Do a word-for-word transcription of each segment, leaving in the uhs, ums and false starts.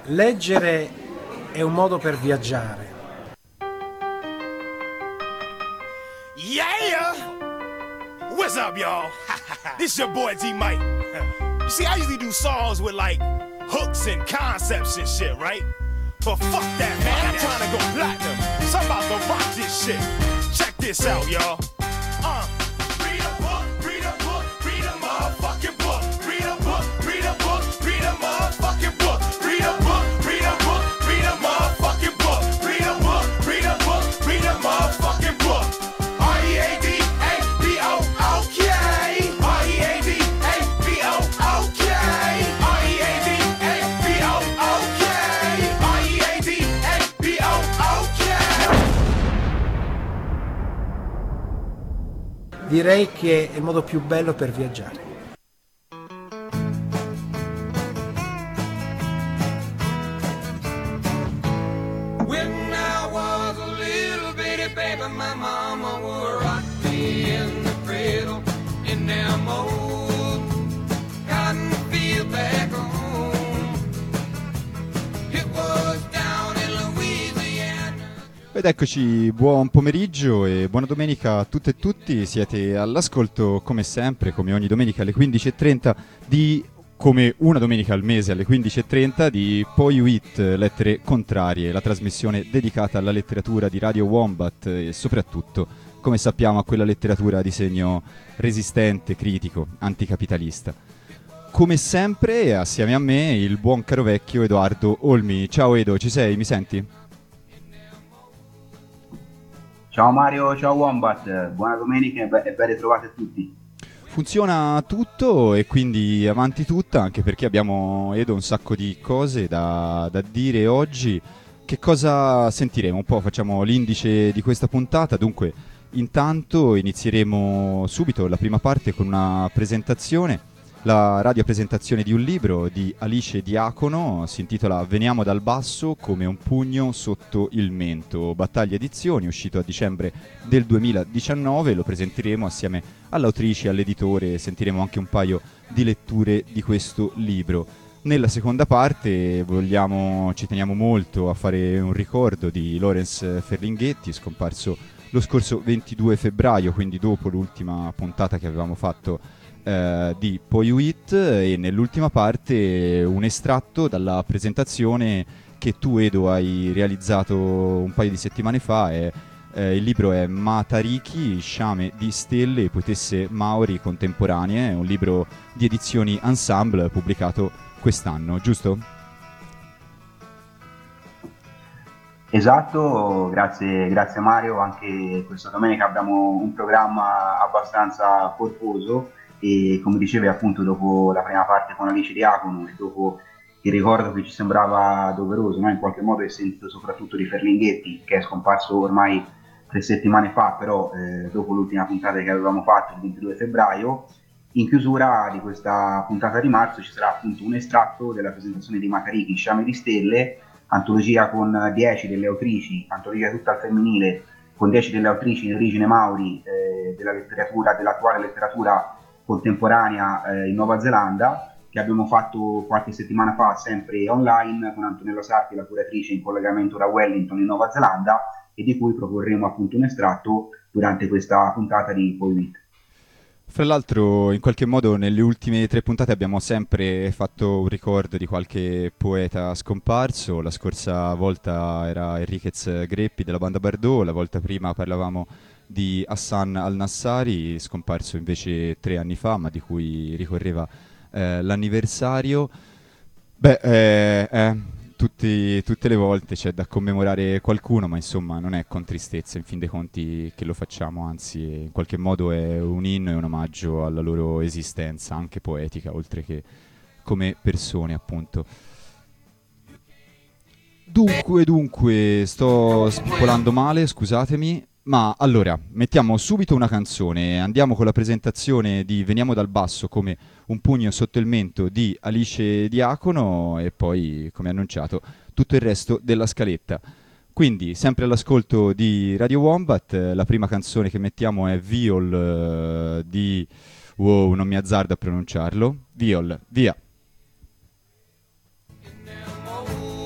Leggere è un modo per viaggiare. Yeah! What's up, y'all? This your boy D-Mike. You see, I usually do songs with like hooks and concepts and shit, right? But fuck that, man. I'm trying to go platinum. So I'm about to rock this shit. Check this out, y'all. Uh, read a book, read a book, read a motherfucking book. Read a book, read a book, read a motherfucking book. Read a book, read a book, read a motherfucking book. Read a book, read a book, read a motherfucking book. R E A D A B O O K. R E A D A B O O K. R E A D A B O O K. R E A D A B O O K. Direi che è il modo più bello per viaggiare. When I was a little bitty baby, my mama would rock me in the cradle in them old cotton field back home. It was down in Louisiana. Ed eccoci, buon pomeriggio e buona domenica a tutte e tutti. Siete all'ascolto come sempre, come ogni domenica alle quindici e trenta di... come una domenica al mese alle quindici e trenta di Poiuit, Lettere Contrarie, la trasmissione dedicata alla letteratura di Radio Wombat e soprattutto, come sappiamo, a quella letteratura di segno resistente, critico, anticapitalista. Come sempre, assieme a me, il buon caro vecchio Edoardo Olmi. Ciao Edo, ci sei? Mi senti? Ciao Mario, ciao Wombat, buona domenica e, be- e ben ritrovati a tutti. Funziona tutto e quindi avanti tutta, anche perché abbiamo, Edo, un sacco di cose da, da dire oggi. Che cosa sentiremo? Un po' facciamo l'indice di questa puntata. Dunque, intanto inizieremo subito la prima parte con una presentazione, la radiopresentazione di un libro di Alice Diacono, si intitola Veniamo dal basso come un pugno sotto il mento, Battaglia Edizioni, uscito a dicembre del duemiladiciannove. Lo presenteremo assieme all'autrice e all'editore, sentiremo anche un paio di letture di questo libro. Nella seconda parte vogliamo, ci teniamo molto a fare un ricordo di Lawrence Ferlinghetti, scomparso lo scorso ventidue febbraio, quindi dopo l'ultima puntata che avevamo fatto eh, di Poiuit, e nell'ultima parte un estratto dalla presentazione che tu, Edo, hai realizzato un paio di settimane fa. È Eh, il libro è Matariki, sciame di stelle e poetesse maori contemporanee, è un libro di edizioni Ensemble pubblicato quest'anno, giusto? Esatto, grazie, grazie Mario, anche questa domenica abbiamo un programma abbastanza corposo e, come dicevi, appunto, dopo la prima parte con Alice Diacono e dopo il ricordo che ci sembrava doveroso, no? In qualche modo è sentito soprattutto di Ferlinghetti, che è scomparso ormai tre settimane fa, però eh, dopo l'ultima puntata che avevamo fatto il ventidue febbraio. In chiusura di questa puntata di marzo ci sarà appunto un estratto della presentazione di Matariki, Sciame di stelle, antologia con dieci delle autrici, antologia tutta al femminile, con dieci delle autrici in origine maori eh, della letteratura, dell'attuale letteratura contemporanea eh, in Nuova Zelanda, che abbiamo fatto qualche settimana fa sempre online con Antonella Sarti, la curatrice, in collegamento da Wellington in Nuova Zelanda, e di cui proporremo appunto un estratto durante questa puntata di Poiuit. Fra l'altro, in qualche modo nelle ultime tre puntate abbiamo sempre fatto un ricordo di qualche poeta scomparso. La scorsa volta era Enriquez Greppi della banda Bardot, la volta prima parlavamo di Hassan al-Nassari, scomparso invece tre anni fa, ma di cui ricorreva eh, l'anniversario. Beh, eh, eh, tutti, tutte le volte c'è da commemorare qualcuno, ma insomma non è con tristezza in fin dei conti che lo facciamo, anzi in qualche modo è un inno e un omaggio alla loro esistenza, anche poetica, oltre che come persone, appunto. Dunque, dunque, sto spippolando male, scusatemi. Ma allora, mettiamo subito una canzone, andiamo con la presentazione di Veniamo dal basso come un pugno sotto il mento di Alice Diacono e poi, come annunciato, tutto il resto della scaletta. Quindi, sempre all'ascolto di Radio Wombat, la prima canzone che mettiamo è Viol uh, di... wow, non mi azzardo a pronunciarlo. Viol, via! In them old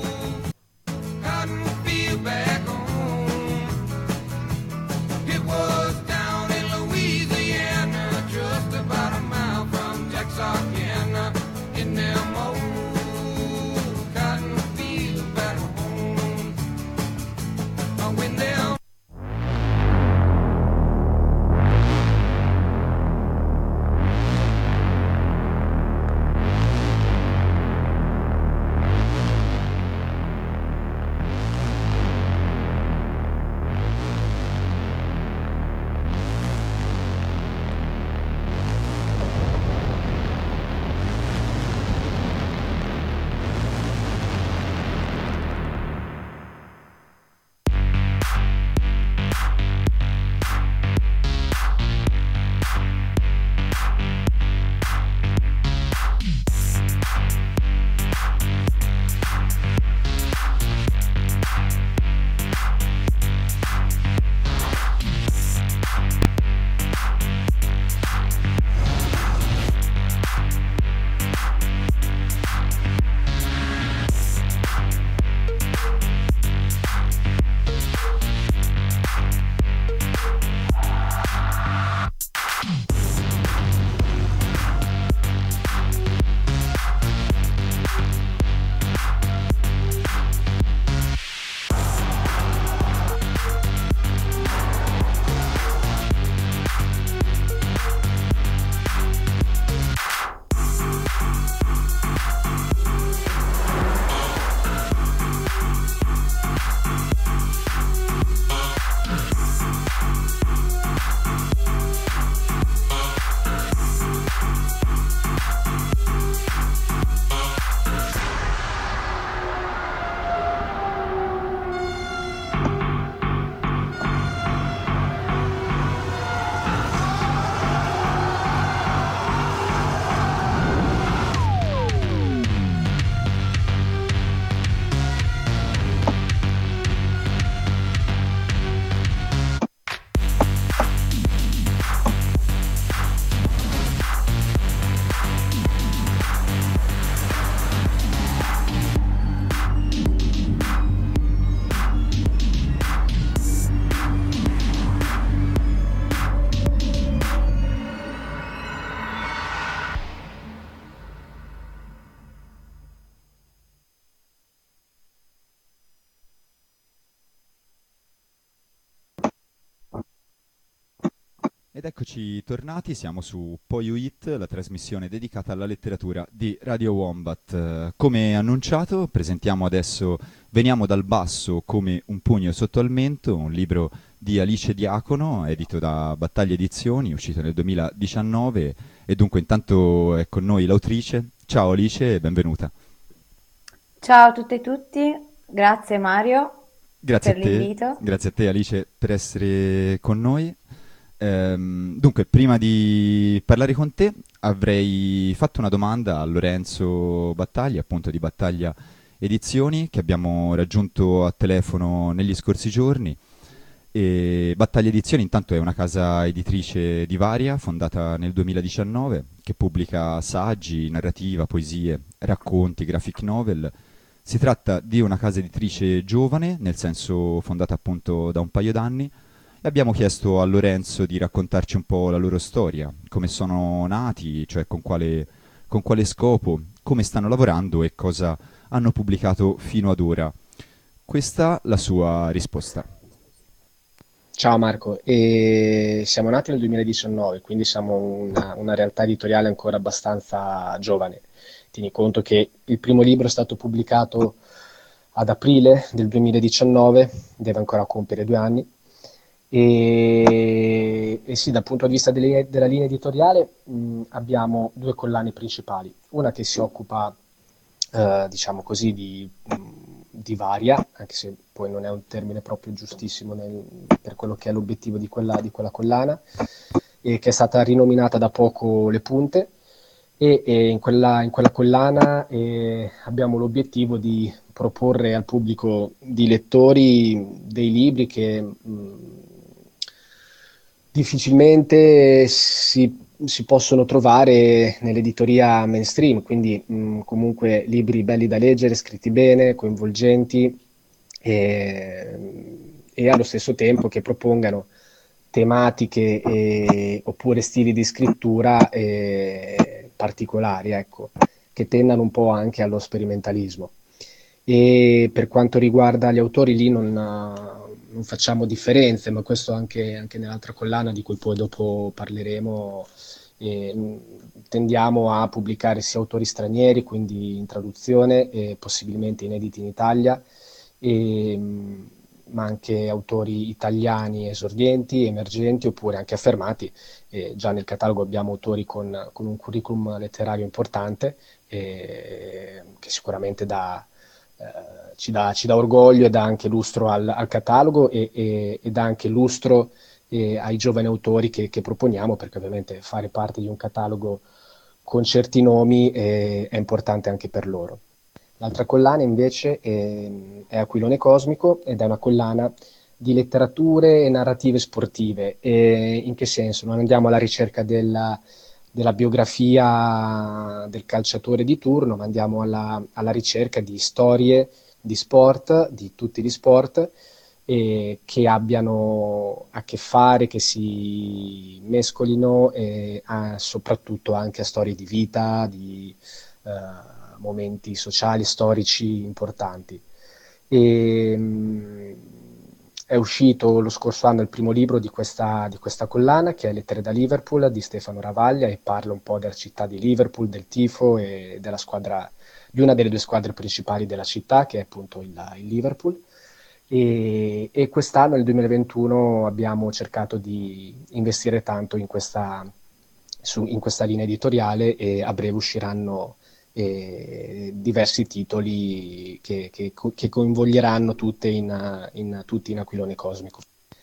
Ed eccoci tornati, siamo su Poiuit, la trasmissione dedicata alla letteratura di Radio Wombat. Eh, Come annunciato, presentiamo adesso Veniamo dal basso come un pugno sotto al mento, un libro di Alice Diacono, edito da Battaglia Edizioni, uscito nel duemiladiciannove, e dunque intanto è con noi l'autrice. Ciao Alice e benvenuta. Ciao a tutte e tutti, grazie Mario Grazie per a te, l'invito. grazie a te Alice per essere con noi. Ehm, dunque, prima di parlare con te, avrei fatto una domanda a Lorenzo Battaglia, appunto di Battaglia Edizioni, che abbiamo raggiunto a telefono negli scorsi giorni. E Battaglia Edizioni intanto è una casa editrice di Varia, fondata nel duemiladiciannove, che pubblica saggi, narrativa, poesie, racconti, graphic novel. Si tratta di una casa editrice giovane, nel senso fondata appunto da un paio d'anni, e abbiamo chiesto a Lorenzo di raccontarci un po' la loro storia, come sono nati, cioè con quale, con quale scopo, come stanno lavorando e cosa hanno pubblicato fino ad ora. Questa la sua risposta. Ciao Marco, e siamo nati nel duemiladiciannove, quindi siamo una, una realtà editoriale ancora abbastanza giovane. Tieni conto che il primo libro è stato pubblicato ad aprile del duemiladiciannove, deve ancora compiere due anni, e, e sì, dal punto di vista delle- della linea editoriale mh, abbiamo due collane principali, una che si occupa eh, diciamo così, di, mh, di varia, anche se poi non è un termine proprio giustissimo nel- per quello che è l'obiettivo di quella, di quella collana, e che è stata rinominata da poco Le Punte, e, e in quella, in quella collana eh, abbiamo l'obiettivo di proporre al pubblico di lettori dei libri che mh, difficilmente si, si possono trovare nell'editoria mainstream, quindi mh, comunque libri belli da leggere, scritti bene, coinvolgenti e, e allo stesso tempo che propongano tematiche e- oppure stili di scrittura eh, particolari, ecco, che tendano un po' anche allo sperimentalismo. E per quanto riguarda gli autori, lì non, eh, non facciamo differenze, ma questo anche, anche nell'altra collana di cui poi dopo parleremo. eh, mh, tendiamo a pubblicare sia autori stranieri, quindi in traduzione, e possibilmente inediti in Italia, e, mh, ma anche autori italiani esordienti, emergenti oppure anche affermati. E già nel catalogo abbiamo autori con, con un curriculum letterario importante, eh, che sicuramente dà eh, ci dà, ci dà orgoglio e dà anche lustro al, al catalogo e, e, e dà anche lustro eh, ai giovani autori che, che proponiamo, perché ovviamente fare parte di un catalogo con certi nomi eh, è importante anche per loro. L'altra collana invece è, è Aquilone Cosmico ed è una collana di letterature e narrative sportive. E in che senso? Non andiamo alla ricerca della, della biografia del calciatore di turno, ma andiamo alla, alla ricerca di storie di sport, di tutti gli sport, e che abbiano a che fare, che si mescolino eh, a- soprattutto anche a storie di vita, di eh, momenti sociali, storici importanti. E, mh, è uscito lo scorso anno il primo libro di questa, di questa collana, che è Lettere da Liverpool di Stefano Ravaglia, e parla un po' della città di Liverpool, del tifo e della squadra, di una delle due squadre principali della città, che è appunto il, il Liverpool. E, e quest'anno, nel duemilaventuno, abbiamo cercato di investire tanto in questa, su- in questa linea editoriale, e a breve usciranno eh, diversi titoli che, che co- che coinvolgeranno tutte in, in- tutti in Aquilone Cosmico.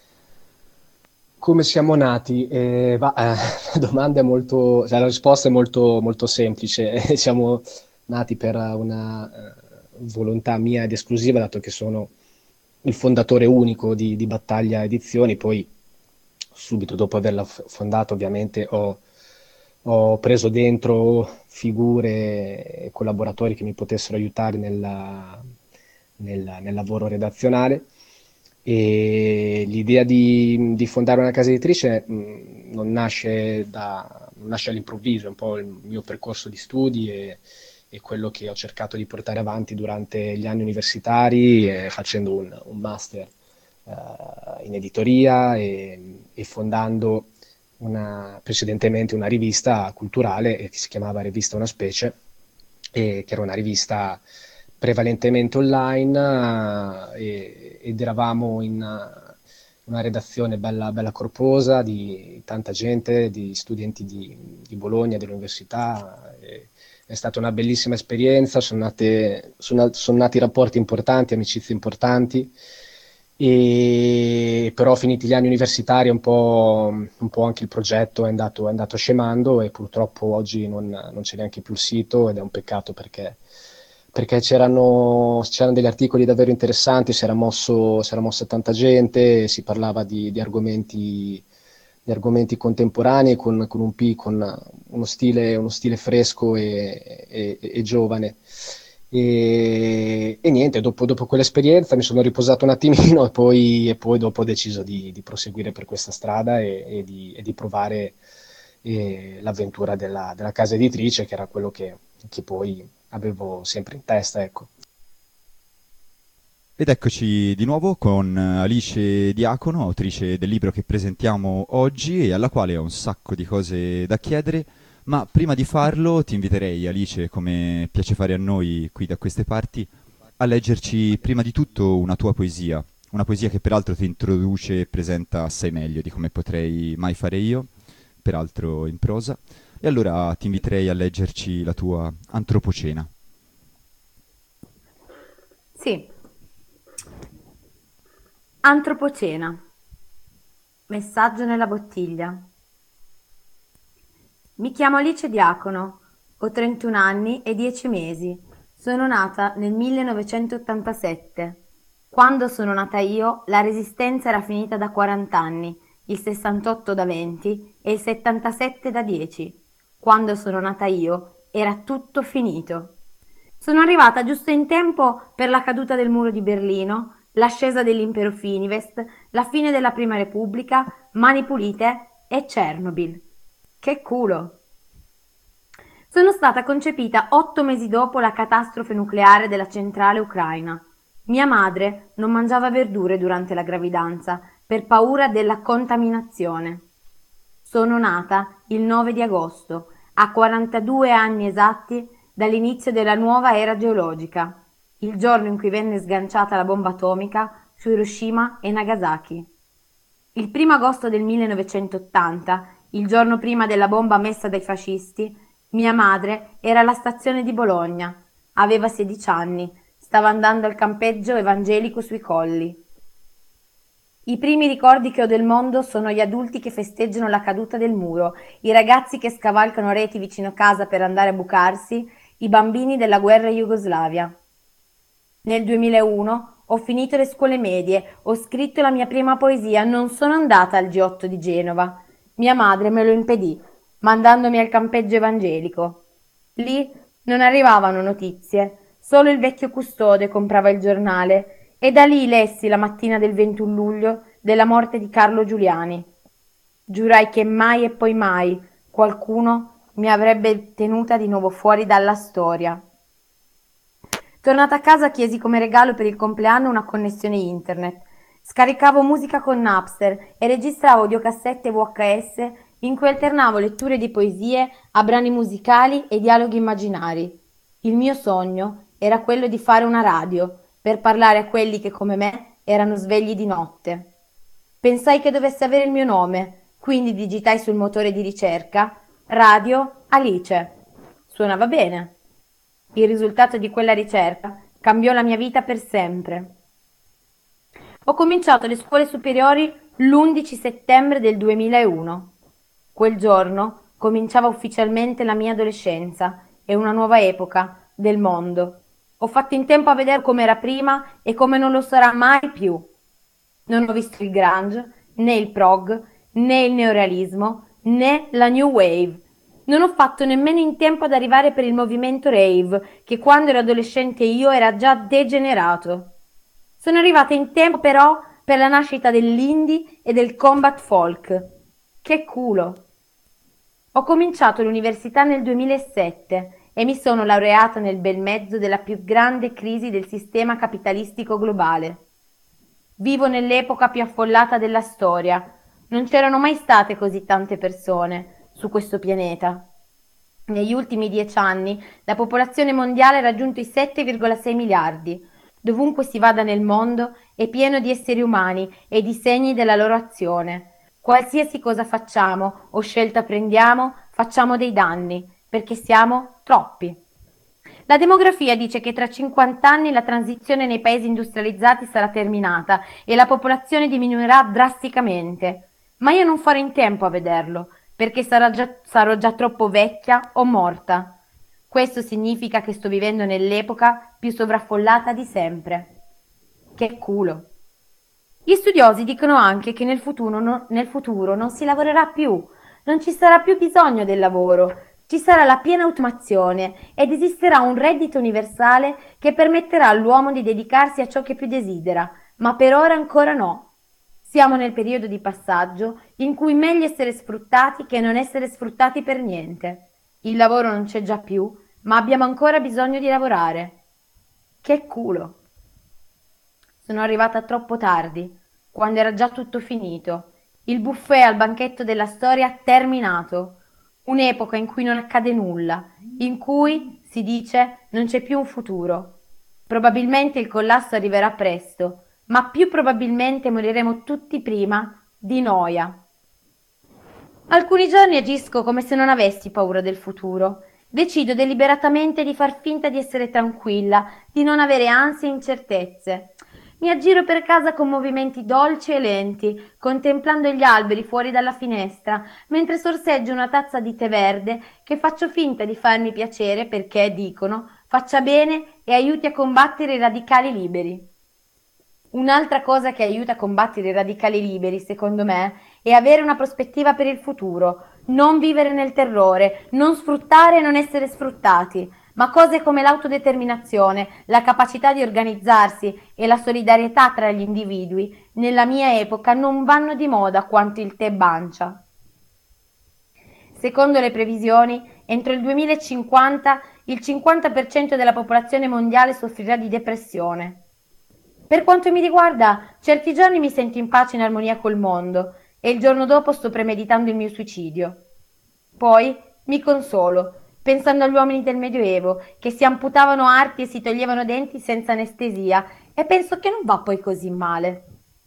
Come siamo nati? Eh, va- eh, la domanda è molto, cioè la risposta è molto, molto semplice. Siamo nati per una eh, volontà mia ed esclusiva, dato che sono il fondatore unico di, di Battaglia Edizioni. Poi subito dopo averla f- fondata, ovviamente ho, ho preso dentro figure e collaboratori che mi potessero aiutare nella- nel, nel lavoro redazionale. E l'idea di, di fondare una casa editrice mh, non nasce da, non nasce all'improvviso, è un po' il mio percorso di studi e, e quello che ho cercato di portare avanti durante gli anni universitari, eh, facendo un, un master eh, in editoria, e, e fondando una, precedentemente una rivista culturale che si chiamava Rivista Una Specie, e che era una rivista prevalentemente online, eh, ed eravamo in uh, una redazione bella, bella corposa di tanta gente, di studenti di, di Bologna, dell'università. E è stata una bellissima esperienza, sono nate, sono, sono nati rapporti importanti, amicizie importanti, e però finiti gli anni universitari un po', un po' anche il progetto è andato, è andato scemando, e purtroppo oggi non, non c'è neanche più il sito, ed è un peccato perché, perché c'erano, c'erano degli articoli davvero interessanti, si era mosso, si era mossa tanta gente, si parlava di, di argomenti, di argomenti contemporanei con, con un P, con uno stile, uno stile fresco e, e- e giovane. E, e niente, dopo, dopo quell'esperienza mi sono riposato un attimino, e poi, e poi dopo ho deciso di, di proseguire per questa strada, e, e di, e di provare eh, l'avventura della, della casa editrice, che era quello che, che poi avevo sempre in testa, ecco. Ed eccoci di nuovo con Alice Diacono, autrice del libro che presentiamo oggi e alla quale ho un sacco di cose da chiedere, ma prima di farlo ti inviterei, Alice, come piace fare a noi qui da queste parti, a leggerci prima di tutto una tua poesia, una poesia che peraltro ti introduce e presenta assai meglio di come potrei mai fare io, peraltro in prosa, e allora ti inviterei a leggerci la tua Antropocena. Sì, Antropocena. Messaggio nella bottiglia. Mi chiamo Alice Diacono, ho trentuno anni e dieci mesi. Sono nata nel millenovecentottantasette. Quando sono nata io, la Resistenza era finita da quaranta anni, il sessantotto da venti e il settantasette da dieci. Quando sono nata io, era tutto finito. Sono arrivata giusto in tempo per la caduta del muro di Berlino, l'ascesa dell'impero Finivest, la fine della Prima Repubblica, Mani Pulite e Chernobyl. Che culo! Sono stata concepita otto mesi dopo la catastrofe nucleare della centrale ucraina. Mia madre non mangiava verdure durante la gravidanza per paura della contaminazione. Sono nata il nove di agosto, a quarantadue anni esatti dall'inizio della nuova era geologica, il giorno in cui venne sganciata la bomba atomica su Hiroshima e Nagasaki. Il primo agosto del millenovecentottanta, il giorno prima della bomba messa dai fascisti, mia madre era alla stazione di Bologna. Aveva sedici anni, stava andando al campeggio evangelico sui colli. I primi ricordi che ho del mondo sono gli adulti che festeggiano la caduta del muro, i ragazzi che scavalcano reti vicino casa per andare a bucarsi, i bambini della guerra Jugoslavia. Nel duemilauno ho finito le scuole medie, ho scritto la mia prima poesia, non sono andata al G otto di Genova. Mia madre me lo impedì, mandandomi al campeggio evangelico. Lì non arrivavano notizie, solo il vecchio custode comprava il giornale e da lì lessi la mattina del ventuno luglio della morte di Carlo Giuliani. Giurai che mai e poi mai qualcuno mi avrebbe tenuta di nuovo fuori dalla storia. Tornata a casa chiesi come regalo per il compleanno una connessione internet. Scaricavo musica con Napster e registravo audiocassette V H S in cui alternavo letture di poesie a brani musicali e dialoghi immaginari. Il mio sogno era quello di fare una radio per parlare a quelli che come me erano svegli di notte. Pensai che dovesse avere il mio nome, quindi digitai sul motore di ricerca Radio Alice. Suonava bene. Il risultato di quella ricerca cambiò la mia vita per sempre. Ho cominciato le scuole superiori l'undici settembre del duemilauno. Quel giorno cominciava ufficialmente la mia adolescenza e una nuova epoca del mondo. Ho fatto in tempo a vedere come era prima e come non lo sarà mai più. Non ho visto il grunge, né il prog, né il neorealismo, né la new wave. Non ho fatto nemmeno in tempo ad arrivare per il movimento rave, che quando ero adolescente io era già degenerato. Sono arrivata in tempo però per la nascita dell'indie e del combat folk. Che culo! Ho cominciato l'università nel duemilasette e mi sono laureata nel bel mezzo della più grande crisi del sistema capitalistico globale. Vivo nell'epoca più affollata della storia. Non c'erano mai state così tante persone su questo pianeta. Negli ultimi dieci anni la popolazione mondiale ha raggiunto i sette virgola sei miliardi. Dovunque si vada nel mondo è pieno di esseri umani e di segni della loro azione. Qualsiasi cosa facciamo o scelta prendiamo, facciamo dei danni, perché siamo troppi. La demografia dice che tra cinquanta anni la transizione nei paesi industrializzati sarà terminata e la popolazione diminuirà drasticamente. Ma io non farò in tempo a vederlo, perché sarò già, sarò già troppo vecchia o morta. Questo significa che sto vivendo nell'epoca più sovraffollata di sempre. Che culo! Gli studiosi dicono anche che nel futuro, no, nel futuro non si lavorerà più, non ci sarà più bisogno del lavoro, ci sarà la piena automazione ed esisterà un reddito universale che permetterà all'uomo di dedicarsi a ciò che più desidera, ma per ora ancora no. Siamo nel periodo di passaggio in cui è meglio essere sfruttati che non essere sfruttati per niente. Il lavoro non c'è già più, ma abbiamo ancora bisogno di lavorare. Che culo! Sono arrivata troppo tardi, quando era già tutto finito. Il buffet al banchetto della storia terminato. Un'epoca in cui non accade nulla, in cui, si dice, non c'è più un futuro. Probabilmente il collasso arriverà presto, ma più probabilmente moriremo tutti prima di noia. Alcuni giorni agisco come se non avessi paura del futuro. Decido deliberatamente di far finta di essere tranquilla, di non avere ansie e incertezze. Mi aggiro per casa con movimenti dolci e lenti, contemplando gli alberi fuori dalla finestra, mentre sorseggio una tazza di tè verde che faccio finta di farmi piacere perché, dicono, faccia bene e aiuti a combattere i radicali liberi. Un'altra cosa che aiuta a combattere i radicali liberi, secondo me, è avere una prospettiva per il futuro, non vivere nel terrore, non sfruttare e non essere sfruttati. Ma cose come l'autodeterminazione, la capacità di organizzarsi e la solidarietà tra gli individui, nella mia epoca non vanno di moda quanto il tè Bancia. Secondo le previsioni, entro il duemilacinquanta il cinquanta per cento della popolazione mondiale soffrirà di depressione. Per quanto mi riguarda, certi giorni mi sento in pace in armonia col mondo e il giorno dopo sto premeditando il mio suicidio. Poi mi consolo, pensando agli uomini del Medioevo, che si amputavano arti e si toglievano denti senza anestesia, e penso che non va poi così male.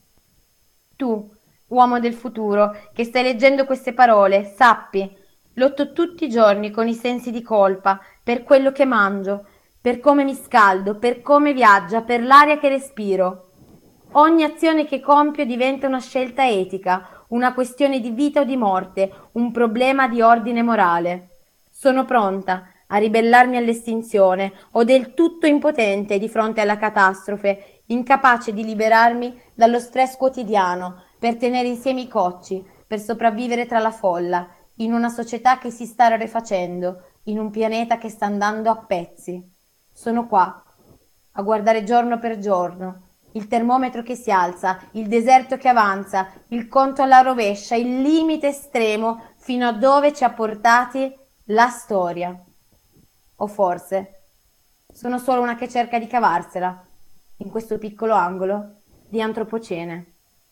Tu, uomo del futuro, che stai leggendo queste parole, sappi, lotto tutti i giorni con i sensi di colpa, per quello che mangio, per come mi scaldo, per come viaggia, per l'aria che respiro. Ogni azione che compio diventa una scelta etica, una questione di vita o di morte, un problema di ordine morale. Sono pronta a ribellarmi all'estinzione o del tutto impotente di fronte alla catastrofe, incapace di liberarmi dallo stress quotidiano, per tenere insieme i cocci, per sopravvivere tra la folla, in una società che si sta rarefacendo, in un pianeta che sta andando a pezzi. Sono qua, a guardare giorno per giorno, il termometro che si alza, il deserto che avanza, il conto alla rovescia, il limite estremo fino a dove ci ha portati la storia. O forse sono solo una che cerca di cavarsela in questo piccolo angolo di antropocene.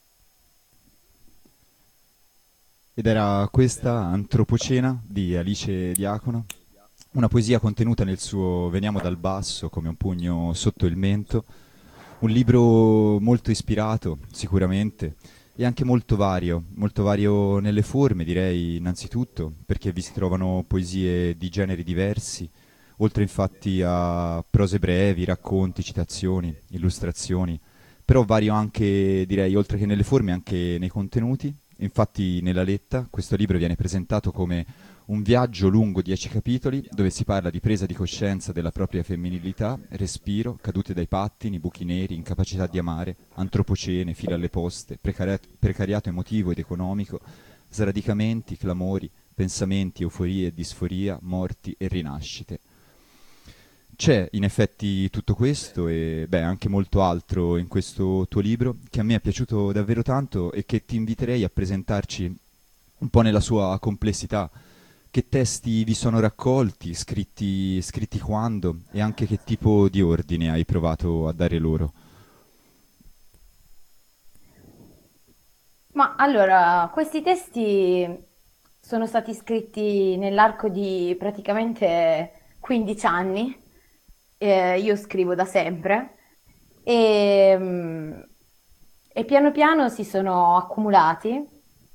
Ed era questa Antropocena di Alice Diacono, una poesia contenuta nel suo Veniamo dal basso come un pugno sotto il mento, un libro molto ispirato sicuramente e anche molto vario, molto vario nelle forme, direi innanzitutto, perché vi si trovano poesie di generi diversi, oltre infatti a prose brevi, racconti, citazioni, illustrazioni, però vario anche, direi, oltre che nelle forme, anche nei contenuti. Infatti nella letta questo libro viene presentato come un viaggio lungo dieci capitoli dove si parla di presa di coscienza della propria femminilità, respiro, cadute dai pattini, buchi neri, incapacità di amare, antropocene, fila alle poste, precariato, precariato emotivo ed economico, sradicamenti, clamori, pensamenti, euforie e disforia, morti e rinascite. C'è in effetti tutto questo e beh, anche molto altro in questo tuo libro che a me è piaciuto davvero tanto e che ti inviterei a presentarci un po' nella sua complessità. Che testi vi sono raccolti, scritti, scritti quando e anche che tipo di ordine hai provato a dare loro? Ma allora, questi testi sono stati scritti nell'arco di praticamente quindici anni. Eh, io scrivo da sempre e, mm, e piano piano si sono accumulati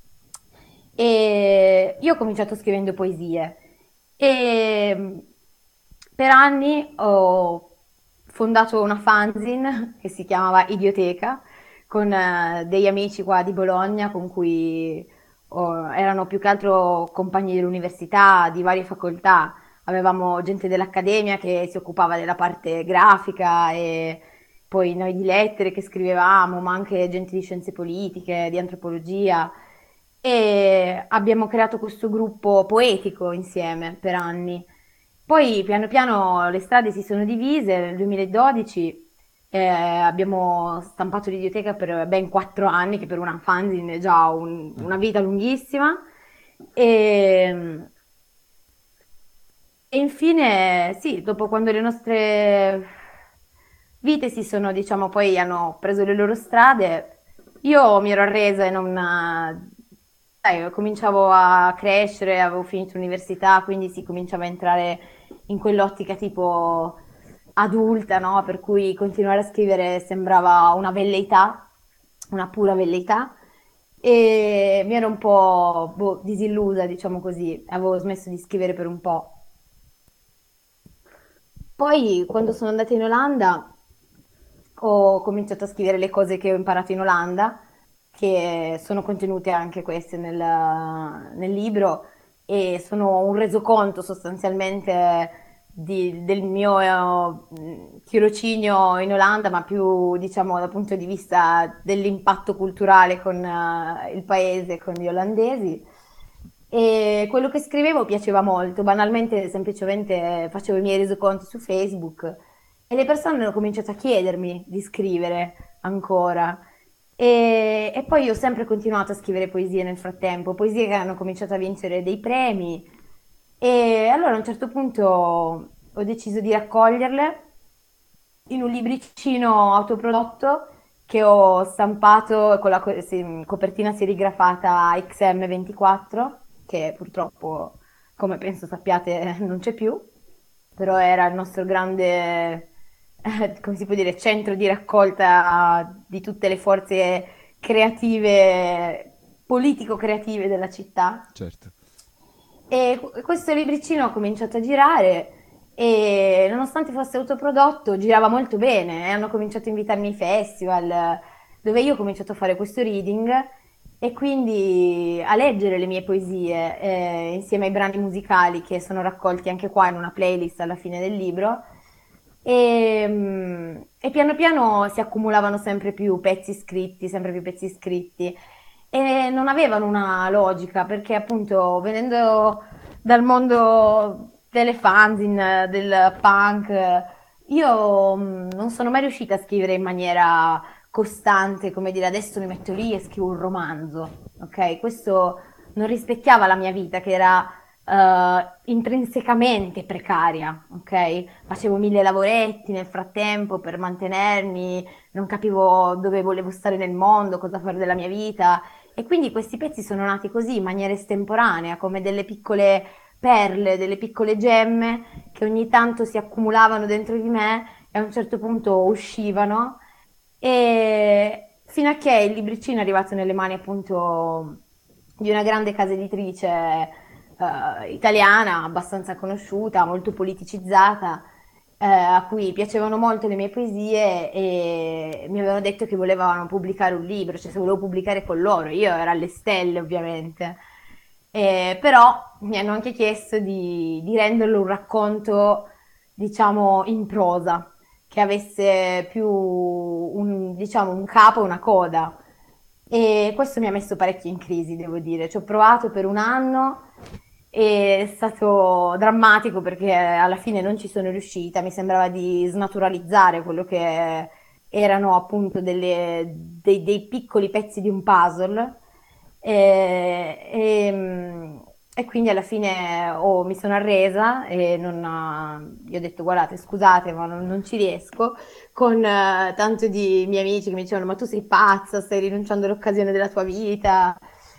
e io ho cominciato scrivendo poesie e mm, per anni ho fondato una fanzine che si chiamava Idioteca con eh, degli amici qua di Bologna con cui oh, erano più che altro compagni dell'università, di varie facoltà. Avevamo gente dell'accademia che si occupava della parte grafica e poi noi di lettere che scrivevamo, ma anche gente di scienze politiche, di antropologia. E abbiamo creato questo gruppo poetico insieme per anni. Poi piano piano le strade si sono divise, nel duemiladodici eh, abbiamo stampato l'Idioteca per ben quattro anni, che per una fanzine è già un- una vita lunghissima. E, e infine, sì, dopo quando le nostre vite si sono, diciamo, poi hanno preso le loro strade, io mi ero arresa e non... Sai, cominciavo a crescere, avevo finito l'università, quindi si cominciava a entrare in quell'ottica tipo adulta, no? Per cui continuare a scrivere sembrava una velleità, una pura velleità. E mi ero un po' boh, disillusa, diciamo così, avevo smesso di scrivere per un po'. Poi, quando sono andata in Olanda, ho cominciato a scrivere le cose che ho imparato in Olanda, che sono contenute anche queste nel, nel libro, e sono un resoconto sostanzialmente di- del mio eh, tirocinio in Olanda, ma più diciamo dal punto di vista dell'impatto culturale con eh, il paese, con gli olandesi. E quello che scrivevo piaceva molto, banalmente, semplicemente facevo i miei resoconti su Facebook e le persone hanno cominciato a chiedermi di scrivere ancora. E, e poi ho sempre continuato a scrivere poesie nel frattempo, poesie che hanno cominciato a vincere dei premi. E allora a un certo punto ho deciso di raccoglierle in un libricino autoprodotto che ho stampato con la co- sì, copertina serigrafata X M ventiquattro, che purtroppo, come penso sappiate, non c'è più, però era il nostro grande, eh, come si può dire, centro di raccolta di tutte le forze creative, politico-creative della città. Certo. E qu- questo libricino ho cominciato a girare e nonostante fosse autoprodotto girava molto bene e hanno cominciato a invitarmi ai festival dove io ho cominciato a fare questo reading e quindi a leggere le mie poesie eh, insieme ai brani musicali che sono raccolti anche qua in una playlist alla fine del libro e, mm, e piano piano si accumulavano sempre più pezzi scritti, sempre più pezzi scritti e non avevano una logica perché appunto venendo dal mondo delle fanzine, del punk, io mh, non sono mai riuscita a scrivere in maniera costante, come dire adesso mi metto lì e scrivo un romanzo, ok? Questo non rispecchiava la mia vita che era eh, intrinsecamente precaria, ok? Facevo mille lavoretti nel frattempo per mantenermi, non capivo dove volevo stare nel mondo, cosa fare della mia vita e quindi questi pezzi sono nati così in maniera estemporanea, come delle piccole perle, delle piccole gemme che ogni tanto si accumulavano dentro di me e a un certo punto uscivano e fino a che il libricino è arrivato nelle mani appunto di una grande casa editrice eh, italiana, abbastanza conosciuta, molto politicizzata, eh, a cui piacevano molto le mie poesie e mi avevano detto che volevano pubblicare un libro, cioè se volevo pubblicare con loro, io ero alle stelle ovviamente. Eh, però mi hanno anche chiesto di, di renderlo un racconto, diciamo, in prosa, che avesse più un, diciamo, un capo e una coda. E questo mi ha messo parecchio in crisi, devo dire. Ci ho provato per un anno e è stato drammatico perché alla fine non ci sono riuscita. Mi sembrava di snaturalizzare quello che erano appunto delle- dei, dei piccoli pezzi di un puzzle. E, e, E quindi alla fine oh, mi sono arresa e non, eh, gli ho detto guardate scusate ma non, non ci riesco con eh, tanto di miei amici che mi dicevano ma tu sei pazza, stai rinunciando all'occasione della tua vita.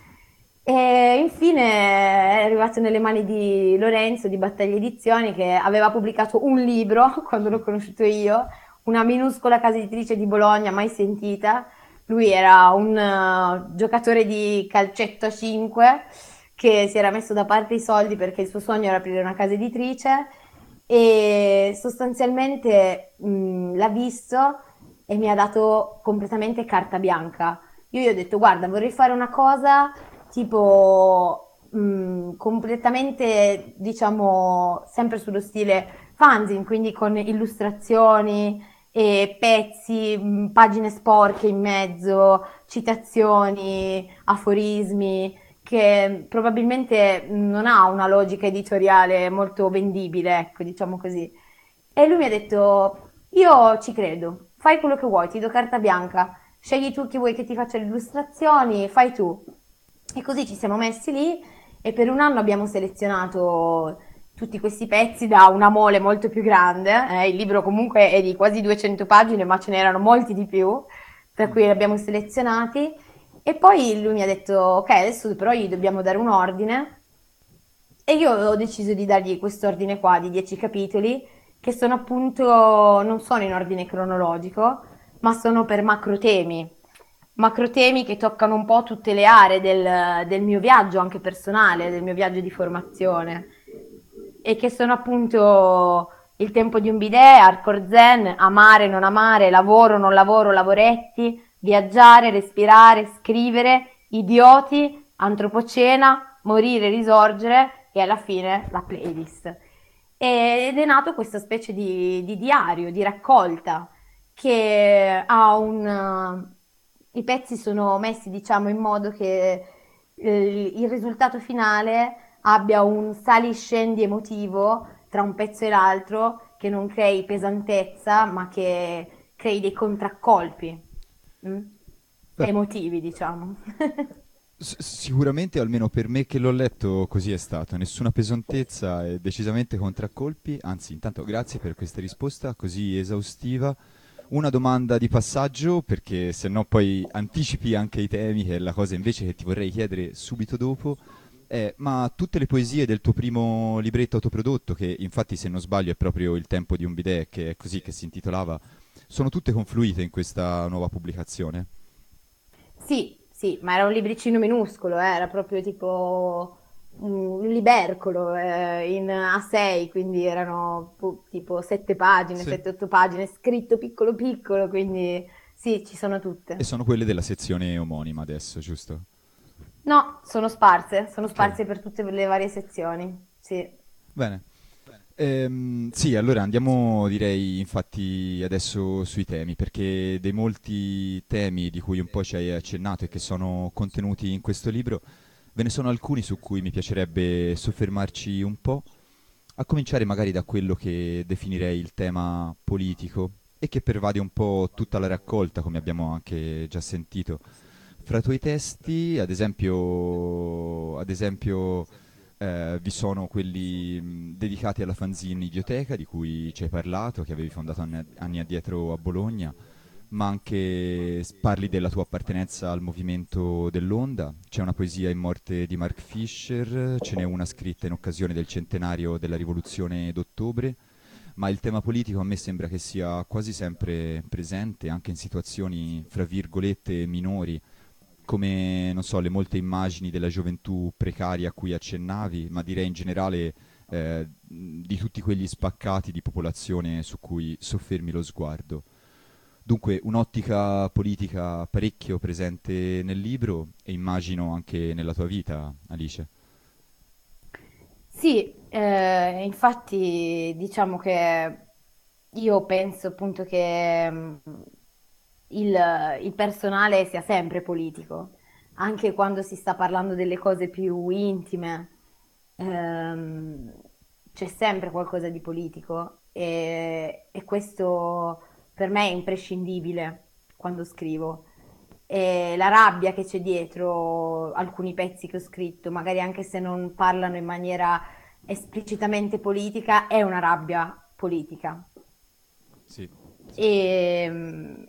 E infine è arrivato nelle mani di Lorenzo di Battaglia Edizioni che aveva pubblicato un libro quando l'ho conosciuto io, una minuscola casa editrice di Bologna mai sentita. Lui era un eh, giocatore di calcetto a cinque che si era messo da parte i soldi perché il suo sogno era aprire una casa editrice e sostanzialmente mh, l'ha visto e mi ha dato completamente carta bianca. Io gli ho detto, guarda, vorrei fare una cosa tipo mh, completamente, diciamo, sempre sullo stile fanzine, quindi con illustrazioni e pezzi, mh, pagine sporche in mezzo, citazioni, aforismi, che probabilmente non ha una logica editoriale molto vendibile, ecco, diciamo così. E lui mi ha detto, io ci credo, fai quello che vuoi, ti do carta bianca, scegli tu chi vuoi che ti faccia le illustrazioni, fai tu. E così ci siamo messi lì e per un anno abbiamo selezionato tutti questi pezzi da una mole molto più grande. Eh, il libro comunque è di quasi duecento pagine, ma ce n'erano molti di più, tra cui li abbiamo selezionati. E poi lui mi ha detto, ok, adesso però gli dobbiamo dare un ordine. E io ho deciso di dargli questo ordine qua di dieci capitoli, che sono appunto, non sono in ordine cronologico, ma sono per macro temi. Macro temi che toccano un po' tutte le aree del, del mio viaggio, anche personale, del mio viaggio di formazione. E che sono appunto il tempo di un bidet, hardcore zen, amare, non amare, lavoro, non lavoro, lavoretti, viaggiare, respirare, scrivere, idioti, antropocena, morire, risorgere e alla fine la playlist. Ed è nato questa specie di, di diario, di raccolta che ha un... I pezzi sono messi, diciamo, in modo che eh, il risultato finale abbia un sali-scendi emotivo tra un pezzo e l'altro, che non crei pesantezza, ma che crei dei contraccolpi mm? Beh, emotivi, diciamo. S- sicuramente, almeno per me che l'ho letto, così è stato. Nessuna pesantezza e decisamente contraccolpi. Anzi, intanto grazie per questa risposta così esaustiva. Una domanda di passaggio, perché se no poi anticipi anche i temi, che è la cosa invece che ti vorrei chiedere subito dopo. È, ma tutte le poesie del tuo primo libretto autoprodotto, che infatti se non sbaglio è proprio Il tempo di un bidet, che è così che si intitolava, sono tutte confluite in questa nuova pubblicazione? Sì, sì, ma era un libricino minuscolo, eh, era proprio tipo un libercolo eh, in A sei, quindi erano pu- tipo sette pagine, Sì. sette otto pagine, scritto piccolo piccolo, quindi sì, ci sono E tutte. sono quelle della sezione omonima adesso, giusto? No, sono sparse, sono Ok, sparse per tutte le varie sezioni, sì. bene. Ehm, sì, allora andiamo direi infatti adesso sui temi, perché dei molti temi di cui un po' ci hai accennato e che sono contenuti in questo libro, ve ne sono alcuni su cui mi piacerebbe soffermarci un po', a cominciare magari da quello che definirei il tema politico e che pervade un po' tutta la raccolta, come abbiamo anche già sentito. Fra i tuoi testi, ad esempio, ad esempio eh, vi sono quelli mh, dedicati alla fanzine Idioteca, di cui ci hai parlato, che avevi fondato anni, anni addietro a Bologna, ma anche s- parli della tua appartenenza al movimento dell'Onda. C'è una poesia in morte di Mark Fisher, ce n'è una scritta in occasione del centenario della rivoluzione d'ottobre, ma il tema politico a me sembra che sia quasi sempre presente, anche in situazioni, fra virgolette, minori, come, non so, le molte immagini della gioventù precaria a cui accennavi, ma direi in generale eh, di tutti quegli spaccati di popolazione su cui soffermi lo sguardo. Dunque, un'ottica politica parecchio presente nel libro e immagino anche nella tua vita, Alice. Sì, eh, infatti diciamo che io penso appunto che mm, il, il personale sia sempre politico, anche quando si sta parlando delle cose più intime, ehm, c'è sempre qualcosa di politico e, e questo per me è imprescindibile quando scrivo. e la rabbia che c'è dietro alcuni pezzi che ho scritto, magari anche se non parlano in maniera esplicitamente politica, è una rabbia politica. Sì, sì, sì. E, mm,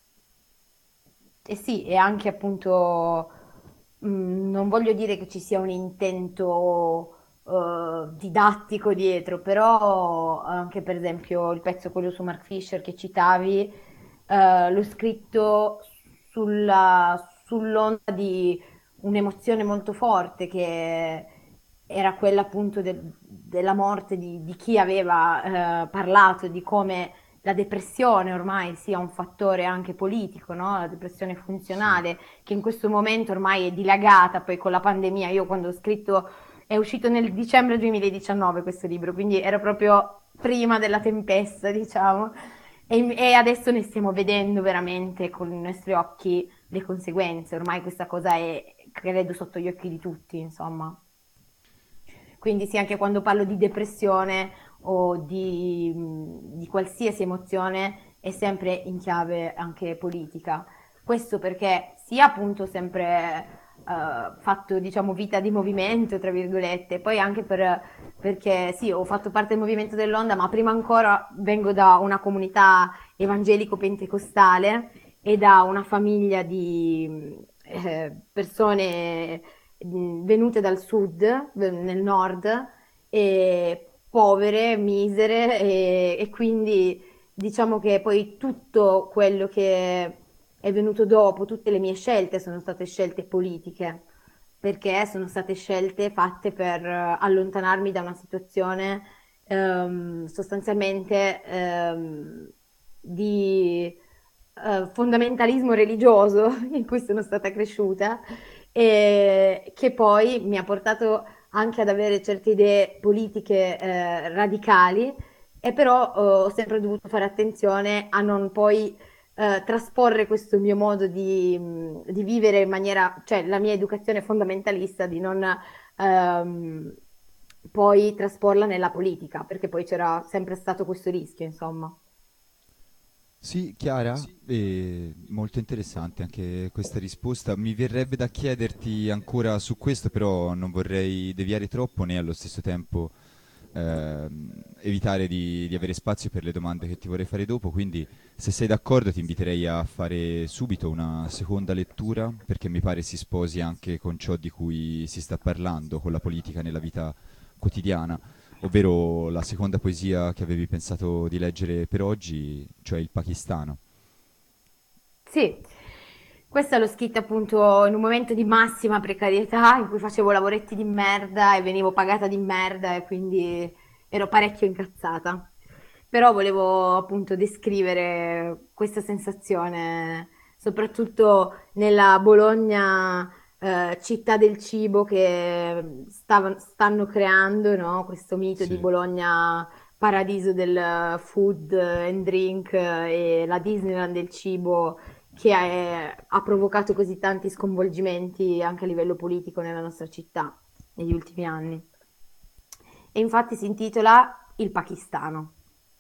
e sì, e anche appunto, mh, non voglio dire che ci sia un intento eh, didattico dietro, però anche per esempio il pezzo quello su Mark Fisher che citavi, eh, l'ho scritto sulla, sull'onda di un'emozione molto forte che era quella appunto del- della morte di, di chi aveva eh, parlato di come la depressione ormai sia un fattore anche politico, no? La depressione Sì. funzionale, che in questo momento ormai è dilagata, poi con la pandemia, io quando ho scritto, è uscito nel dicembre duemiladiciannove questo libro, quindi era proprio prima della tempesta, diciamo, e, e adesso ne stiamo vedendo veramente con i nostri occhi le conseguenze, ormai questa cosa è, credo, sotto gli occhi di tutti, insomma. Quindi sì, anche quando parlo di depressione o di, mh, di qualsiasi emozione è sempre in chiave anche politica. Questo perché sia appunto sempre eh, fatto, diciamo, vita di movimento, tra virgolette, poi anche per, perché sì, ho fatto parte del movimento dell'Onda, ma prima ancora vengo da una comunità evangelico-pentecostale e da una famiglia di eh, persone mh, venute dal sud, v- nel nord, e povere, misere, e, e quindi diciamo che poi tutto quello che è venuto dopo, tutte le mie scelte sono state scelte politiche, perché sono state scelte fatte per eh, allontanarmi da una situazione ehm, sostanzialmente ehm, di eh, fondamentalismo religioso in cui sono stata cresciuta e che poi mi ha portato anche ad avere certe idee politiche eh, radicali e però eh, ho sempre dovuto fare attenzione a non poi eh, trasporre questo mio modo di, mh, di vivere in maniera, cioè la mia educazione fondamentalista, di non ehm, poi trasporla nella politica, perché poi c'era sempre stato questo rischio, insomma. Sì, Chiara, e molto interessante anche questa risposta. Mi verrebbe da chiederti ancora su questo, però non vorrei deviare troppo né allo stesso tempo ehm, evitare di, di avere spazio per le domande che ti vorrei fare dopo. Quindi, se sei d'accordo, ti inviterei a fare subito una seconda lettura, perché mi pare si sposi anche con ciò di cui si sta parlando, con la politica nella vita quotidiana, ovvero la seconda poesia che avevi pensato di leggere per oggi, cioè il pakistano. Sì, questa l'ho scritta appunto in un momento di massima precarietà in cui facevo lavoretti di merda e venivo pagata di merda e quindi ero parecchio incazzata. Però volevo appunto descrivere questa sensazione, soprattutto nella Bologna, eh, città del cibo che stav- stanno creando, no? Questo mito di Sì. Bologna paradiso del food and drink eh, e la Disneyland del cibo che è- ha provocato così tanti sconvolgimenti anche a livello politico nella nostra città negli ultimi anni. E infatti si intitola Il Pakistano.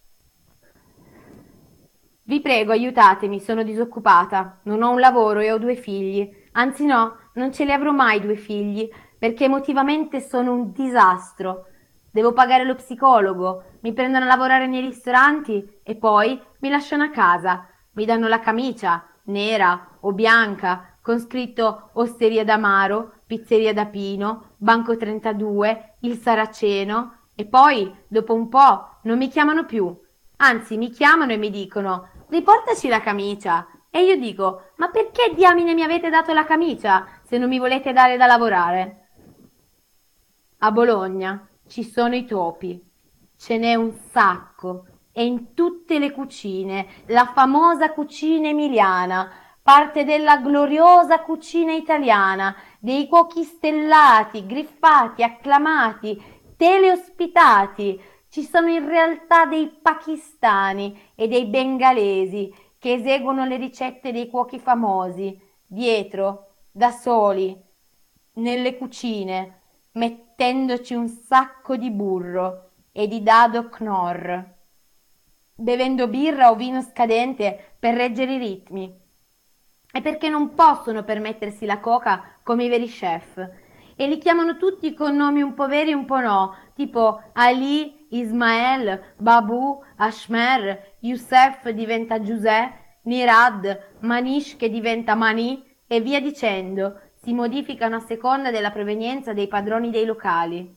Vi prego, aiutatemi, sono disoccupata, non ho un lavoro e ho due figli. Anzi no, non ce li avrò mai due figli, perché emotivamente sono un disastro. Devo pagare lo psicologo, mi prendono a lavorare nei ristoranti e poi mi lasciano a casa. Mi danno la camicia, nera o bianca, con scritto Osteria d'Amaro, Pizzeria da Pino, Banco trentadue, Il Saraceno e poi, dopo un po', non mi chiamano più. Anzi, mi chiamano e mi dicono riportaci la camicia. E io dico, ma perché diamine mi avete dato la camicia se non mi volete dare da lavorare? A Bologna ci sono i topi, ce n'è un sacco e in tutte le cucine, la famosa cucina emiliana, parte della gloriosa cucina italiana, dei cuochi stellati, griffati, acclamati, teleospitati. Ci sono in realtà dei pakistani e dei bengalesi che eseguono le ricette dei cuochi famosi, dietro, da soli, nelle cucine, mettendoci un sacco di burro e di dado Knorr, bevendo birra o vino scadente per reggere i ritmi. È perché non possono permettersi la coca come i veri chef. E li chiamano tutti con nomi un po' veri e un po' no, tipo Ali, Ismael, Babu, Ashmer, Youssef diventa Giuseppe, Nirad, Manish che diventa Mani e via dicendo. Si modificano a seconda della provenienza dei padroni dei locali.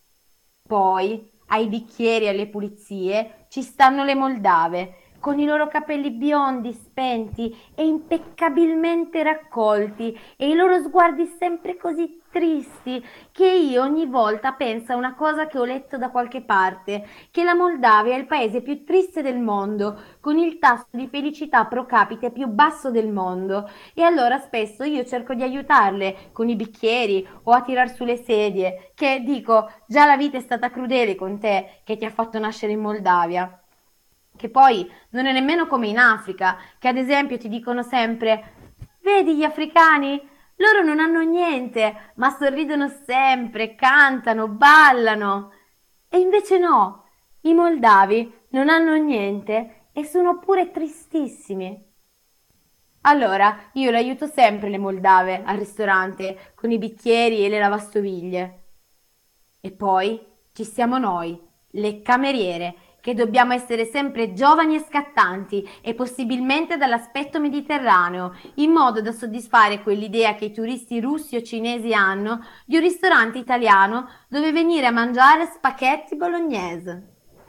Poi, ai bicchieri e alle pulizie, ci stanno le moldave, con i loro capelli biondi, spenti e impeccabilmente raccolti, e i loro sguardi sempre così tristi, che io ogni volta penso a una cosa che ho letto da qualche parte, che la Moldavia è il paese più triste del mondo, con il tasso di felicità pro capite più basso del mondo, e allora spesso io cerco di aiutarle con i bicchieri o a tirar su le sedie, che dico, già la vita è stata crudele con te, che ti ha fatto nascere in Moldavia. Che poi non è nemmeno come in Africa, che ad esempio ti dicono sempre, vedi gli africani? Loro non hanno niente, ma sorridono sempre, cantano, ballano. E invece no, i moldavi non hanno niente e sono pure tristissimi. Allora, io le aiuto sempre le moldave al ristorante con i bicchieri e le lavastoviglie. E poi ci siamo noi, le cameriere, che dobbiamo essere sempre giovani e scattanti e possibilmente dall'aspetto mediterraneo, in modo da soddisfare quell'idea che i turisti russi o cinesi hanno di un ristorante italiano dove venire a mangiare spaghetti bolognese.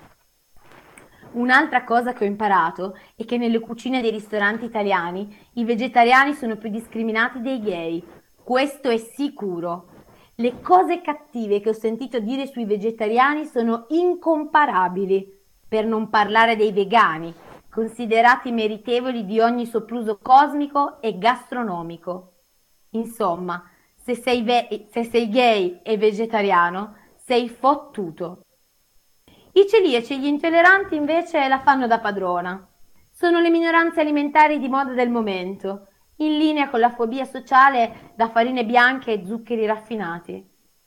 Un'altra cosa che ho imparato è che nelle cucine dei ristoranti italiani i vegetariani sono più discriminati dei gay. Questo è sicuro. Le cose cattive che ho sentito dire sui vegetariani sono incomparabili, per non parlare dei vegani, considerati meritevoli di ogni sopruso cosmico e gastronomico. Insomma, se sei, ve- se sei gay e vegetariano, sei fottuto. I celiaci e gli intolleranti invece la fanno da padrona. Sono le minoranze alimentari di moda del momento, in linea con la fobia sociale da farine bianche e zuccheri raffinati.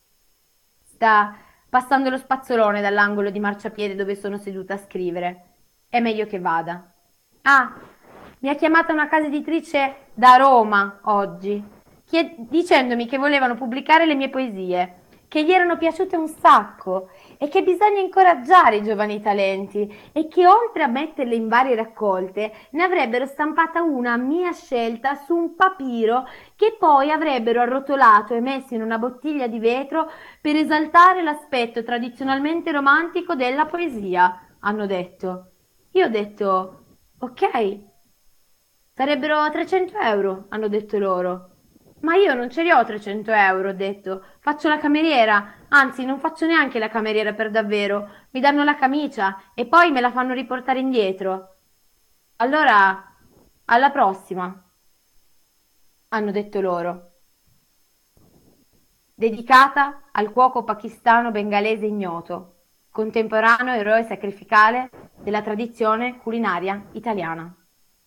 Sta passando lo spazzolone dall'angolo di marciapiede dove sono seduta a scrivere. È meglio che vada. Ah, mi ha chiamata una casa editrice da Roma oggi, chied- dicendomi che volevano pubblicare le mie poesie, che gli erano piaciute un sacco e che bisogna incoraggiare i giovani talenti e che oltre a metterle in varie raccolte ne avrebbero stampata una a mia scelta su un papiro che poi avrebbero arrotolato e messo in una bottiglia di vetro per esaltare l'aspetto tradizionalmente romantico della poesia, hanno detto. Io ho detto, ok, sarebbero trecento euro, hanno detto loro. Ma io non ce li ho trecento euro, ho detto. Faccio la cameriera, anzi non faccio neanche la cameriera per davvero. Mi danno la camicia e poi me la fanno riportare indietro. Allora, alla prossima, hanno detto loro. Dedicata al cuoco pakistano bengalese ignoto, contemporaneo eroe sacrificale della tradizione culinaria italiana.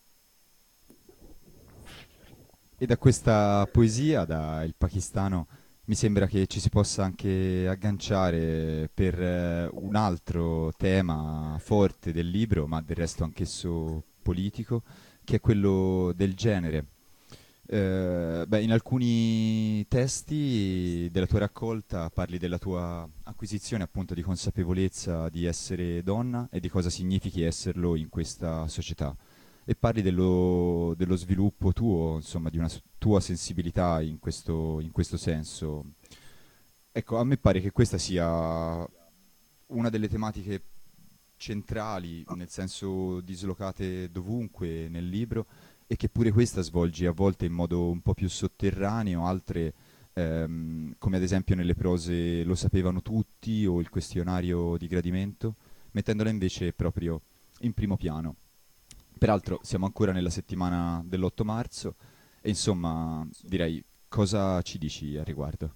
E da questa poesia, da Il Pakistano, mi sembra che ci si possa anche agganciare per eh, un altro tema forte del libro, ma del resto anch'esso politico, che è quello del genere. Eh, beh, in alcuni testi della tua raccolta parli della tua acquisizione appunto di consapevolezza di essere donna e di cosa significhi esserlo in questa società e parli dello, dello sviluppo tuo, insomma, di una s- tua sensibilità in questo, in questo senso. Ecco, a me pare che questa sia una delle tematiche centrali, nel senso dislocate dovunque nel libro, e che pure questa svolgi a volte in modo un po' più sotterraneo, altre, ehm, come ad esempio nelle prose Lo sapevano tutti o Il questionario di gradimento, mettendola invece proprio in primo piano. Peraltro siamo ancora nella settimana dell'otto marzo e insomma direi cosa ci dici al riguardo?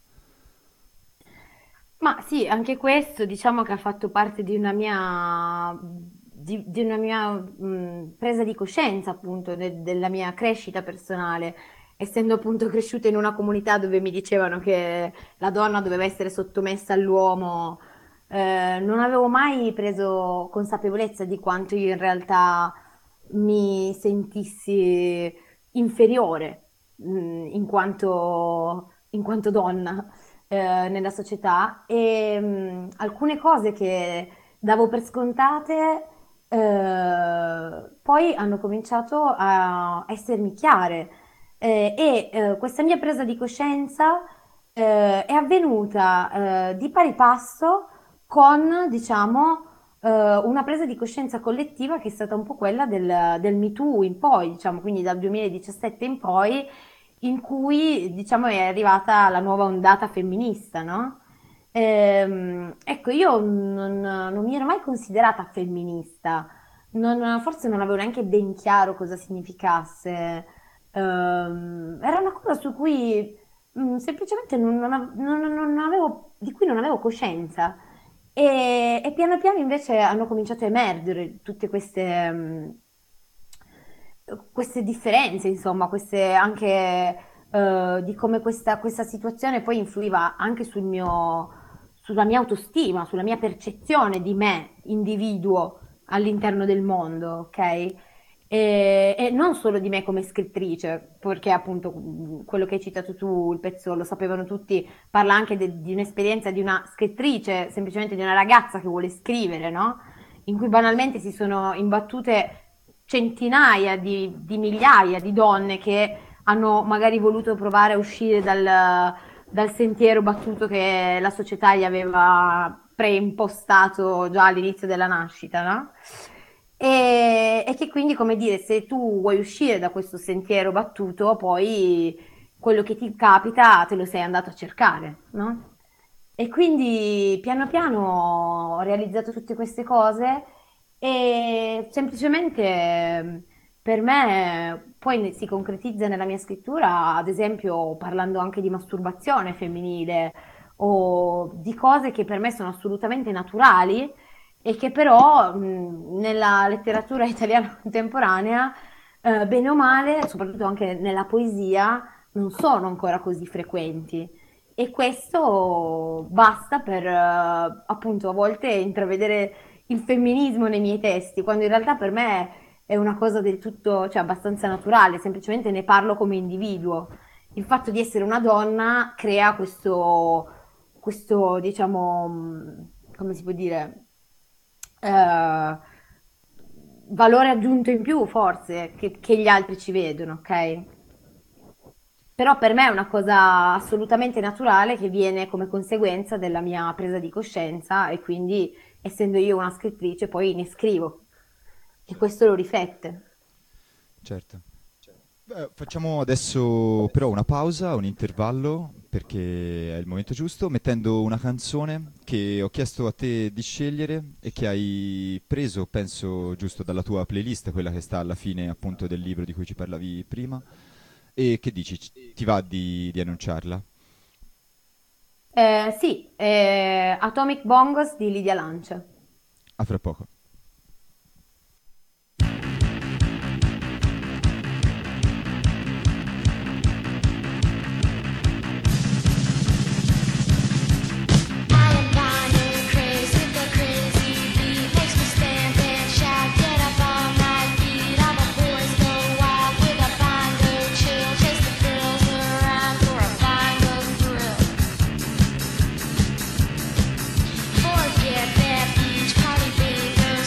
Ma sì, anche questo diciamo che ha fatto parte di una mia, di, di una mia mh, presa di coscienza appunto de- della mia crescita personale, essendo appunto cresciuta in una comunità dove mi dicevano che la donna doveva essere sottomessa all'uomo, eh, non avevo mai preso consapevolezza di quanto io in realtà mi sentissi inferiore mh, in quanto, in quanto donna eh, nella società e mh, alcune cose che davo per scontate eh, poi hanno cominciato a essermi chiare. Eh, e eh, questa mia presa di coscienza eh, è avvenuta eh, di pari passo con, diciamo, eh, una presa di coscienza collettiva che è stata un po' quella del, del Me Too in poi, diciamo, quindi dal duemiladiciassette in poi, in cui, diciamo, è arrivata la nuova ondata femminista, no? Ehm, ecco, io non, non mi ero mai considerata femminista, non- forse non avevo neanche ben chiaro cosa significasse. Ehm, era una cosa su cui mm, semplicemente non, non av- non- non avevo, di cui non avevo coscienza. E, e piano piano invece hanno cominciato a emergere tutte queste, mm, queste differenze, insomma, queste anche eh, di come questa, questa situazione poi influiva anche sul mio, sulla mia autostima, sulla mia percezione di me, individuo, all'interno del mondo, ok? E, e non solo di me come scrittrice, perché appunto mh, quello che hai citato tu, il pezzo lo sapevano tutti, parla anche de- di un'esperienza di una scrittrice, semplicemente di una ragazza che vuole scrivere, no? In cui banalmente si sono imbattute centinaia di, di migliaia di donne che hanno magari voluto provare a uscire dal, dal sentiero battuto che la società gli aveva preimpostato già all'inizio della nascita, no? E, e che quindi, come dire, se tu vuoi uscire da questo sentiero battuto, poi quello che ti capita te lo sei andato a cercare, no? E quindi piano piano ho realizzato tutte queste cose e semplicemente per me poi ne- si concretizza nella mia scrittura, ad esempio parlando anche di masturbazione femminile o di cose che per me sono assolutamente naturali e che però mh, nella letteratura italiana contemporanea, eh, bene o male, soprattutto anche nella poesia, non sono ancora così frequenti. E questo basta per, eh, appunto, a volte intravedere il femminismo nei miei testi, quando in realtà per me è una cosa del tutto, cioè abbastanza naturale, semplicemente ne parlo come individuo. Il fatto di essere una donna crea questo, questo, diciamo, mh, come si può dire, eh, valore aggiunto in più, forse, che, che gli altri ci vedono, ok? Però per me è una cosa assolutamente naturale che viene come conseguenza della mia presa di coscienza e quindi, essendo io una scrittrice, poi ne scrivo e questo lo riflette. Certo. Beh, facciamo adesso però una pausa, un intervallo, perché è il momento giusto, mettendo una canzone che ho chiesto a te di scegliere e che hai preso, penso, giusto dalla tua playlist, quella che sta alla fine appunto del libro di cui ci parlavi prima. E che dici? C- Ti va di, di annunciarla? Eh, sì, eh, Atomic Bongos di Lidia Lance. A fra poco. I am blind crazy with the crazy beat makes me stand and shout, get up on my feet. All the boys go wild with a binder chill, chase the girls around for a binder thrill. Forget that beach party, baby.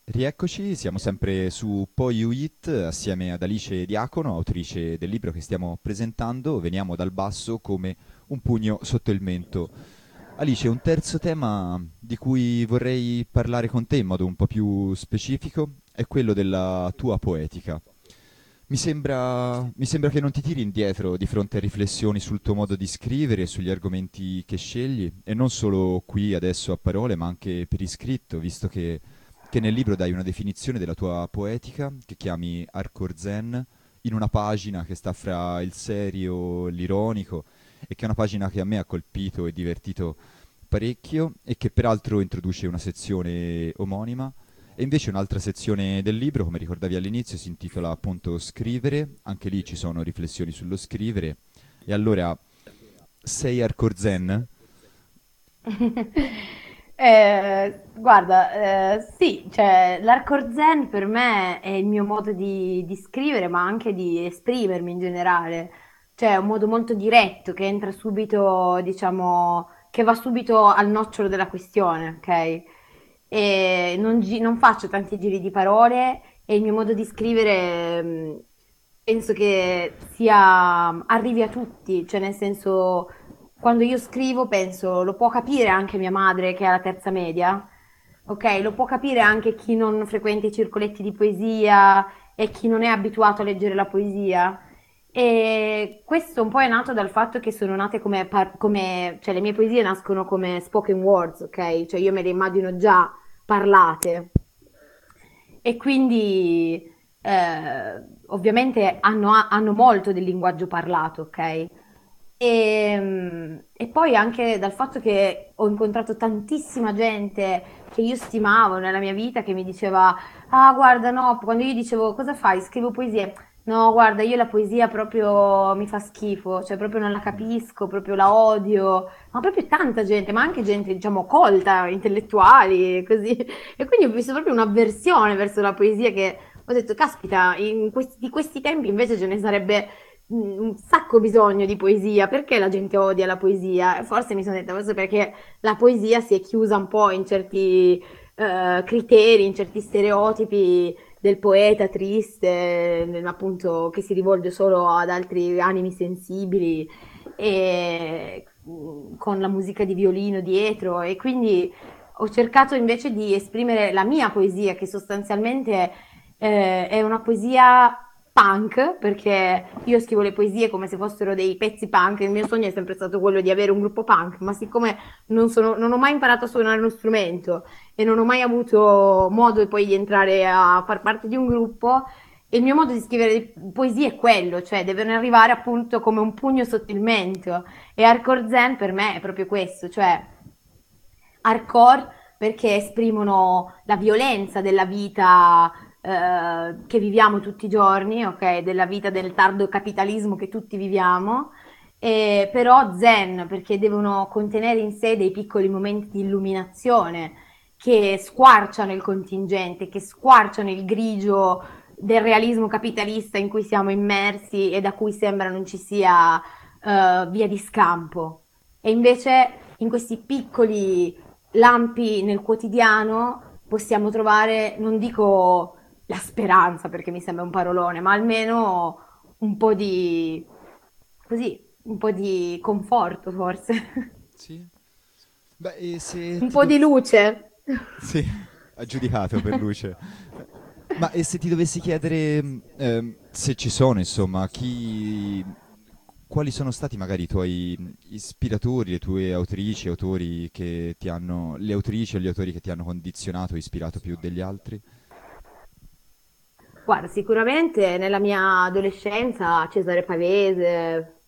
Rieccoci, siamo sempre su Poi You Eat assieme ad Alice Diacono, autrice del libro che stiamo presentando. Veniamo dal basso come un pugno sotto il mento. Alice, un terzo tema di cui vorrei parlare con te in modo un po' più specifico è quello della tua poetica. Mi sembra, mi sembra che non ti tiri indietro di fronte a riflessioni sul tuo modo di scrivere e sugli argomenti che scegli, e non solo qui adesso a parole, ma anche per iscritto, visto che, che nel libro dai una definizione della tua poetica che chiami hardcore zen in una pagina che sta fra il serio e l'ironico, e che è una pagina che a me ha colpito e divertito parecchio e che peraltro introduce una sezione omonima. E invece un'altra sezione del libro, come ricordavi all'inizio, si intitola appunto Scrivere, anche lì ci sono riflessioni sullo scrivere. E allora, sei hardcore zen? Eh, guarda, eh, sì, cioè l'hardcore zen per me è il mio modo di, di scrivere, ma anche di esprimermi in generale. Cioè, è un modo molto diretto che entra subito, diciamo, che va subito al nocciolo della questione, ok? E non, gi- non faccio tanti giri di parole e il mio modo di scrivere mh, penso che sia, arrivi a tutti, cioè nel senso, quando io scrivo penso, lo può capire anche mia madre che ha la terza media, ok? Lo può capire anche chi non frequenta i circoletti di poesia e chi non è abituato a leggere la poesia. E questo un po' è nato dal fatto che sono nate come, par- come, cioè le mie poesie nascono come spoken words, ok? Cioè io me le immagino già parlate. E quindi eh, ovviamente hanno, hanno molto del linguaggio parlato, ok? E, mm, e poi anche dal fatto che ho incontrato tantissima gente che io stimavo nella mia vita che mi diceva: Ah, guarda, no, quando io dicevo cosa fai? Scrivo poesie. No, guarda, io la poesia proprio mi fa schifo, cioè proprio non la capisco, proprio la odio, ma proprio tanta gente, ma anche gente, diciamo, colta, intellettuali, così. E quindi ho visto proprio un'avversione verso la poesia che ho detto, caspita, in questi, di questi tempi invece ce ne sarebbe mm, un sacco bisogno di poesia, perché la gente odia la poesia? E forse mi sono detta, forse perché la poesia si è chiusa un po' in certi eh, criteri, in certi stereotipi del poeta triste, nel- appunto, che si rivolge solo ad altri animi sensibili e mm, con la musica di violino dietro. E quindi ho cercato invece di esprimere la mia poesia, che sostanzialmente eh, è una poesia punk, perché io scrivo le poesie come se fossero dei pezzi punk. Il mio sogno è sempre stato quello di avere un gruppo punk, ma siccome non sono, non ho mai imparato a suonare uno strumento e non ho mai avuto modo poi di entrare a far parte di un gruppo, il mio modo di scrivere poesie è quello, cioè devono arrivare appunto come un pugno sotto il mento. E hardcore zen per me è proprio questo, cioè hardcore perché esprimono la violenza della vita eh, che viviamo tutti i giorni, ok? Della vita del tardo capitalismo che tutti viviamo, e però zen perché devono contenere in sé dei piccoli momenti di illuminazione che squarciano il contingente, che squarciano il grigio del realismo capitalista in cui siamo immersi e da cui sembra non ci sia eh, via di scampo. E invece in questi piccoli lampi nel quotidiano possiamo trovare, non dico la speranza perché mi sembra un parolone, ma almeno un po' di, così, un po' di conforto forse, Sì. Beh, e se un ti po' do- di luce. Sì, aggiudicato per luce. Ma e se ti dovessi chiedere mh, ehm, se ci sono, insomma, chi... quali sono stati magari i tuoi mh, ispiratori, le tue autrici, autori che ti hanno, le autrici o gli autori che ti hanno condizionato, ispirato più degli altri? Guarda, sicuramente nella mia adolescenza Cesare Pavese,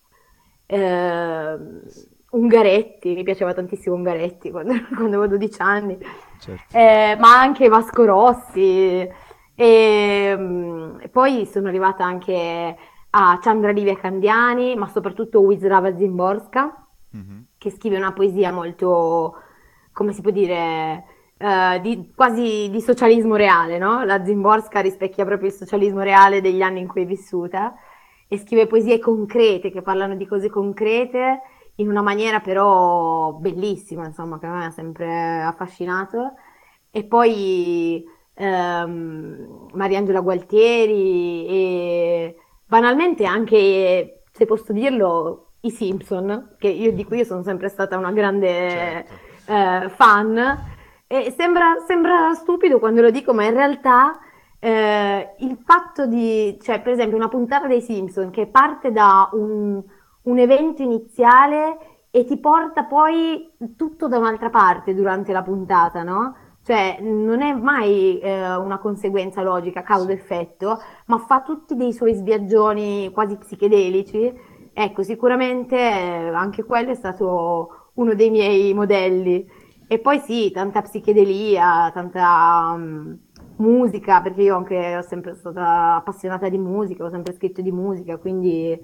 ehm, Ungaretti, mi piaceva tantissimo Ungaretti quando, quando avevo dodici anni, Certo. eh, ma anche Vasco Rossi. E, mm, e poi sono arrivata anche a Chandra Livia Candiani, ma soprattutto Wisława Szymborska, Mhm. che scrive una poesia molto, come si può dire, eh, di- quasi di socialismo reale, no? La Zimborska rispecchia proprio il socialismo reale degli anni in cui è vissuta e scrive poesie concrete che parlano di cose concrete in una maniera però bellissima, insomma, che a me ha sempre affascinato. E poi ehm, Mariangela Gualtieri e banalmente anche, se posso dirlo, i Simpson, che io, di cui io sono sempre stata una grande Certo. eh, fan. E sembra, sembra stupido quando lo dico, ma in realtà eh, il fatto di, cioè per esempio una puntata dei Simpson che parte da un, un evento iniziale e ti porta poi tutto da un'altra parte durante la puntata, no? Cioè non è mai eh, una conseguenza logica, causa-effetto, ma fa tutti dei suoi sviaggioni quasi psichedelici. Ecco, sicuramente eh, anche quello è stato uno dei miei modelli. E poi sì, tanta psichedelia, tanta mm, musica, perché io anche ho sempre stata appassionata di musica, ho sempre scritto di musica, quindi eh,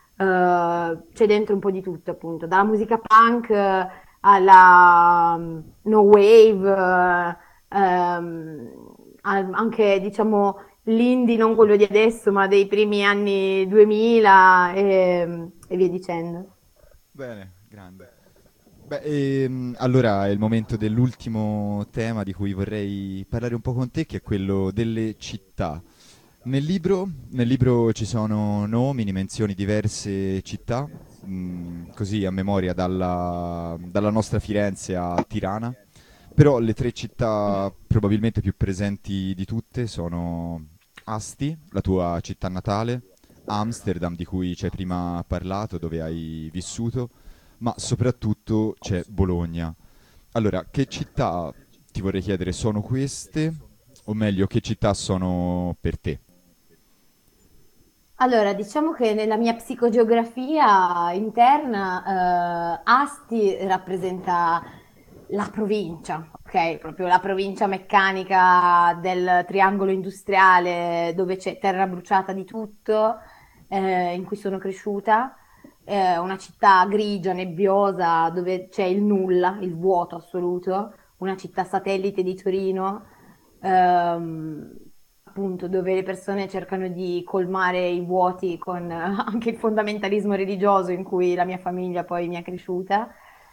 c'è dentro un po' di tutto, appunto, dalla musica punk eh, alla mm, no wave, eh, ehm, al- anche diciamo l'indie, non quello di adesso, ma dei primi anni duemila e, e via dicendo. Bene, grande. Beh, ehm, allora è il momento dell'ultimo tema di cui vorrei parlare un po' con te, che è quello delle città. Nel libro, nel libro ci sono nomi, menzioni diverse città, mm, così a memoria dalla, dalla nostra Firenze a Tirana, però le tre città probabilmente più presenti di tutte sono Asti, la tua città natale, Amsterdam, di cui ci hai prima parlato, dove hai vissuto, ma soprattutto c'è Bologna. Allora, che città, ti vorrei chiedere, sono queste? O meglio, che città sono per te? Allora, diciamo che nella mia psicogeografia interna, eh, Asti rappresenta la provincia, ok? Proprio la provincia meccanica del triangolo industriale dove c'è terra bruciata di tutto, eh, in cui sono cresciuta. Eh, una città grigia, nebbiosa, dove c'è il nulla, il vuoto assoluto, una città satellite di Torino, ehm, appunto dove le persone cercano di colmare i vuoti con eh, anche il fondamentalismo religioso in cui la mia famiglia poi mi è cresciuta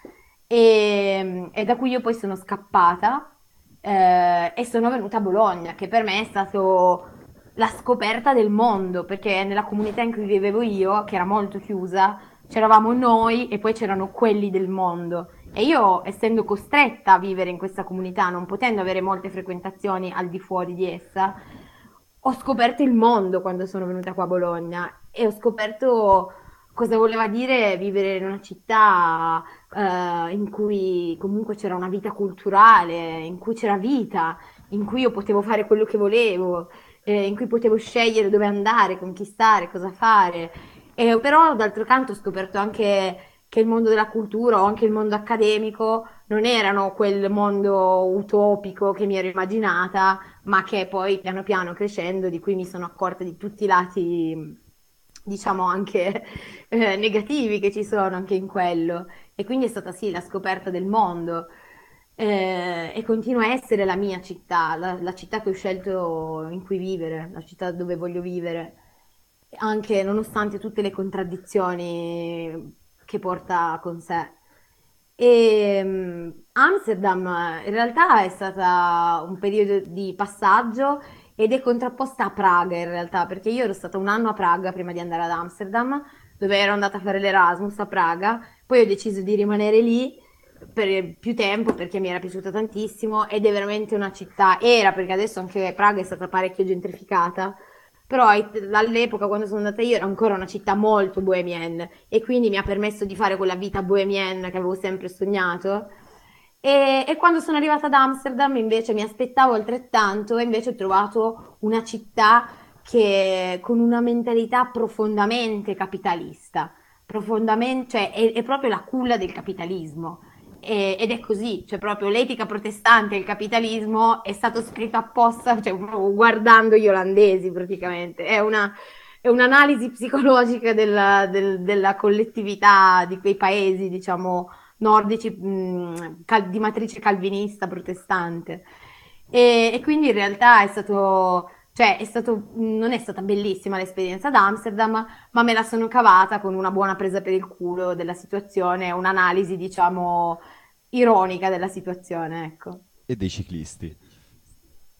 e, e da cui io poi sono scappata eh, e sono venuta a Bologna, che per me è stato la scoperta del mondo, perché nella comunità in cui vivevo io, che era molto chiusa, c'eravamo noi e poi c'erano quelli del mondo. E io, essendo costretta a vivere in questa comunità, non potendo avere molte frequentazioni al di fuori di essa, ho scoperto il mondo quando sono venuta qua a Bologna e ho scoperto cosa voleva dire vivere in una città eh, in cui comunque c'era una vita culturale, in cui c'era vita, in cui io potevo fare quello che volevo, eh, in cui potevo scegliere dove andare, con chi stare, cosa fare. E però d'altro canto ho scoperto anche che il mondo della cultura o anche il mondo accademico non erano quel mondo utopico che mi ero immaginata, ma che poi piano piano crescendo, di cui mi sono accorta di tutti i lati, diciamo anche eh, negativi che ci sono anche in quello. E quindi è stata sì la scoperta del mondo. Eh, e continua a essere la mia città, la, la città che ho scelto in cui vivere, la città dove voglio vivere, anche nonostante tutte le contraddizioni che porta con sé. E mm, Amsterdam eh, in realtà è stata un periodo di passaggio ed è contrapposta a Praga in realtà, perché io ero stata un anno a Praga prima di andare ad Amsterdam, dove ero andata a fare l'Erasmus a Praga, poi ho deciso di rimanere lì per più tempo perché mi era piaciuta tantissimo ed è veramente una città, era perché adesso anche Praga è stata parecchio gentrificata, però ai- all'epoca quando sono andata io era ancora una città molto bohemienne e quindi mi ha permesso di fare quella vita bohemienne che avevo sempre sognato. E, e quando sono arrivata ad Amsterdam invece mi aspettavo altrettanto e invece ho trovato una città che con una mentalità profondamente capitalista, profondamente, cioè è, è proprio la culla del capitalismo. E- ed è così, cioè proprio l'etica protestante e il capitalismo è stato scritto apposta, cioè proprio guardando gli olandesi praticamente, è una, è un'analisi psicologica della, del- della collettività di quei paesi, diciamo, nordici, mh, cal- di matrice calvinista protestante. E, e quindi in realtà è stato, cioè è stato, non è stata bellissima l'esperienza ad Amsterdam, ma me la sono cavata con una buona presa per il culo della situazione, un'analisi, diciamo, ironica della situazione, ecco. E dei ciclisti.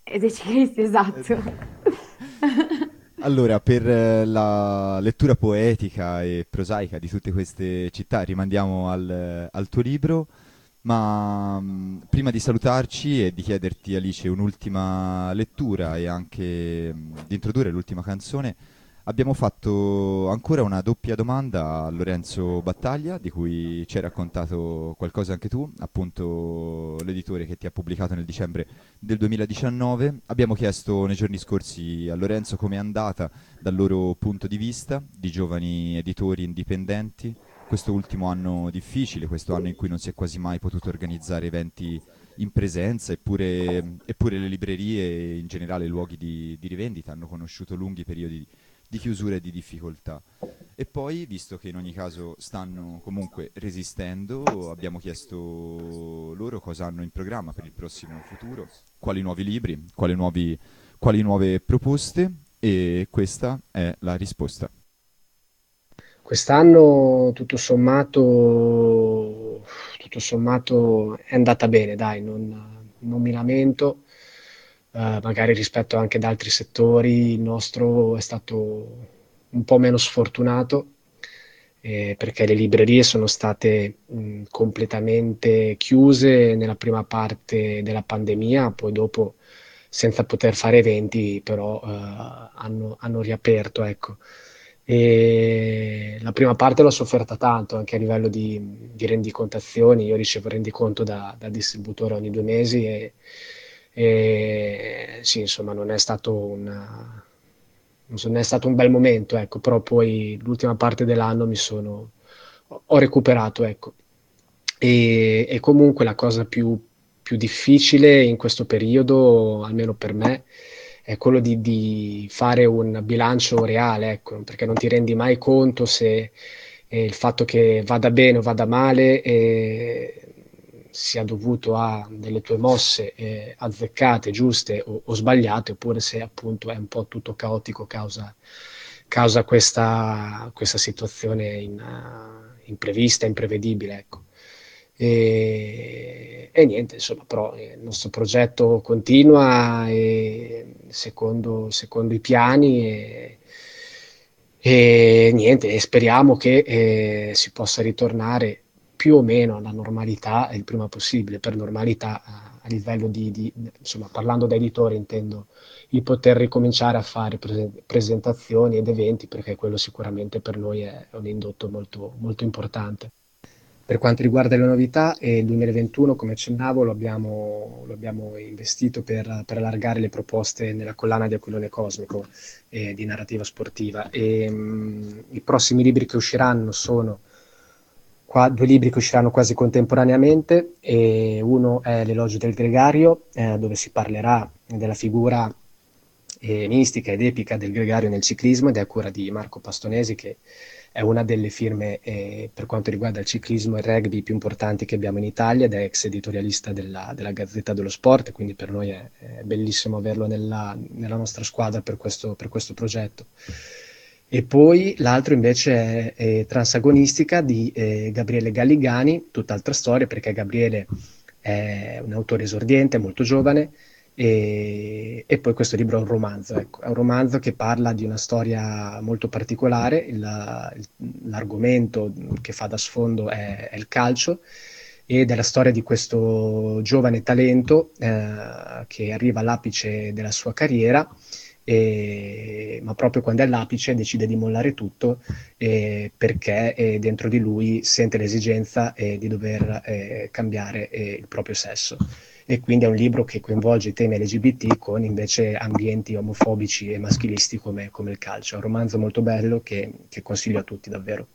E De Ciclisti, esatto. Allora, per eh, la lettura poetica e prosaica di tutte queste città rimandiamo al, al tuo libro, ma mh, prima di salutarci e di chiederti, Alice, un'ultima lettura e anche mh, di introdurre l'ultima canzone, abbiamo fatto ancora una doppia domanda a Lorenzo Battaglia, di cui ci hai raccontato qualcosa anche tu, appunto l'editore che ti ha pubblicato nel dicembre del duemiladiciannove. Abbiamo chiesto nei giorni scorsi a Lorenzo com'è andata dal loro punto di vista, di giovani editori indipendenti, questo ultimo anno difficile, questo anno in cui non si è quasi mai potuto organizzare eventi in presenza, eppure, eppure le librerie e in generale i luoghi di, di rivendita hanno conosciuto lunghi periodi di chiusura e di difficoltà. E poi, visto che in ogni caso stanno comunque resistendo, abbiamo chiesto loro cosa hanno in programma per il prossimo futuro, quali nuovi libri, quali, nuovi, quali nuove proposte, e questa è la risposta. Quest'anno tutto sommato, tutto sommato è andata bene, dai, non, non mi lamento. Eh, magari rispetto anche ad altri settori, il nostro è stato un po' meno sfortunato, eh, perché le librerie sono state mh, completamente chiuse nella prima parte della pandemia, poi dopo senza poter fare eventi, però eh, hanno, hanno riaperto, ecco. E la prima parte l'ho sofferta tanto anche a livello di, di rendicontazioni. Io ricevo il rendiconto da, dal distributore ogni due mesi e, e sì, insomma, non è stato una, non è stato un bel momento, ecco, però poi l'ultima parte dell'anno mi sono, ho recuperato, ecco. E, e comunque la cosa più, più difficile in questo periodo, almeno per me, è quello di, di fare un bilancio reale, ecco, perché non ti rendi mai conto se eh, il fatto che vada bene o vada male eh, sia dovuto a delle tue mosse eh, azzeccate, giuste o, o sbagliate, oppure se appunto è un po' tutto caotico causa, causa questa, questa situazione in, uh, imprevista, imprevedibile, ecco. E, e niente, insomma, però eh, il nostro progetto continua e secondo, secondo i piani e, e niente, e speriamo che eh, si possa ritornare più o meno alla normalità il prima possibile. Per normalità a, a livello di, di, insomma, parlando da editore intendo il poter ricominciare a fare prese- presentazioni ed eventi, perché quello sicuramente per noi è, è un indotto molto, molto importante. Per quanto riguarda le novità, eh, il duemilaventuno, come accennavo, lo abbiamo, lo abbiamo investito per, per allargare le proposte nella collana di Aquilone Cosmico eh, di narrativa sportiva. E, mh, i prossimi libri che usciranno sono qua, due libri che usciranno quasi contemporaneamente. E uno è L'Elogio del Gregario, eh, dove si parlerà della figura eh, mistica ed epica del gregario nel ciclismo, ed è a cura di Marco Pastonesi, che è una delle firme eh, per quanto riguarda il ciclismo e il rugby più importanti che abbiamo in Italia, ed è ex editorialista della, della Gazzetta dello Sport, quindi per noi è, è bellissimo averlo nella, nella nostra squadra per questo, per questo progetto. E poi l'altro invece è, è Transagonistica di eh, Gabriele Galligani, tutt'altra storia, perché Gabriele è un autore esordiente, molto giovane. E, e poi questo libro è un romanzo, ecco. È un romanzo che parla di una storia molto particolare. Il, l'argomento che fa da sfondo è, è il calcio, ed è la storia di questo giovane talento eh, che arriva all'apice della sua carriera, e, ma proprio quando è all'apice decide di mollare tutto eh, perché eh, dentro di lui sente l'esigenza eh, di dover eh, cambiare eh, il proprio sesso. E quindi è un libro che coinvolge i temi L G B T con invece ambienti omofobici e maschilisti come, come il calcio. È un romanzo molto bello che, che consiglio a tutti davvero.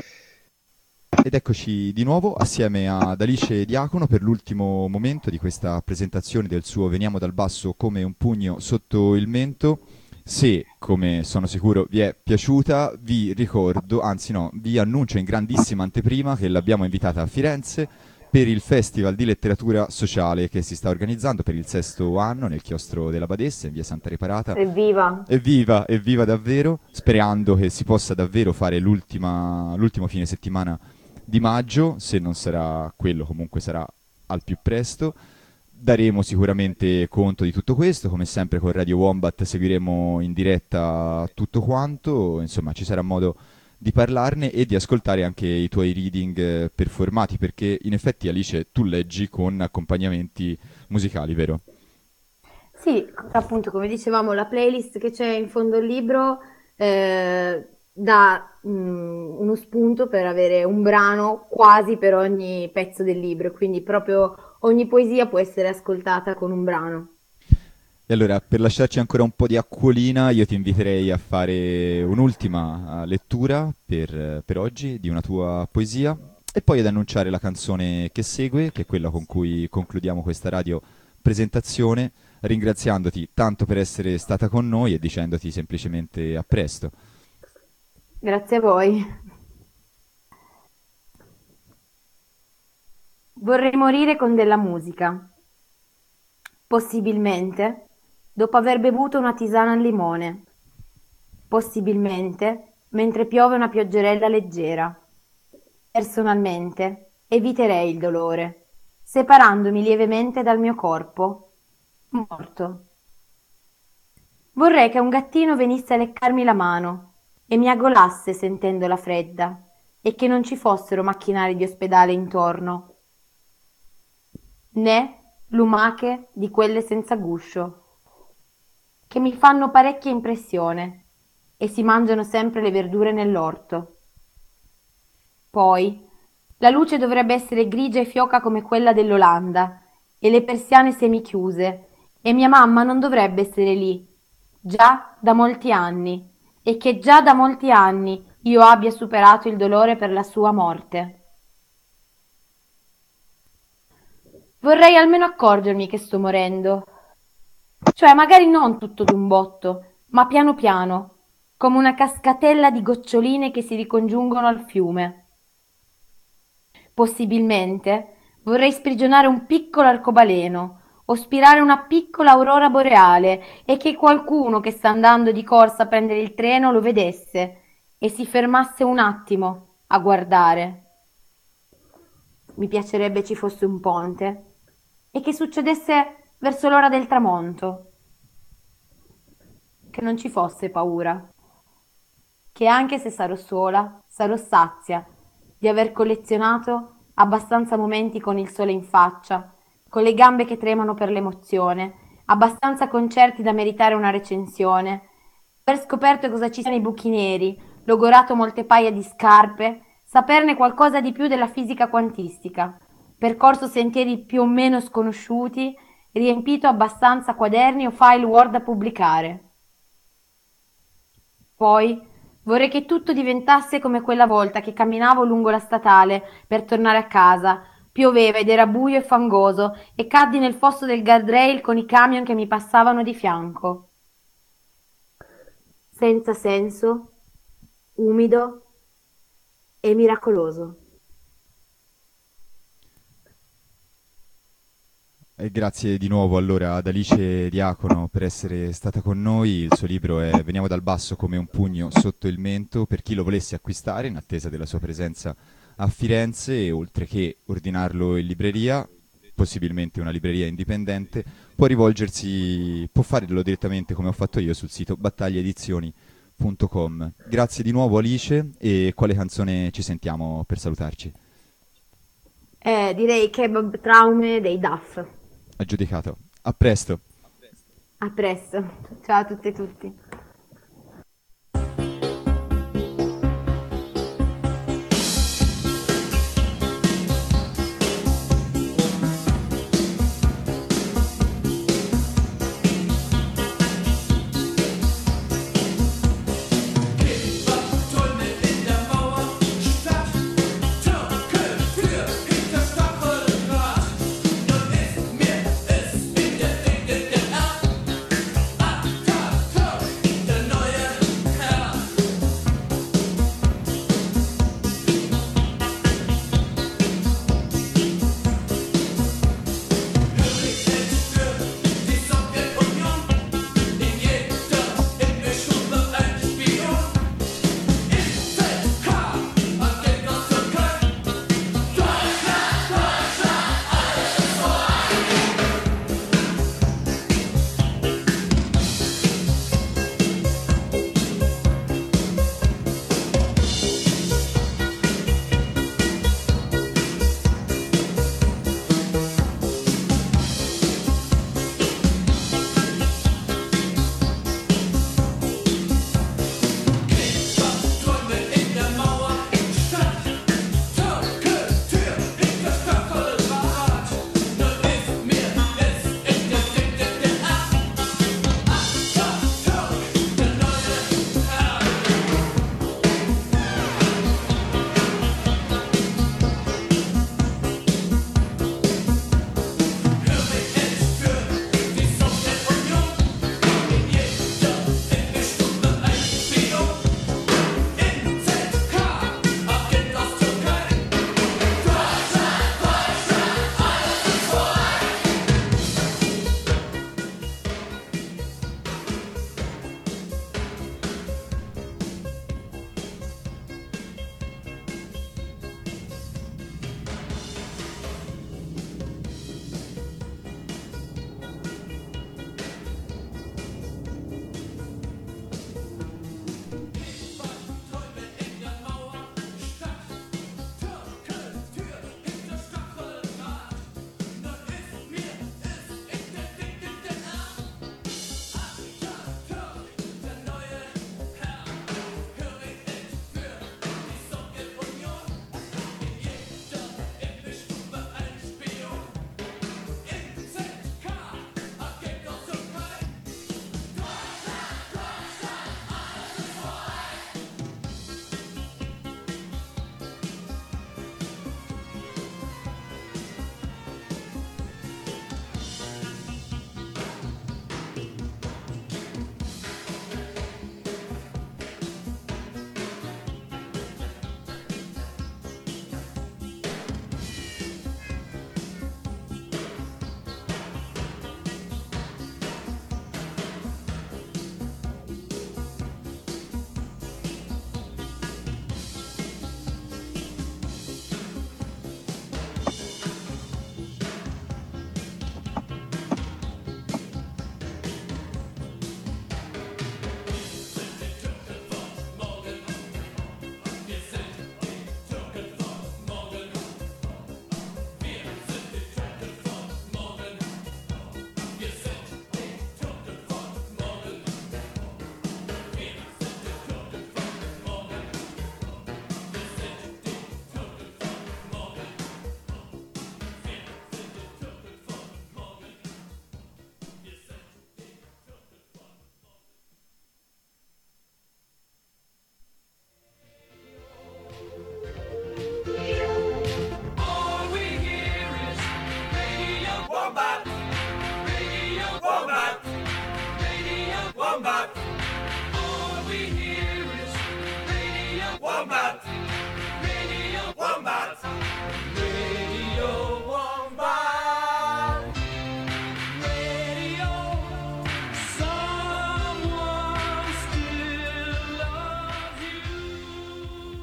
Ed eccoci di nuovo assieme ad Alice Diacono per l'ultimo momento di questa presentazione del suo Veniamo dal basso come un pugno sotto il mento. Se, come sono sicuro, vi è piaciuta, vi ricordo, anzi no, vi annuncio in grandissima anteprima che l'abbiamo invitata a Firenze per il Festival di Letteratura Sociale che si sta organizzando per il sesto anno nel chiostro della Badessa in via Santa Reparata. Evviva! Evviva, evviva davvero, sperando che si possa davvero fare l'ultima, l'ultimo fine settimana di maggio, se non sarà quello comunque sarà al più presto. daremo sicuramente conto di tutto questo, come sempre con Radio Wombat seguiremo in diretta tutto quanto, insomma ci sarà modo di parlarne e di ascoltare anche i tuoi reading eh, performati, perché in effetti Alice tu leggi con accompagnamenti musicali, vero? Sì, appunto, come dicevamo, la playlist che c'è in fondo al libro eh, dà mm, uno spunto per avere un brano quasi per ogni pezzo del libro, quindi proprio ogni poesia può essere ascoltata con un brano. E allora, per lasciarci ancora un po' di acquolina, io ti inviterei a fare un'ultima eh, lettura per, eh, per oggi di una tua poesia e poi ad annunciare la canzone che segue, che è quella con cui concludiamo questa radio presentazione, ringraziandoti tanto per essere stata con noi e dicendoti semplicemente a presto. Grazie a voi. Vorrei morire con della musica, possibilmente dopo aver bevuto una tisana al limone, possibilmente mentre piove una pioggerella leggera. Personalmente eviterei il dolore, separandomi lievemente dal mio corpo, morto. Vorrei che un gattino venisse a leccarmi la mano e mi aggolasse sentendola fredda e che non ci fossero macchinari di ospedale intorno, né lumache di quelle senza guscio, che mi fanno parecchia impressione e si mangiano sempre le verdure nell'orto. Poi la luce dovrebbe essere grigia e fioca come quella dell'Olanda e le persiane semichiuse e mia mamma non dovrebbe essere lì, già da molti anni, e che già da molti anni io abbia superato il dolore per la sua morte. Vorrei almeno accorgermi che sto morendo, cioè magari non tutto d'un botto, ma piano piano, come una cascatella di goccioline che si ricongiungono al fiume. Possibilmente vorrei sprigionare un piccolo arcobaleno o spirare una piccola aurora boreale e che qualcuno che sta andando di corsa a prendere il treno lo vedesse e si fermasse un attimo a guardare. Mi piacerebbe ci fosse un ponte e che succedesse verso l'ora del tramonto, che non ci fosse paura, che anche se sarò sola, sarò sazia di aver collezionato abbastanza momenti con il sole in faccia, con le gambe che tremano per l'emozione, abbastanza concerti da meritare una recensione, aver scoperto cosa ci sia nei buchi neri, logorato molte paia di scarpe, saperne qualcosa di più della fisica quantistica, percorso sentieri più o meno sconosciuti, riempito abbastanza quaderni o file Word da pubblicare. Poi vorrei che tutto diventasse come quella volta che camminavo lungo la statale per tornare a casa. Pioveva ed era buio e fangoso e caddi nel fosso del guardrail con i camion che mi passavano di fianco. Senza senso, umido e miracoloso. E grazie di nuovo allora ad Alice Diacono per essere stata con noi. Il suo libro è Veniamo dal basso come un pugno sotto il mento, per chi lo volesse acquistare in attesa della sua presenza a Firenze, oltre che ordinarlo in libreria, possibilmente una libreria indipendente, può rivolgersi, può farlo direttamente come ho fatto io sul sito battaglia edizioni punto com. Grazie di nuovo Alice, e quale canzone ci sentiamo per salutarci? Eh, direi Kebab Traume dei D A F. Aggiudicato. A presto. A presto. Ciao a tutte e tutti. Mir ist wie der Ding in der Arm. Wombat. All we hear is Radio Wombat. Radio Wombat. Radio Wombat. Radio. Someone still loves you.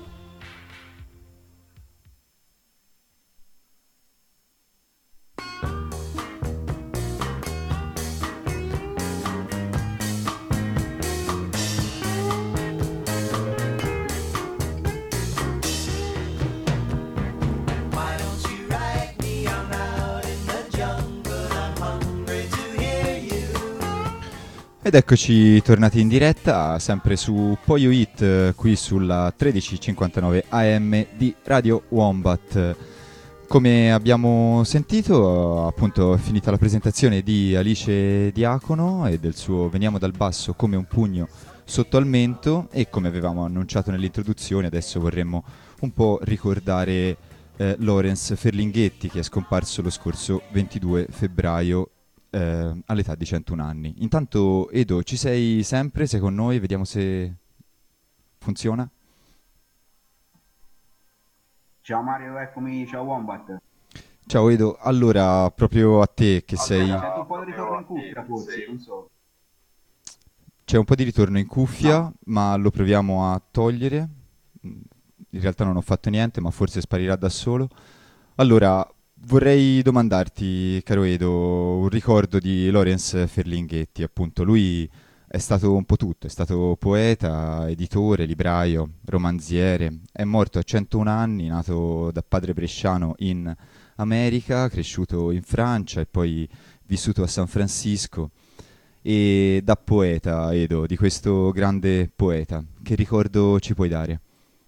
Why don't you write me? I'm out in the jungle. I'm hungry to hear you. Ed eccoci tornati in diretta, sempre su Poyo It, eh, qui sulla tredici cinquantanove A M di Radio Wombat. Come abbiamo sentito, eh, appunto è finita la presentazione di Alice Diacono e del suo Veniamo dal basso come un pugno sotto al mento, e come avevamo annunciato nell'introduzione adesso vorremmo un po' ricordare eh, Lawrence Ferlinghetti, che è scomparso lo scorso ventidue febbraio eh, all'età di centuno anni. Intanto Edo, ci sei sempre? Sei con noi? Vediamo se funziona. Ciao Mario, eccomi, ciao Wombat. Ciao Edo, allora proprio a te che sei... Sento un po' di ritorno in cuffia forse, non so. C'è un po' di ritorno in cuffia, ma lo proviamo a togliere. In realtà non ho fatto niente, ma forse sparirà da solo. Allora, vorrei domandarti, caro Edo, un ricordo di Lawrence Ferlinghetti. Appunto, lui è stato un po' tutto, è stato poeta, editore, libraio, romanziere. È morto a centouno anni, nato da padre bresciano in America, cresciuto in Francia e poi vissuto a San Francisco. E da poeta, Edo, di questo grande poeta, che ricordo ci puoi dare?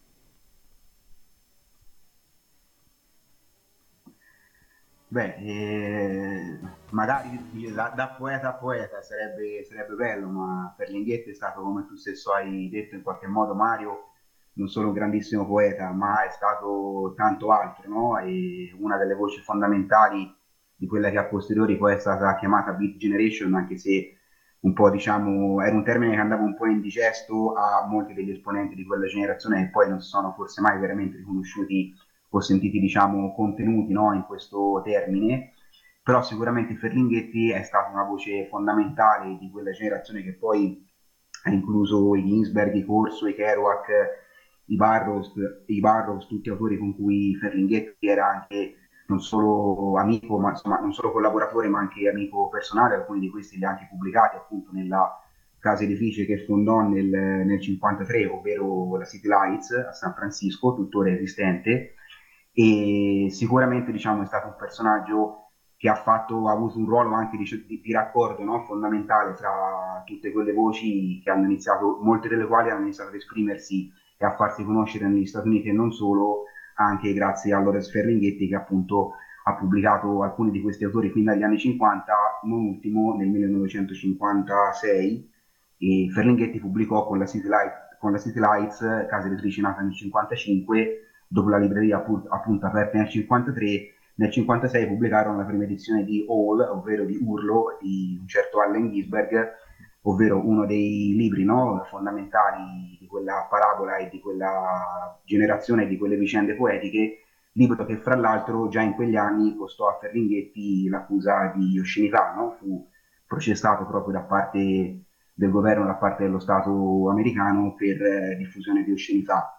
Beh, eh, magari da, da poeta a poeta sarebbe, sarebbe bello, ma Ferlinghetti è stato, come tu stesso hai detto in qualche modo, Mario, non solo un grandissimo poeta, ma è stato tanto altro, no? E una delle voci fondamentali di quella che a posteriori poi è stata chiamata Beat Generation, anche se un po', diciamo, era un termine che andava un po' indigesto a molti degli esponenti di quella generazione che poi non si sono forse mai veramente riconosciuti o sentiti, diciamo, contenuti, no, in questo termine. Però sicuramente Ferlinghetti è stata una voce fondamentale di quella generazione che poi ha incluso i Ginsberg, i Corso, i Kerouac, i Burroughs, i Burroughs, tutti autori con cui Ferlinghetti era anche non solo amico, ma insomma non solo collaboratore, ma anche amico personale. Alcuni di questi li ha anche pubblicati appunto nella casa editrice che fondò nel, nel cinquantatré, ovvero la City Lights a San Francisco, tuttora esistente. E sicuramente, diciamo, è stato un personaggio che ha, fatto, ha avuto un ruolo anche di, di, di raccordo, no? Fondamentale tra tutte quelle voci che hanno iniziato, molte delle quali hanno iniziato ad esprimersi e a farsi conoscere negli Stati Uniti e non solo, anche grazie a Lawrence Ferlinghetti, che appunto ha pubblicato alcuni di questi autori fin dagli anni cinquanta, non ultimo nel millenovecentocinquantasei. E Ferlinghetti pubblicò con la City, Light, con la City Lights, casa editrice nata nel cinquantacinque, dopo la libreria appunto aperta nel cinquantatré. Nel cinquantasei pubblicarono la prima edizione di Howl, ovvero di Urlo, di un certo Allen Ginsberg, ovvero uno dei libri, no, fondamentali di quella parabola e di quella generazione e di quelle vicende poetiche, libro che fra l'altro già in quegli anni costò a Ferlinghetti l'accusa di oscenità, no? Fu processato proprio da parte del governo, da parte dello Stato americano per eh, diffusione di oscenità.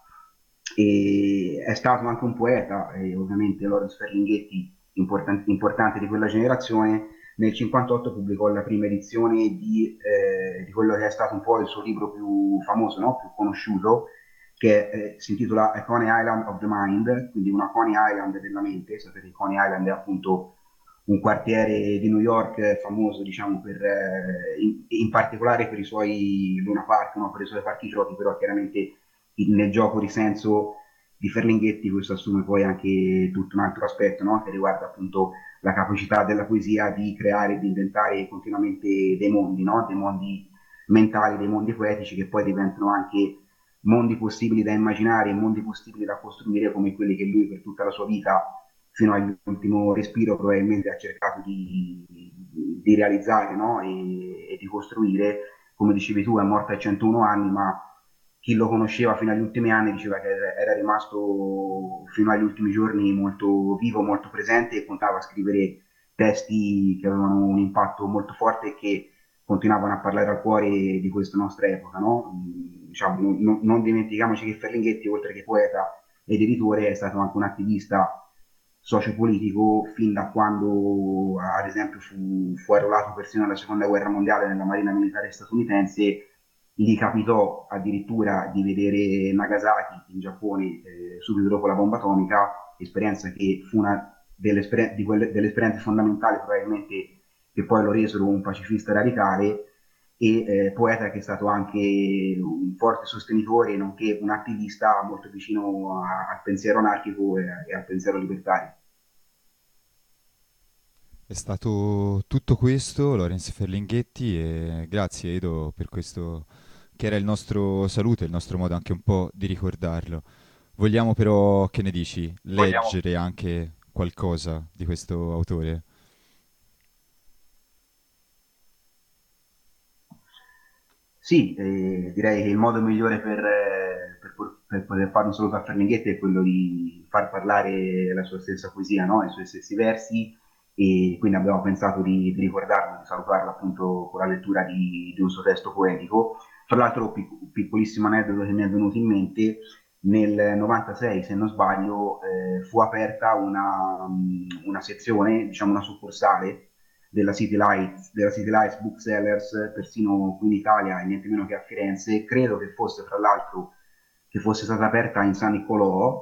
E è stato anche un poeta, e ovviamente Lawrence Ferlinghetti, important- importante di quella generazione. Nel cinquantotto pubblicò la prima edizione di, eh, di quello che è stato un po' il suo libro più famoso, no? Più conosciuto, che eh, si intitola A Coney Island of the Mind, quindi una Coney Island della mente. Sapete che Coney Island è appunto un quartiere di New York famoso, diciamo, per, eh, in, in particolare per i suoi Luna Park, no? Per i suoi parchi giochi, però chiaramente nel gioco di senso di Ferlinghetti questo assume poi anche tutto un altro aspetto, no? Che riguarda appunto la capacità della poesia di creare e di inventare continuamente dei mondi, no? Dei mondi mentali, dei mondi poetici che poi diventano anche mondi possibili da immaginare, mondi possibili da costruire, come quelli che lui per tutta la sua vita, fino all'ultimo respiro, probabilmente ha cercato di, di realizzare, no? e, e di costruire, come dicevi tu, è morto a centouno anni, ma chi lo conosceva fino agli ultimi anni diceva che era era rimasto fino agli ultimi giorni molto vivo, molto presente e continuava a scrivere testi che avevano un impatto molto forte e che continuavano a parlare al cuore di questa nostra epoca, no? Mm, Diciamo, non, non- non dimentichiamoci che Ferlinghetti, oltre che poeta ed editore, è stato anche un attivista sociopolitico fin da quando, ad esempio, fu, fu arruolato persino alla seconda guerra mondiale nella Marina Militare statunitense. Gli capitò addirittura di vedere Nagasaki in Giappone eh, subito dopo la bomba atomica, esperienza che fu una delle, esper- di quelle- delle esperienze fondamentali probabilmente che poi lo resero un pacifista radicale e eh, poeta che è stato anche un forte sostenitore, nonché un attivista molto vicino a- al pensiero anarchico e, e al pensiero libertario. È stato tutto questo, Lorenzo Ferlinghetti, e grazie Edo per questo che era il nostro saluto, il nostro modo anche un po' di ricordarlo. Vogliamo però, che ne dici, Vogliamo leggere anche qualcosa di questo autore? Sì, eh, direi che il modo migliore per, eh, per por- per poter fare un saluto a Ferlinghetti è quello di far parlare la sua stessa poesia, no? I suoi stessi versi, e quindi abbiamo pensato di, di ricordarlo, di salutarlo appunto con la lettura di, di un suo testo poetico. Tra l'altro, pic- piccolissimo aneddoto che mi è venuto in mente, nel novantasei, se non sbaglio, eh, fu aperta una, una sezione, diciamo una succursale della City Lights, della City Lights Booksellers, persino qui in Italia e niente meno che a Firenze. Credo che fosse, fra l'altro, che fosse stata aperta in San Niccolò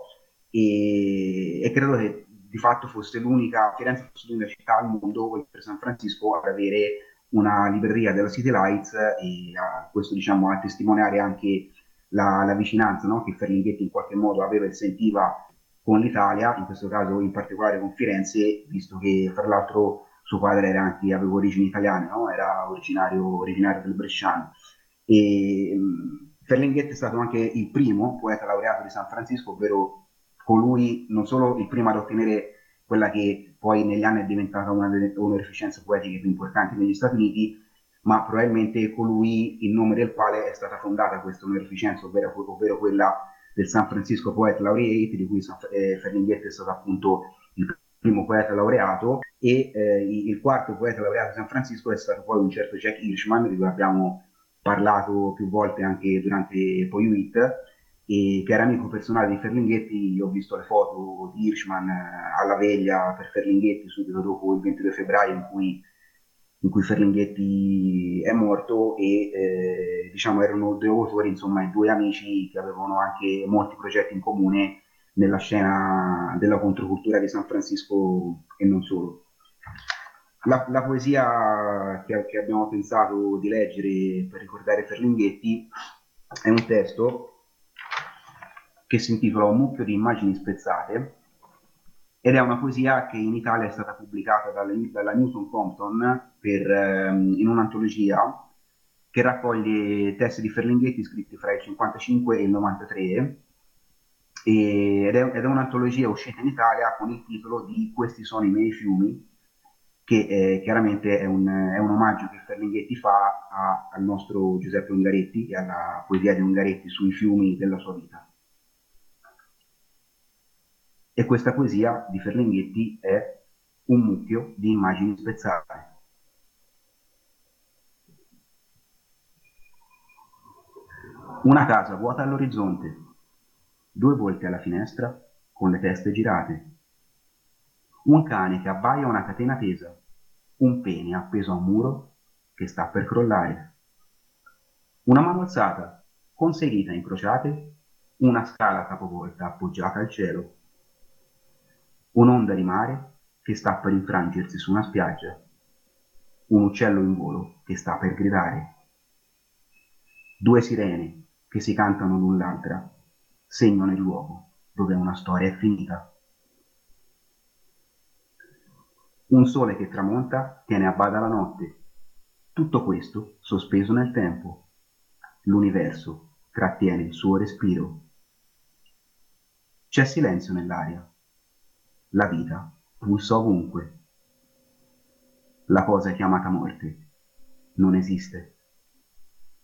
e, e credo che di fatto fosse l'unica, Firenze fosse l'unica città al mondo, oltre San Francisco, ad avere una libreria della City Lights e a, questo diciamo a testimoniare anche la, la vicinanza, no? Che Ferlinghetti in qualche modo aveva e sentiva con l'Italia, in questo caso in particolare con Firenze, visto che fra l'altro suo padre era anche, aveva origini italiane, no? Era originario, originario del Bresciano. E, mh, Ferlinghetti è stato anche il primo poeta laureato di San Francisco, ovvero colui non solo il primo ad ottenere quella che poi negli anni è diventata una delle onorificenze poetiche più importanti negli Stati Uniti, ma probabilmente colui in nome del quale è stata fondata questa onorificenza, ovvero, ovvero quella del San Francisco Poet Laureate, di cui San, eh, Ferlinghetti è stato appunto il primo poeta laureato, e eh, il quarto poeta laureato di San Francisco è stato poi un certo Jack Hirschman, di cui abbiamo parlato più volte anche durante Poiuit, e che era amico personale di Ferlinghetti. Io ho visto le foto di Hirschman eh, alla veglia per Ferlinghetti subito dopo il ventidue febbraio in cui, in cui Ferlinghetti è morto, e eh, diciamo erano due autori, insomma, e due amici che avevano anche molti progetti in comune nella scena della controcultura di San Francisco e non solo. La, la poesia che, che abbiamo pensato di leggere per ricordare Ferlinghetti è un testo che si intitola Un mucchio di immagini spezzate ed è una poesia che in Italia è stata pubblicata dalla, dalla Newton Compton per, ehm, in un'antologia che raccoglie testi di Ferlinghetti scritti fra il cinquantacinque e il novantatré, e- ed è, ed è un'antologia uscita in Italia con il titolo di Questi sono i miei fiumi, che eh, chiaramente è un, è un omaggio che Ferlinghetti fa a- al nostro Giuseppe Ungaretti e alla poesia di Ungaretti sui fiumi della sua vita. E questa poesia di Ferlinghetti è un mucchio di immagini spezzate. Una casa vuota all'orizzonte, due volte alla finestra con le teste girate, un cane che abbaia a una catena tesa, un pene appeso a un muro che sta per crollare, una mano alzata con sei dita incrociate, una scala capovolta appoggiata al cielo, un'onda di mare che sta per infrangersi su una spiaggia, un uccello in volo che sta per gridare, due sirene che si cantano l'un l'altra, segnano il luogo dove una storia è finita. Un sole che tramonta tiene a bada la notte, tutto questo sospeso nel tempo. L'universo trattiene il suo respiro. C'è silenzio nell'aria. La vita pulsa ovunque. La cosa chiamata morte non esiste.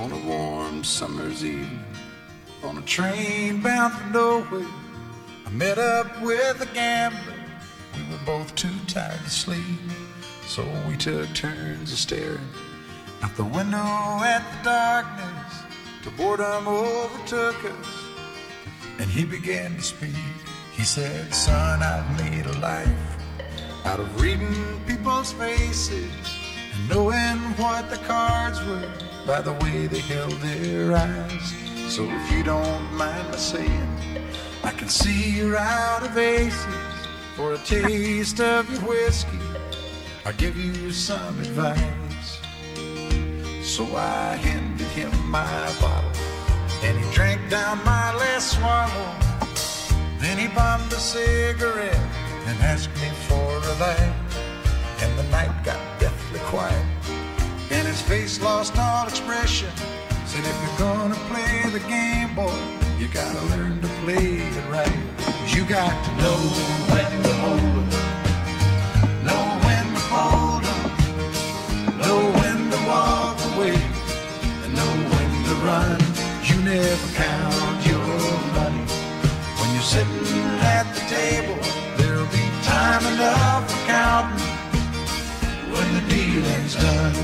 On a warm summer's evening, on a train bound for nowhere, I met up with a gambler. We were both too tired to sleep, so we took turns of staring out the window at the darkness till boredom overtook us, and he began to speak. He said, son, I've made a life out of reading people's faces and knowing what the cards were by the way they held their eyes. So if you don't mind my saying, I can see you're out of aces. For a taste of your whiskey, I'll give you some advice. So I handed him my bottle, and he drank down my last swallow. Then he bummed a cigarette and asked me for a light. And the night got deathly quiet, and his face lost all expression. Said, if you're gonna play the game, boy, you gotta learn to play it right. You got to know when to hold 'em, know when to fold 'em, know when to walk away, and know when to run. You never count your money when you're sitting at the table. There'll be time enough for counting when the dealing's done.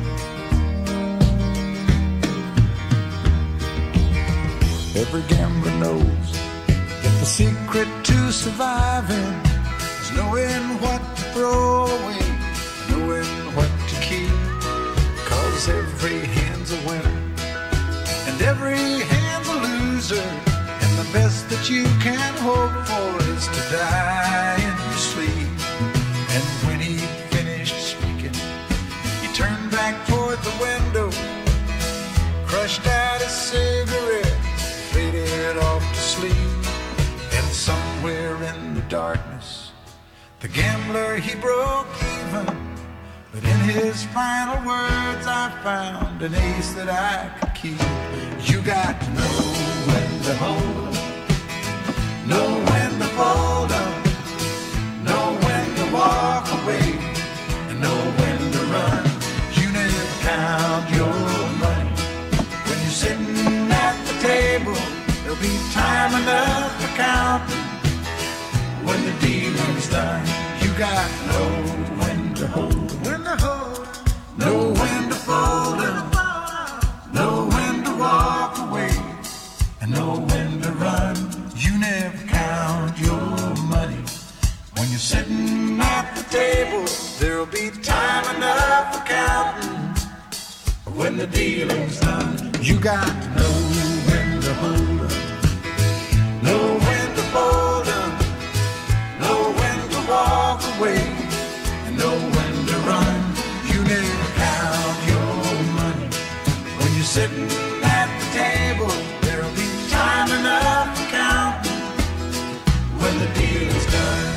Every gambler knows that the secret to surviving is knowing what to throw away, knowing what to keep. Cause every hand's a winner and every hand's a loser, and the best that you can hope for is to die in your sleep. And when he finished speaking, he turned back toward the window, crushed out his cigarette, faded off to sleep. And somewhere in the darkness, the gambler, he broke even. But in his final words, I found an ace that I could keep. You got to know when to hold 'em, know when to fold 'em, know when to walk away, and know when to run. You never count your money when you're sitting at the table. There'll be time enough for counting when the dealing's done. You got to know when to hold 'em, when to hold 'em, know when to fold 'em, know when to walk away, and know when to run. You never count your money when you're sitting at the table. There'll be time enough for counting when the dealing's done. You got to know when to hold 'em, know when to fold 'em, know when to walk away, and know when to run. You never count your money when you're sitting at the table. There'll be time enough for counting when the deal is done.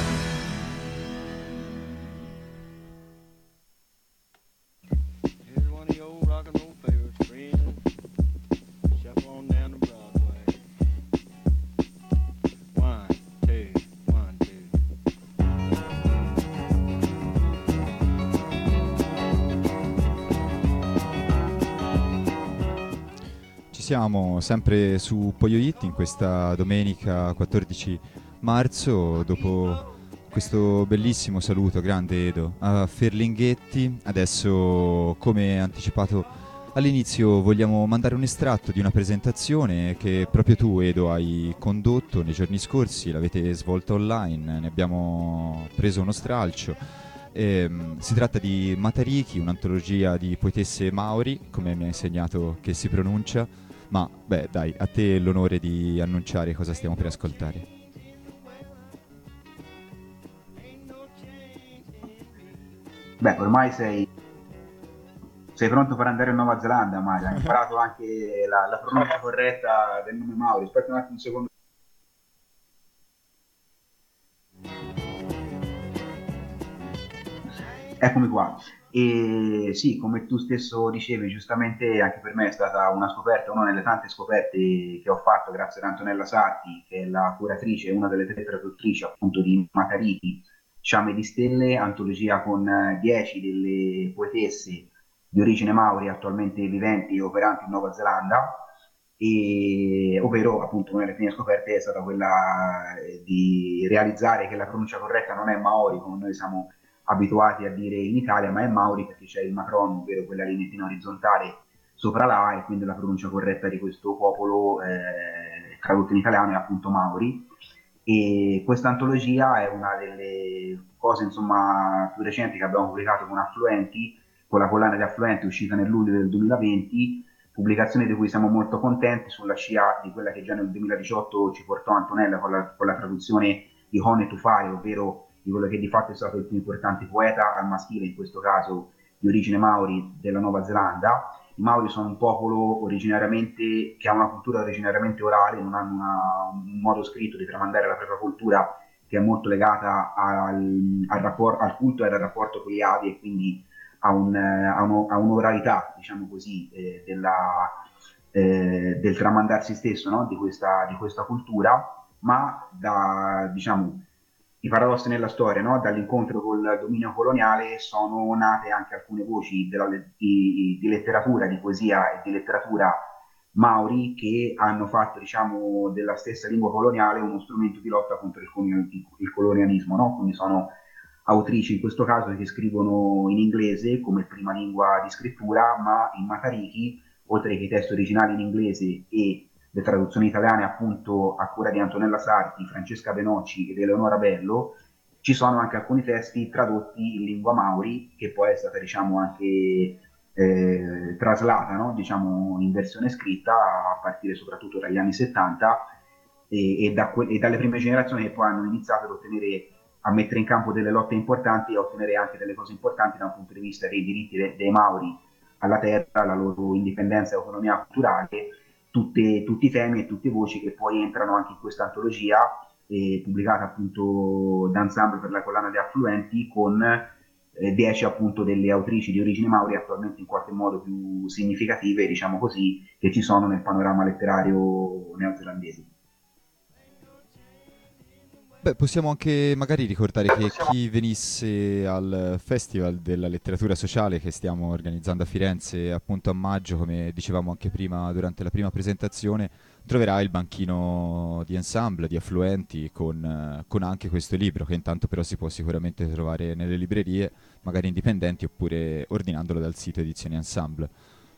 Here's one of your old rock and roll favorites, friend. Shuffle on down to Broadway. One, two, one, two. Ci siamo sempre su Poyo Hit in questa domenica quattordici marzo, dopo questo bellissimo saluto, grande Edo, a Ferlinghetti. Adesso, come anticipato all'inizio, vogliamo mandare un estratto di una presentazione che proprio tu, Edo, hai condotto nei giorni scorsi, l'avete svolta online, ne abbiamo preso uno stralcio. Ehm, si tratta di Matariki, un'antologia di poetesse maori, come mi ha insegnato che si pronuncia, ma beh dai, a te l'onore di annunciare cosa stiamo per ascoltare. Beh, ormai sei, sei pronto per andare in Nuova Zelanda, Mario. Hai imparato anche la, la pronuncia corretta del nome Mauri. Aspetta un attimo, un secondo. Eccomi qua. E sì, come tu stesso dicevi, giustamente anche per me è stata una scoperta, una delle tante scoperte che ho fatto grazie ad Antonella Sarti, che è la curatrice, una delle tre traduttrici appunto di Matariki, Sciame di Stelle, antologia con dieci delle poetesse di origine maori attualmente viventi e operanti in Nuova Zelanda, e, ovvero appunto una delle prime scoperte è stata quella eh, di realizzare che la pronuncia corretta non è Maori come noi siamo abituati a dire in Italia, ma è Maori perché c'è il macron, ovvero quella lineettina orizzontale sopra la A, e quindi la pronuncia corretta di questo popolo eh, tradotto in italiano è appunto Maori. E questa antologia è una delle cose insomma più recenti che abbiamo pubblicato con Affluenti, con la collana di Affluenti uscita nel luglio del duemilaventi, pubblicazione di cui siamo molto contenti sulla scia di quella che già nel duemiladiciotto ci portò Antonella con la, con la traduzione di Hone Tufare, ovvero di quello che di fatto è stato il più importante poeta al maschile, in questo caso di origine maori della Nuova Zelanda. I Maori sono un popolo originariamente che ha una cultura originariamente orale, non hanno una, un modo scritto di tramandare la propria cultura che è molto legata al, al, rapport, al culto e al rapporto con gli avi, e quindi a, un, a, uno, a un'oralità, diciamo così, eh, della, eh, del tramandarsi stesso, no? di, questa, di questa cultura, ma da, diciamo, i paradossi nella storia, no? Dall'incontro col dominio coloniale sono nate anche alcune voci della, di, di letteratura, di poesia e di letteratura maori che hanno fatto, diciamo, della stessa lingua coloniale uno strumento di lotta contro il, il colonialismo, no? Quindi sono autrici in questo caso che scrivono in inglese come prima lingua di scrittura, ma in Matariki, oltre che i testi originali in inglese e le traduzioni italiane appunto a cura di Antonella Sarti, Francesca Benocci ed Eleonora Bello, ci sono anche alcuni testi tradotti in lingua maori, che poi è stata, diciamo, anche eh, traslata, no? Diciamo, in versione scritta a partire soprattutto dagli anni settanta, e, e, da que- e dalle prime generazioni che poi hanno iniziato ad ottenere, a mettere in campo delle lotte importanti e a ottenere anche delle cose importanti da un punto di vista dei diritti de- dei maori alla terra, la loro indipendenza e autonomia culturale, tutte, tutti i temi e tutte voci che poi entrano anche in questa antologia, eh, pubblicata appunto da Ensemble per la collana di Affluenti, con eh, dieci appunto delle autrici di origine maori attualmente in qualche modo più significative, diciamo così, che ci sono nel panorama letterario neozelandese. Beh, possiamo anche magari ricordare che chi venisse al Festival della Letteratura Sociale che stiamo organizzando a Firenze appunto a maggio, come dicevamo anche prima durante la prima presentazione, troverà il banchino di Ensemble, di Affluenti, con, eh, con anche questo libro, che intanto però si può sicuramente trovare nelle librerie, magari indipendenti, oppure ordinandolo dal sito Edizioni Ensemble.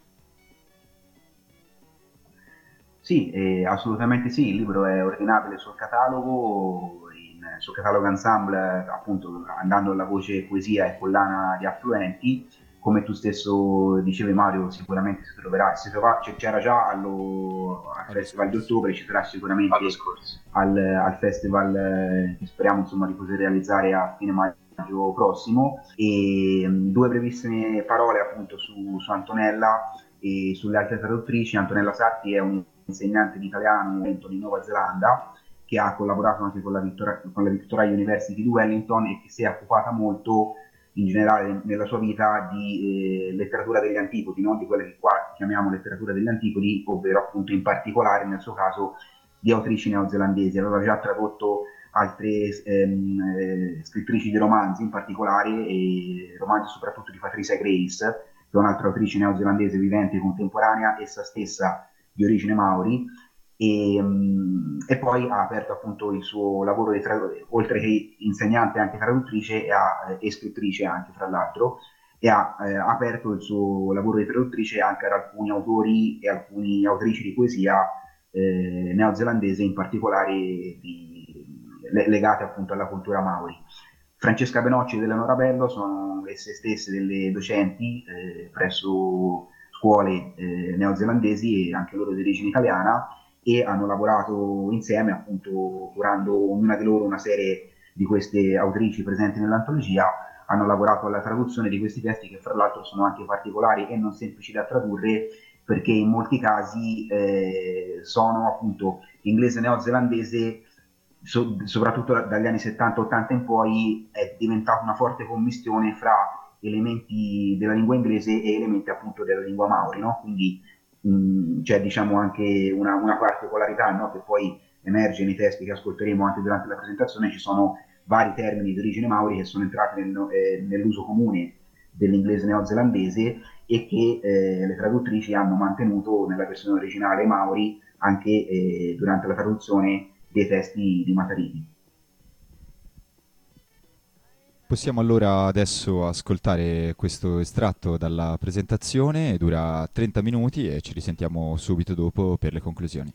Sì, eh, assolutamente sì, il libro è ordinabile sul catalogo, in- sul catalogo Ensemble, appunto andando alla voce poesia e collana di Affluenti. Come tu stesso dicevi Mario, sicuramente si troverà, si trova, c- c'era già allo, al Allo Festival di scorso. ottobre, ci sarà sicuramente al, al Festival eh, che speriamo insomma di poter realizzare a fine maggio prossimo. E mh, due brevissime parole appunto su, su Antonella e sulle altre traduttrici. Antonella Sarti è un insegnante di italiano in Wellington, in Nuova Zelanda, che ha collaborato anche con la, Victoria, con la Victoria University di Wellington e che si è occupata molto in generale nella sua vita di eh, letteratura degli antipodi, no? Di quella che qua chiamiamo letteratura degli antipodi, ovvero appunto in particolare nel suo caso di autrici neozelandesi. Aveva già tradotto altre ehm, eh, scrittrici di romanzi, in particolare e romanzi soprattutto di Patricia Grace, che è un'altra autrice neozelandese vivente contemporanea, essa stessa di origine maori, e, um, e poi ha aperto appunto il suo lavoro di trad- oltre che insegnante anche traduttrice e, ha, eh, e scrittrice anche tra l'altro, e ha eh, aperto il suo lavoro di traduttrice anche ad alcuni autori e alcune autrici di poesia eh, neozelandese, in particolare di, le, legate appunto alla cultura maori. Francesca Benocci ed Eleonora Bello sono esse stesse delle docenti eh, presso scuole eh, neozelandesi e anche loro di origine italiana, e hanno lavorato insieme appunto curando ognuna di loro una serie di queste autrici presenti nell'antologia. Hanno lavorato alla traduzione di questi testi, che fra l'altro sono anche particolari e non semplici da tradurre, perché in molti casi eh, sono appunto inglese neozelandese, so, soprattutto dagli anni settanta ottanta in poi è diventata una forte commistione fra elementi della lingua inglese e elementi appunto della lingua maori, no? Quindi mh, c'è diciamo anche una, una particolarità, no? Che poi emerge nei testi che ascolteremo anche durante la presentazione. Ci sono vari termini di origine maori che sono entrati nel, eh, nell'uso comune dell'inglese neozelandese e che eh, le traduttrici hanno mantenuto nella versione originale Maori anche eh, durante la traduzione dei testi di Matariki. Possiamo allora adesso ascoltare questo estratto dalla presentazione, dura trenta minuti e ci risentiamo subito dopo per le conclusioni.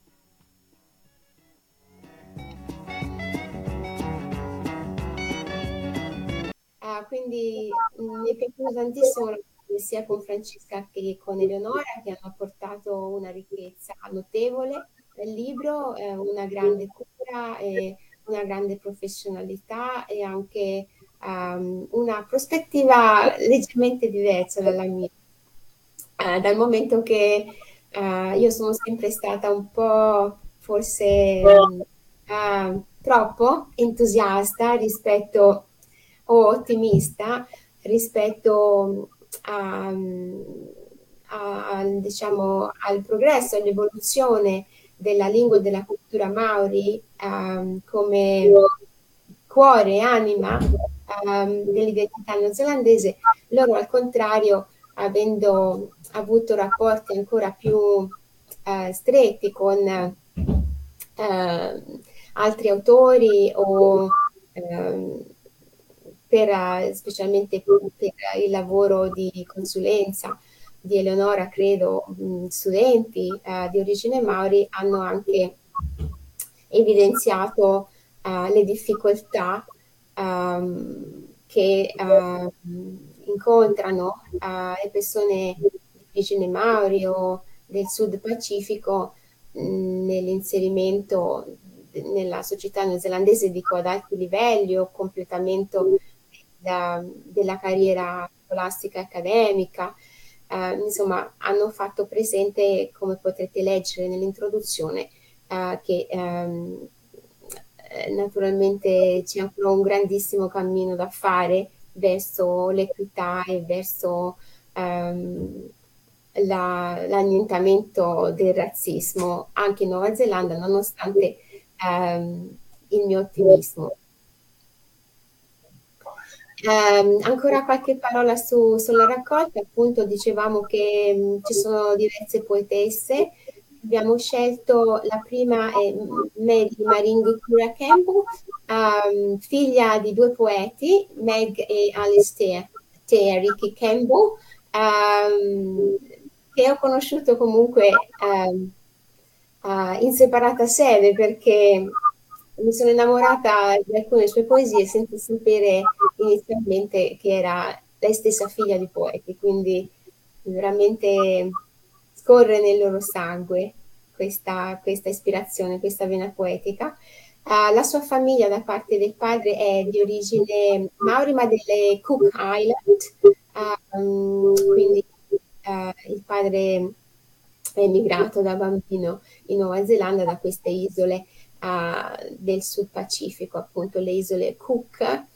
Ah, quindi mh, mi è piaciuto tantissimo lavorare sia con Francesca che con Eleonora, che hanno portato una ricchezza notevole nel libro, eh, una grande cura e una grande professionalità e anche ehm, una prospettiva leggermente diversa dalla mia, eh, dal momento che eh, io sono sempre stata un po' forse mh, eh, troppo entusiasta rispetto o ottimista rispetto a, a- al, diciamo, al progresso, all'evoluzione della lingua e della cultura maori ehm, come cuore e anima ehm, dell'identità neozelandese. Loro, al contrario, avendo avuto rapporti ancora più eh, stretti con eh, altri autori o ehm, per, eh, specialmente per il lavoro di consulenza di Eleonora, credo, mh, studenti eh, di origine Maori hanno anche evidenziato eh, le difficoltà ehm, che ehm, incontrano eh, le persone di origine Maori o del Sud Pacifico mh, nell'inserimento nella società neozelandese, dico ad alti livelli o completamento da- della carriera scolastica e accademica. Eh, insomma, hanno fatto presente, come potrete leggere nell'introduzione, eh, che ehm, eh, naturalmente c'è ancora un grandissimo cammino da fare verso l'equità e verso ehm, la- l'annientamento del razzismo anche in Nuova Zelanda, nonostante ehm, il mio ottimismo. Ehm, ancora qualche parola su- sulla raccolta, appunto dicevamo che mh, ci sono diverse poetesse, abbiamo scelto la prima è mh, Mary Maring Cura Campbell, ehm, figlia di due poeti, Meg e Alistair Ricky Campbell, ehm, che ho conosciuto comunque ehm, ah, in separata sede perché mi sono innamorata di alcune sue poesie senza sapere inizialmente che era lei stessa figlia di poeti, quindi veramente scorre nel loro sangue questa, questa ispirazione, questa vena poetica. Ah, la sua famiglia da parte del padre è di origine Maori, ma delle Cook Island, ah, mm, quindi eh, il padre è emigrato da bambino in Nuova Zelanda da queste isole eh, del Sud Pacifico, appunto le isole Cook.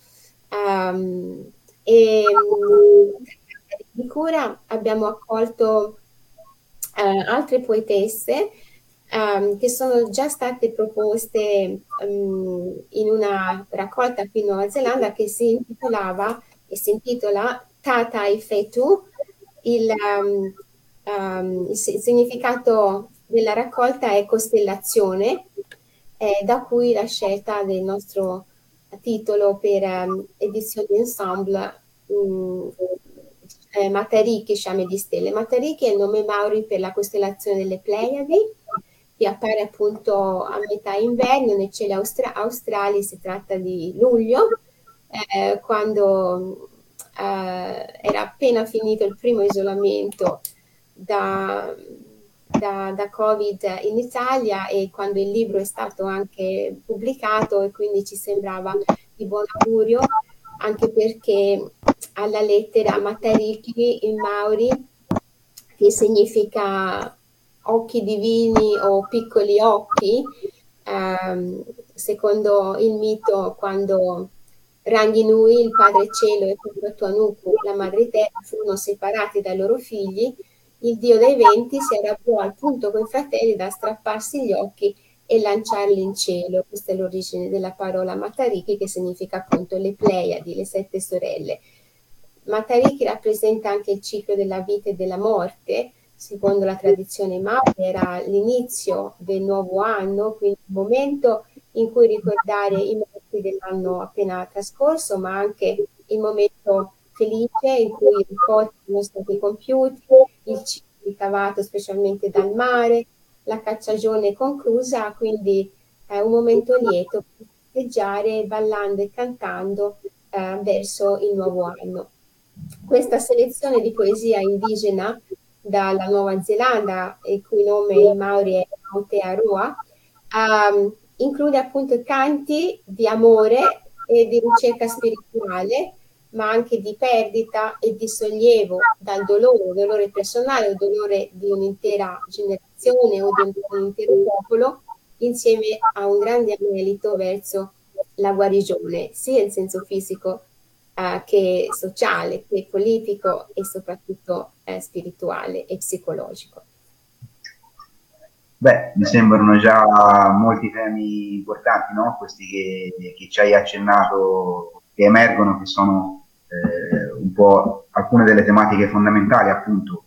Um, e mm, di cura abbiamo accolto eh, altre poetesse ehm, che sono già state proposte ehm, in una raccolta qui in Nuova Zelanda che si intitolava e si intitola Tata e Fetu. Il, ehm, ehm, il si- il significato della raccolta è costellazione, eh, da cui la scelta del nostro titolo per ehm, edizioni ensemble mh, eh, Matariki, Sciame di Stelle. Matariki è il nome maori per la costellazione delle Pleiadi, che appare appunto a metà inverno nei cieli austra- australi, si tratta di luglio, eh, quando eh, era appena finito il primo isolamento da, da, da Covid in Italia e quando il libro è stato anche pubblicato e quindi ci sembrava di buon augurio, anche perché alla lettera Matariki in Maori, che significa occhi divini o piccoli occhi, ehm, secondo il mito, quando Ranginui, il padre cielo, e Tuanuku, la madre terra, furono separati dai loro figli, il dio dei venti si arrabbiò al punto coi fratelli da strapparsi gli occhi e lanciarli in cielo. Questa è l'origine della parola Matariki, che significa appunto le Pleiadi, le sette sorelle. Matariki rappresenta anche il ciclo della vita e della morte. Secondo la tradizione Maori era l'inizio del nuovo anno, quindi il momento in cui ricordare i morti dell'anno appena trascorso, ma anche il momento felice in cui i raccolti sono stati compiuti, il cibo ricavato specialmente dal mare, la cacciagione conclusa, quindi è un momento lieto per festeggiare ballando e cantando eh, verso il nuovo anno. Questa selezione di poesia indigena dalla Nuova Zelanda, il cui nome in Maori è Aotearoa, um, include appunto canti di amore e di ricerca spirituale, ma anche di perdita e di sollievo dal dolore, dolore personale o dolore di un'intera generazione o di un, un intero popolo, insieme a un grande anelito verso la guarigione, sia in senso fisico eh, che sociale, che politico e soprattutto eh, spirituale e psicologico. Beh, mi sembrano già molti temi importanti, no? Questi che, che ci hai accennato, che emergono, che sono eh, un po' alcune delle tematiche fondamentali appunto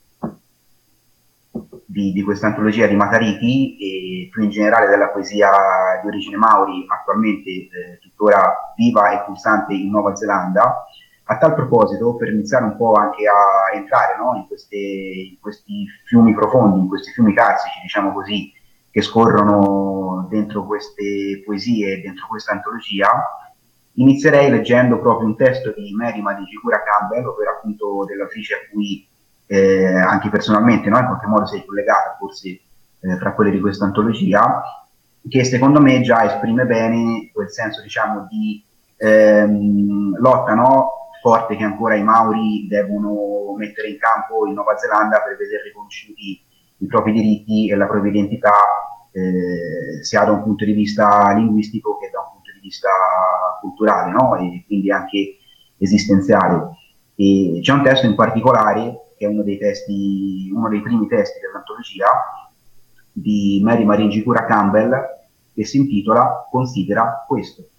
di, di questa antologia di Matariki e più in generale della poesia di origine Maori, attualmente eh, tuttora viva e pulsante in Nuova Zelanda. A tal proposito, per iniziare un po' anche a entrare, no, in, queste, in questi fiumi profondi, in questi fiumi carsici, diciamo così, che scorrono dentro queste poesie, dentro questa antologia, inizierei leggendo proprio un testo di Mary Madijikura Campbell, ovvero appunto dell'autrice a cui eh, anche personalmente, no, in qualche modo sei collegata, forse eh, fra quelle di questa antologia, che secondo me già esprime bene quel senso, diciamo, di ehm, lotta, no, forte che ancora i Maori devono mettere in campo in Nuova Zelanda per vedere riconosciuti i propri diritti e la propria identità, eh, sia da un punto di vista linguistico che da un punto di vista culturale, no? E quindi anche esistenziale. E c'è un testo in particolare, che è uno dei testi, uno dei primi testi dell'antologia, di Mary Madijikura Campbell, che si intitola Considera questo.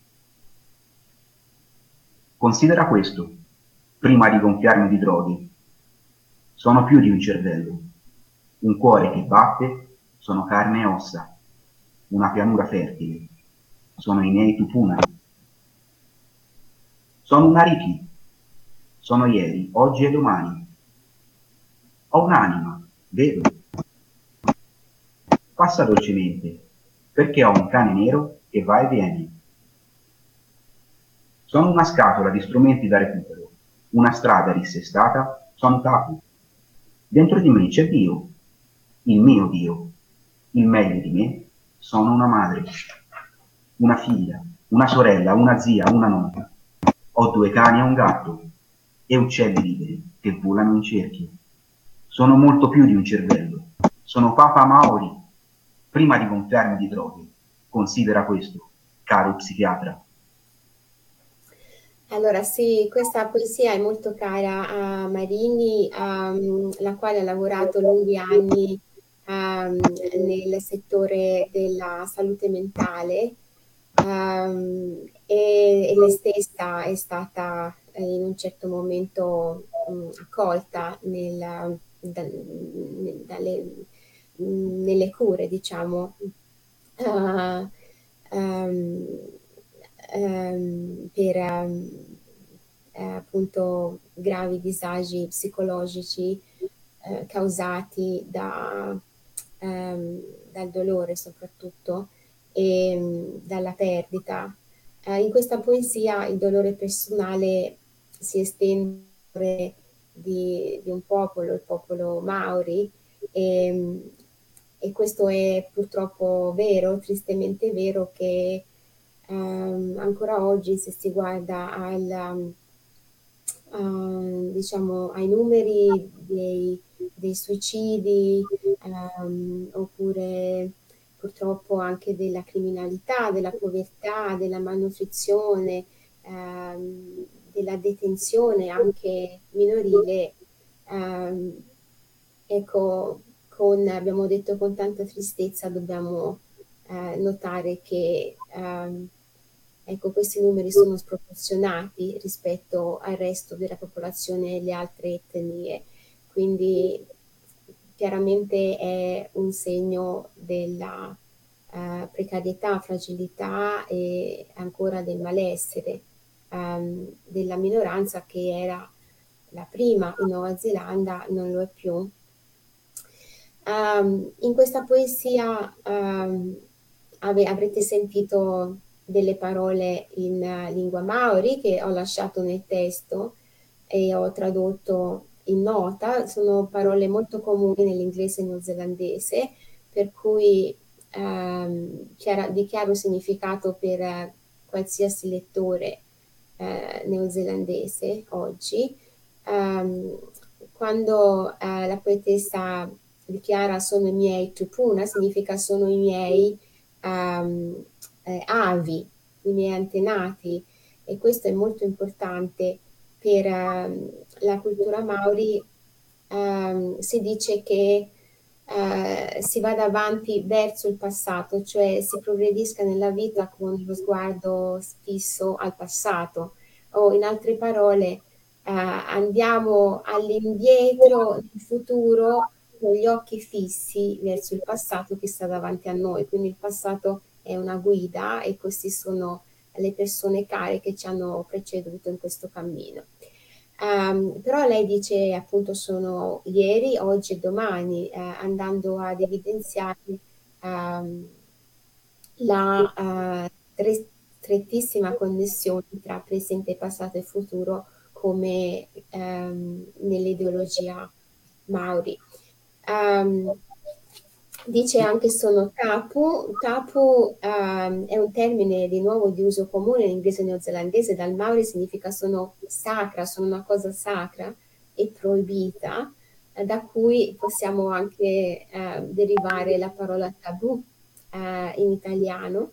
Considera questo, prima di gonfiarmi di droghe. Sono più di un cervello, un cuore che batte, sono carne e ossa, una pianura fertile, sono i miei tupuna. Sono un arichi, sono ieri, oggi e domani. Ho un'anima, vero? Passa dolcemente, perché ho un cane nero che va e viene. Sono una scatola di strumenti da recupero, una strada dissestata, sono tapu. Dentro di me c'è Dio, il mio Dio, il meglio di me, sono una madre, una figlia, una sorella, una zia, una nonna. Ho due cani e un gatto, e uccelli liberi che volano in cerchio. Sono molto più di un cervello, sono Papa Maori. Prima di gonfiarmi di droghe, considera questo, caro psichiatra. Allora sì, questa poesia è molto cara a Marini, um, la quale ha lavorato lunghi anni um, nel settore della salute mentale um, e, e lei stessa è stata eh, in un certo momento um, accolta nel, da, ne- dalle, nelle cure, diciamo. Uh, um, ehm, per ehm, eh, appunto gravi disagi psicologici eh, causati da, ehm, dal dolore soprattutto e mh, dalla perdita. Eh, in questa poesia il dolore personale si estende di, di un popolo, il popolo Maori, e, mh, e questo è purtroppo vero, tristemente vero, che ehm, ancora oggi se si guarda al, um, diciamo, ai numeri dei, dei suicidi ehm, oppure purtroppo anche della criminalità, della povertà, della malnutrizione, ehm, della detenzione anche minorile, ehm, ecco, con, abbiamo detto con tanta tristezza dobbiamo eh, notare che ehm, ecco, questi numeri sono sproporzionati rispetto al resto della popolazione e le altre etnie, quindi chiaramente è un segno della eh, precarietà, fragilità e ancora del malessere ehm, della minoranza che era la prima in Nuova Zelanda, non lo è più. Um, in questa poesia um, ave- avrete sentito delle parole in uh, lingua maori che ho lasciato nel testo e ho tradotto in nota, sono parole molto comuni nell'inglese neozelandese, per cui um, chiara- di chiaro significato per uh, qualsiasi lettore uh, neozelandese oggi. Um, quando uh, la poetessa dichiara sono i miei tupuna, significa sono i miei um, eh, avi, i miei antenati, e questo è molto importante per um, la cultura maori. Um, si dice che uh, si vada avanti verso il passato, cioè si progredisca nella vita con lo sguardo fisso al passato, o in altre parole uh, andiamo all'indietro nel futuro con gli occhi fissi verso il passato che sta davanti a noi, quindi il passato è una guida e queste sono le persone care che ci hanno preceduto in questo cammino. Um, però lei dice appunto sono ieri, oggi e domani, eh, andando ad evidenziare um, la uh, tre- strettissima connessione tra presente, passato e futuro come um, nell'ideologia Maori. Um, dice anche sono tapu. Tapu um, è un termine di nuovo di uso comune in inglese neozelandese, dal Maori significa sono sacra, sono una cosa sacra e proibita, eh, da cui possiamo anche eh, derivare la parola tabù eh, in italiano.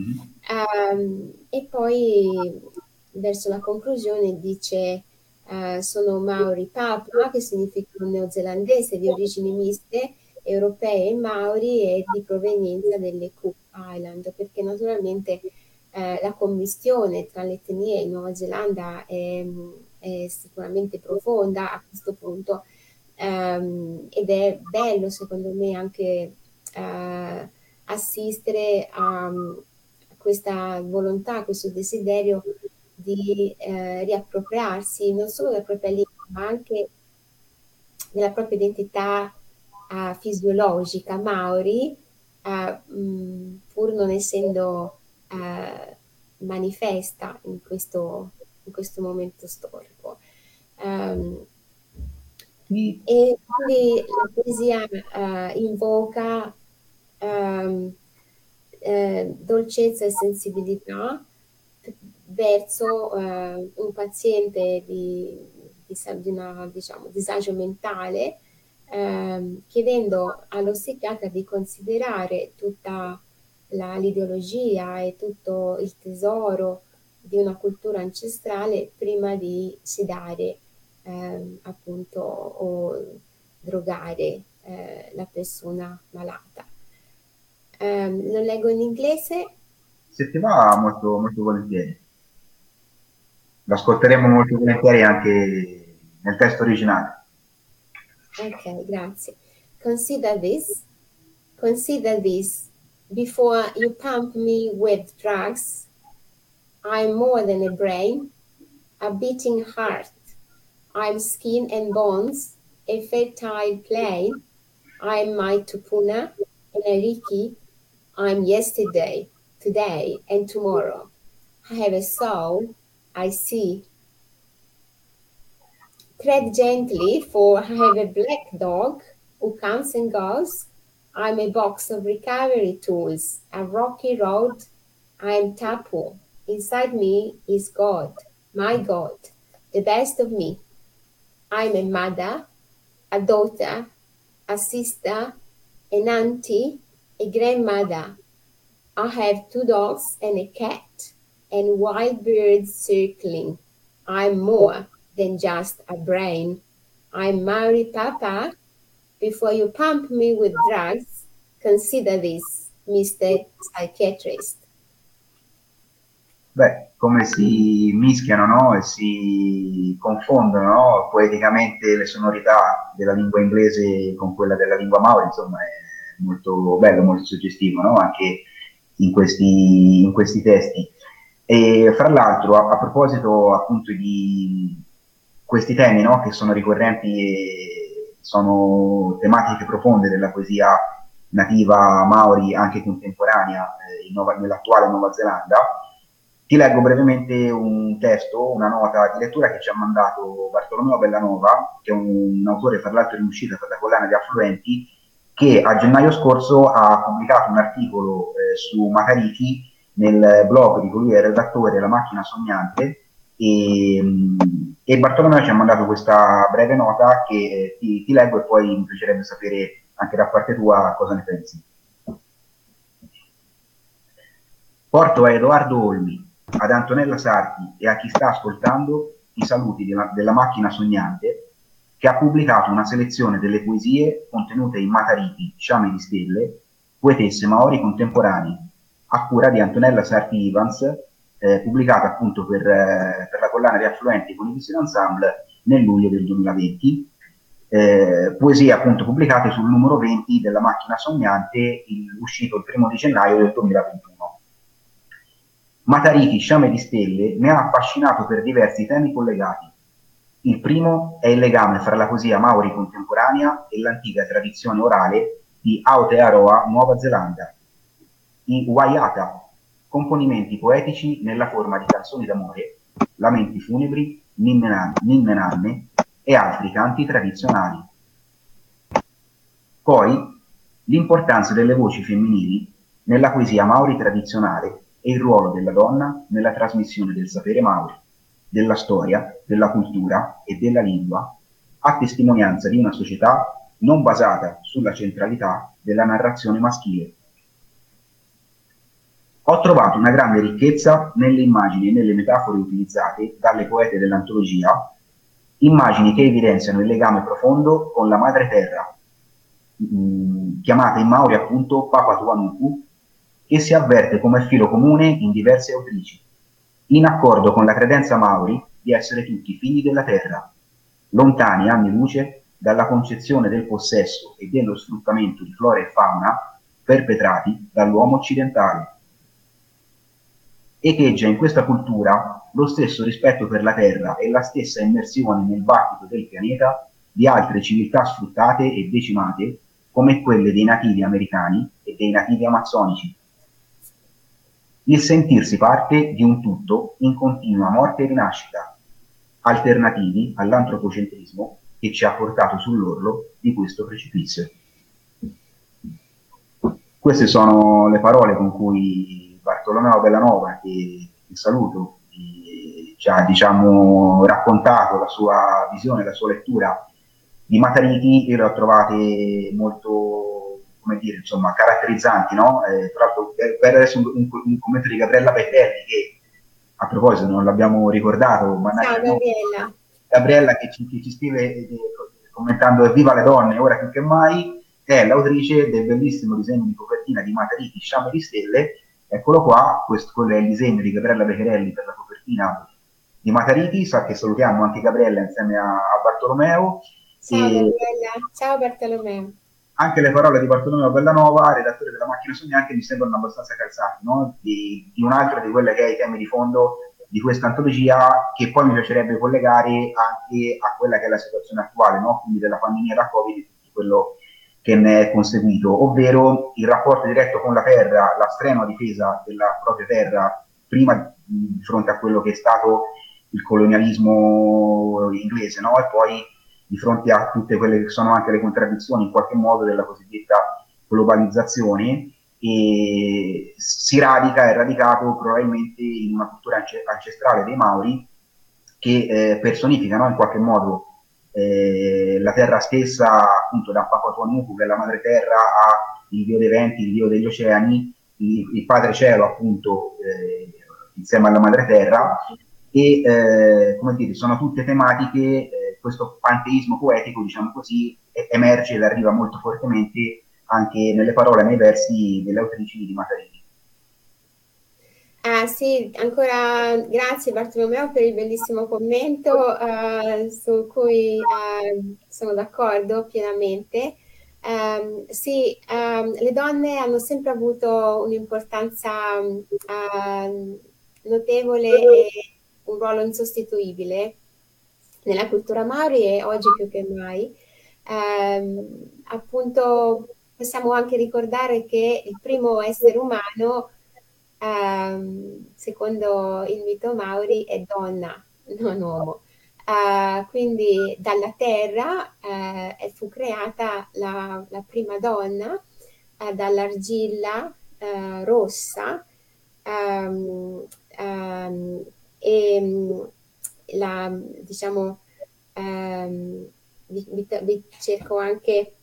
Um, e poi verso la conclusione dice uh, sono Maori Papa, che significa un neozelandese di origini miste, europee e Maori e di provenienza delle Cook Island, perché naturalmente eh, la commistione tra le etnie in Nuova Zelanda è, è sicuramente profonda a questo punto, um, ed è bello secondo me anche uh, assistere a questa volontà, questo desiderio di eh, riappropriarsi non solo della propria lingua, ma anche della propria identità uh, fisiologica maori, uh, mh, pur non essendo uh, manifesta in questo, in questo momento storico. Um, e quindi la poesia uh, invoca um, eh, dolcezza e sensibilità verso eh, un paziente di, di, di una, diciamo, disagio mentale, ehm, chiedendo allo psichiatra di considerare tutta la, l'ideologia e tutto il tesoro di una cultura ancestrale prima di sedare ehm, appunto o drogare eh, la persona malata. Um, lo leggo in inglese. Se ti va, molto, molto volentieri. Lo ascolteremo molto volentieri anche nel testo originale. Ok, grazie. Consider this. Consider this. Before you pump me with drugs, I'm more than a brain, a beating heart. I'm skin and bones, a fertile plain. I'm my tupuna and a riki. I'm yesterday, today, and tomorrow. I have a soul, I see. Tread gently, for I have a black dog who comes and goes. I'm a box of recovery tools, a rocky road. I'm Tapu. Inside me is God, my God, the best of me. I'm a mother, a daughter, a sister, an auntie, a grandmother. I have two dogs and a cat and wild birds circling. I'm more than just a brain. I'm Maori Papa. Before you pump me with drugs, consider this, mister Psychiatrist. Beh, come si mischiano, no? E si confondono, no? Poeticamente le sonorità della lingua inglese con quella della lingua maori, insomma, è molto bello, molto suggestivo, no? Anche in questi, in questi testi. E fra l'altro, a, a proposito appunto di questi temi, no? Che sono ricorrenti e sono tematiche profonde della poesia nativa maori, anche contemporanea, eh, in Nuova- nell'attuale Nuova Zelanda, ti leggo brevemente un testo, una nota di lettura che ci ha mandato Bartolomeo Bellanova, che è un, un autore fra l'altro in uscita per la collana di Affluenti, che a gennaio scorso ha pubblicato un articolo eh, su Matariki nel blog di colui che è redattore La Macchina Sognante, e, e Bartolomeo ci ha mandato questa breve nota che eh, ti, ti leggo, e poi mi piacerebbe sapere anche da parte tua cosa ne pensi. Porto a Edoardo Olmi, ad Antonella Sarti e a chi sta ascoltando i saluti della, della Macchina Sognante, che ha pubblicato una selezione delle poesie contenute in Matariki, Sciame di Stelle, poetesse maori contemporanee, a cura di Antonella Sarti Evans, eh, pubblicata appunto per, eh, per la collana di Affluenti con il Vision Ensemble nel luglio del duemilaventi. Eh, poesie appunto pubblicate sul numero venti della Macchina Sognante, il, uscito il primo di gennaio del duemilaventuno. Matariki, Sciame di Stelle, mi ha affascinato per diversi temi collegati. Il primo è il legame fra la poesia maori contemporanea e l'antica tradizione orale di Aotearoa, Nuova Zelanda. I Waiata, componimenti poetici nella forma di canzoni d'amore, lamenti funebri, ninne nanne e altri canti tradizionali. Poi l'importanza delle voci femminili nella poesia maori tradizionale e il ruolo della donna nella trasmissione del sapere maori, della storia, della cultura e della lingua, a testimonianza di una società non basata sulla centralità della narrazione maschile. Ho trovato una grande ricchezza nelle immagini e nelle metafore utilizzate dalle poete dell'antologia, immagini che evidenziano il legame profondo con la madre terra, mh, chiamata in maori appunto Papatuanuku, che si avverte come filo comune in diverse autrici, in accordo con la credenza maori di essere tutti figli della terra, lontani anni luce dalla concezione del possesso e dello sfruttamento di flora e fauna perpetrati dall'uomo occidentale. Echeggia in questa cultura lo stesso rispetto per la terra e la stessa immersione nel battito del pianeta di altre civiltà sfruttate e decimate, come quelle dei nativi americani e dei nativi amazzonici. Il sentirsi parte di un tutto in continua morte e rinascita, alternativi all'antropocentrismo che ci ha portato sull'orlo di questo precipizio. Queste sono le parole con cui Bartolomeo Bellanova, che, che saluto, ci ha diciamo, raccontato la sua visione, la sua lettura di Matariki. Io le ho trovate molto, come dire, insomma, caratterizzanti, no? Eh, tra l'altro, per adesso un, un, un commento di Gabriella Petelli, che a proposito non l'abbiamo ricordato, ma Ciao no? Gabriella. Gabriella che ci, che ci scrive eh, commentando "Viva le donne, ora più che mai", è l'autrice del bellissimo disegno di copertina di Matariki, Sciame di Stelle. Eccolo qua, questo quello è il disegno di Gabriella Beccherelli per la copertina di Matariki. Sa che salutiamo anche Gabriella insieme a, a Bartolomeo. Ciao E Gabriella, ciao Bartolomeo. anche le parole di Bartolomeo Bellanova, redattore della Macchina Sognante, mi sembrano abbastanza calzanti, no? di, di un altro di quelle che è i temi di fondo di questa antologia, che poi mi piacerebbe collegare anche a quella che è la situazione attuale, no? Quindi della pandemia da Covid e tutto quello che ne è conseguito, ovvero il rapporto diretto con la terra, la strenua difesa della propria terra, prima di fronte a quello che è stato il colonialismo inglese, no? E poi di fronte a tutte quelle che sono anche le contraddizioni in qualche modo della cosiddetta globalizzazione, e si radica, è radicato probabilmente in una cultura ancestrale dei Maori che eh, personifica, no? In qualche modo eh, la terra stessa, appunto da Papatuanuku, che è la madre terra, a il dio dei venti, il dio degli oceani, il, il padre cielo appunto eh, insieme alla madre terra, e eh, come dire, sono tutte tematiche, eh, questo panteismo poetico, diciamo così, emerge ed arriva molto fortemente anche nelle parole, nei versi delle autrici di Matariki. Ah, sì, ancora grazie Bartolomeo per il bellissimo commento, eh, su cui eh, sono d'accordo pienamente. Ehm, sì, ehm, le donne hanno sempre avuto un'importanza eh, notevole e un ruolo insostituibile nella cultura Maori e oggi più che mai. Ehm, appunto, possiamo anche ricordare che il primo essere umano, ehm, secondo il mito Maori, è donna, non uomo. Eh, quindi dalla terra eh, e fu creata la, la prima donna eh, dall'argilla eh, rossa ehm, ehm, e mm, la, diciamo, ehm, vi, vi- vi cerco anche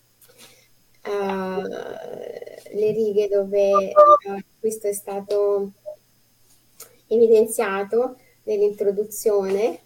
eh, le righe dove eh, questo è stato evidenziato nell'introduzione.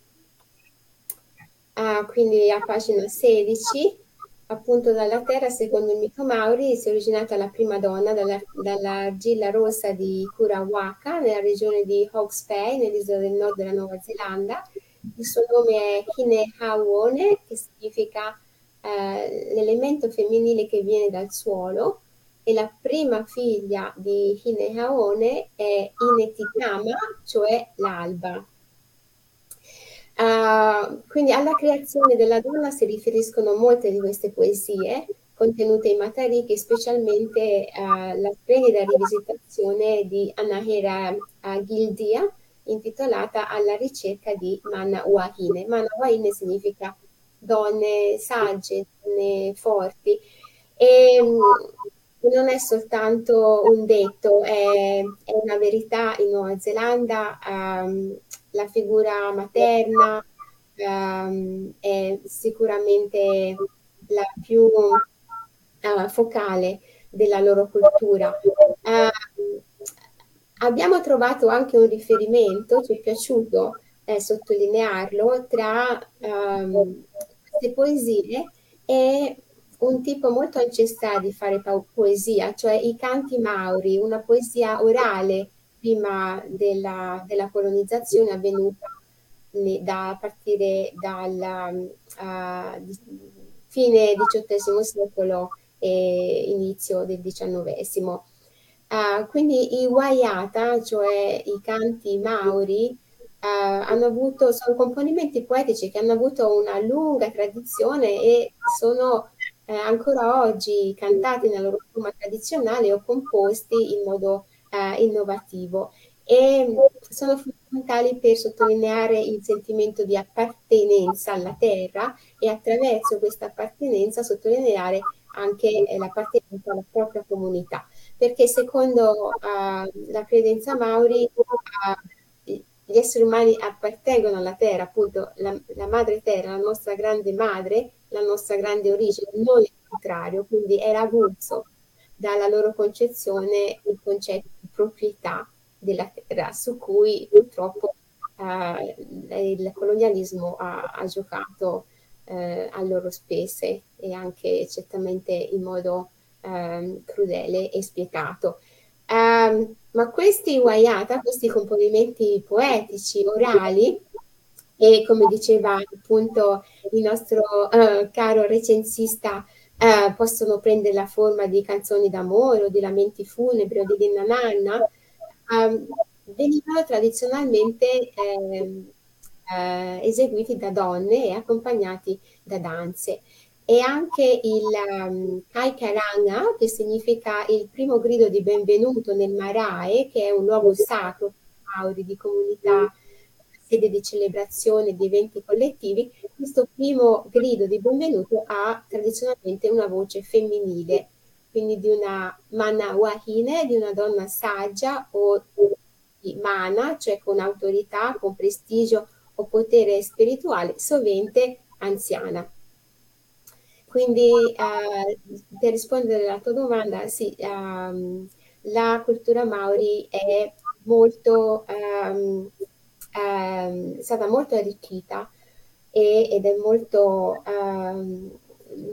Ah, quindi a pagina sedici, appunto dalla terra, secondo il mito Maori, si è originata la prima donna dalla- dall'argilla rossa di Kurawaka, nella regione di Hawke's Bay, nell'isola del nord della Nuova Zelanda. Il suo nome è Hine-Hawone, che significa eh, l'elemento femminile che viene dal suolo, e la prima figlia di Hine-Hawone è Inetikama, cioè l'alba. Uh, quindi alla creazione della donna si riferiscono molte di queste poesie contenute in Matariki, specialmente uh, la splendida rivisitazione di Anahera uh, Gildia, intitolata Alla ricerca di Mana Wahine. Mana Wahine significa donne sagge, donne forti. E mh, non è soltanto un detto, è, è una verità in Nuova Zelanda. ehm, la figura materna ehm, è sicuramente la più eh, focale della loro cultura. Eh, abbiamo trovato anche un riferimento, ci è piaciuto eh, sottolinearlo, tra ehm, queste poesie e un tipo molto ancestrale di fare pa- poesia, cioè i canti mauri, una poesia orale prima della, della colonizzazione avvenuta ne- da, a partire dal uh, di- fine diciottesimo secolo e inizio del diciannovesimo. Ah, quindi i Waiata, cioè i canti mauri, eh, hanno avuto, sono componimenti poetici che hanno avuto una lunga tradizione e sono eh, ancora oggi cantati nella loro forma tradizionale o composti in modo eh, innovativo e sono fondamentali per sottolineare il sentimento di appartenenza alla terra e attraverso questa appartenenza sottolineare anche eh, l'appartenenza alla propria comunità, perché secondo uh, la credenza Mauri uh, gli esseri umani appartengono alla terra, appunto la, la madre terra, la nostra grande madre, la nostra grande origine, non il contrario, quindi era avulso dalla loro concezione il concetto di proprietà della terra, su cui purtroppo eh, il colonialismo ha, ha giocato eh, a loro spese e anche certamente in modo ehm, crudele e spietato. Ehm, ma questi Wayata, questi componimenti poetici, orali, e come diceva appunto il nostro eh, caro recensista, eh, possono prendere la forma di canzoni d'amore o di lamenti funebri o di inna nanna, ehm, venivano tradizionalmente ehm, eh, eseguiti da donne e accompagnati da danze. E anche il um, Kai Karanga, che significa il primo grido di benvenuto nel Marae, che è un luogo sacro Maori di comunità, sede di celebrazione di eventi collettivi, questo primo grido di benvenuto ha tradizionalmente una voce femminile, quindi di una mana wahine, di una donna saggia o di mana, cioè con autorità, con prestigio o potere spirituale, sovente anziana. Quindi eh, per rispondere alla tua domanda, sì, ehm, la cultura Maori è molto, ehm, ehm, è stata molto arricchita e- ed è molto, ehm,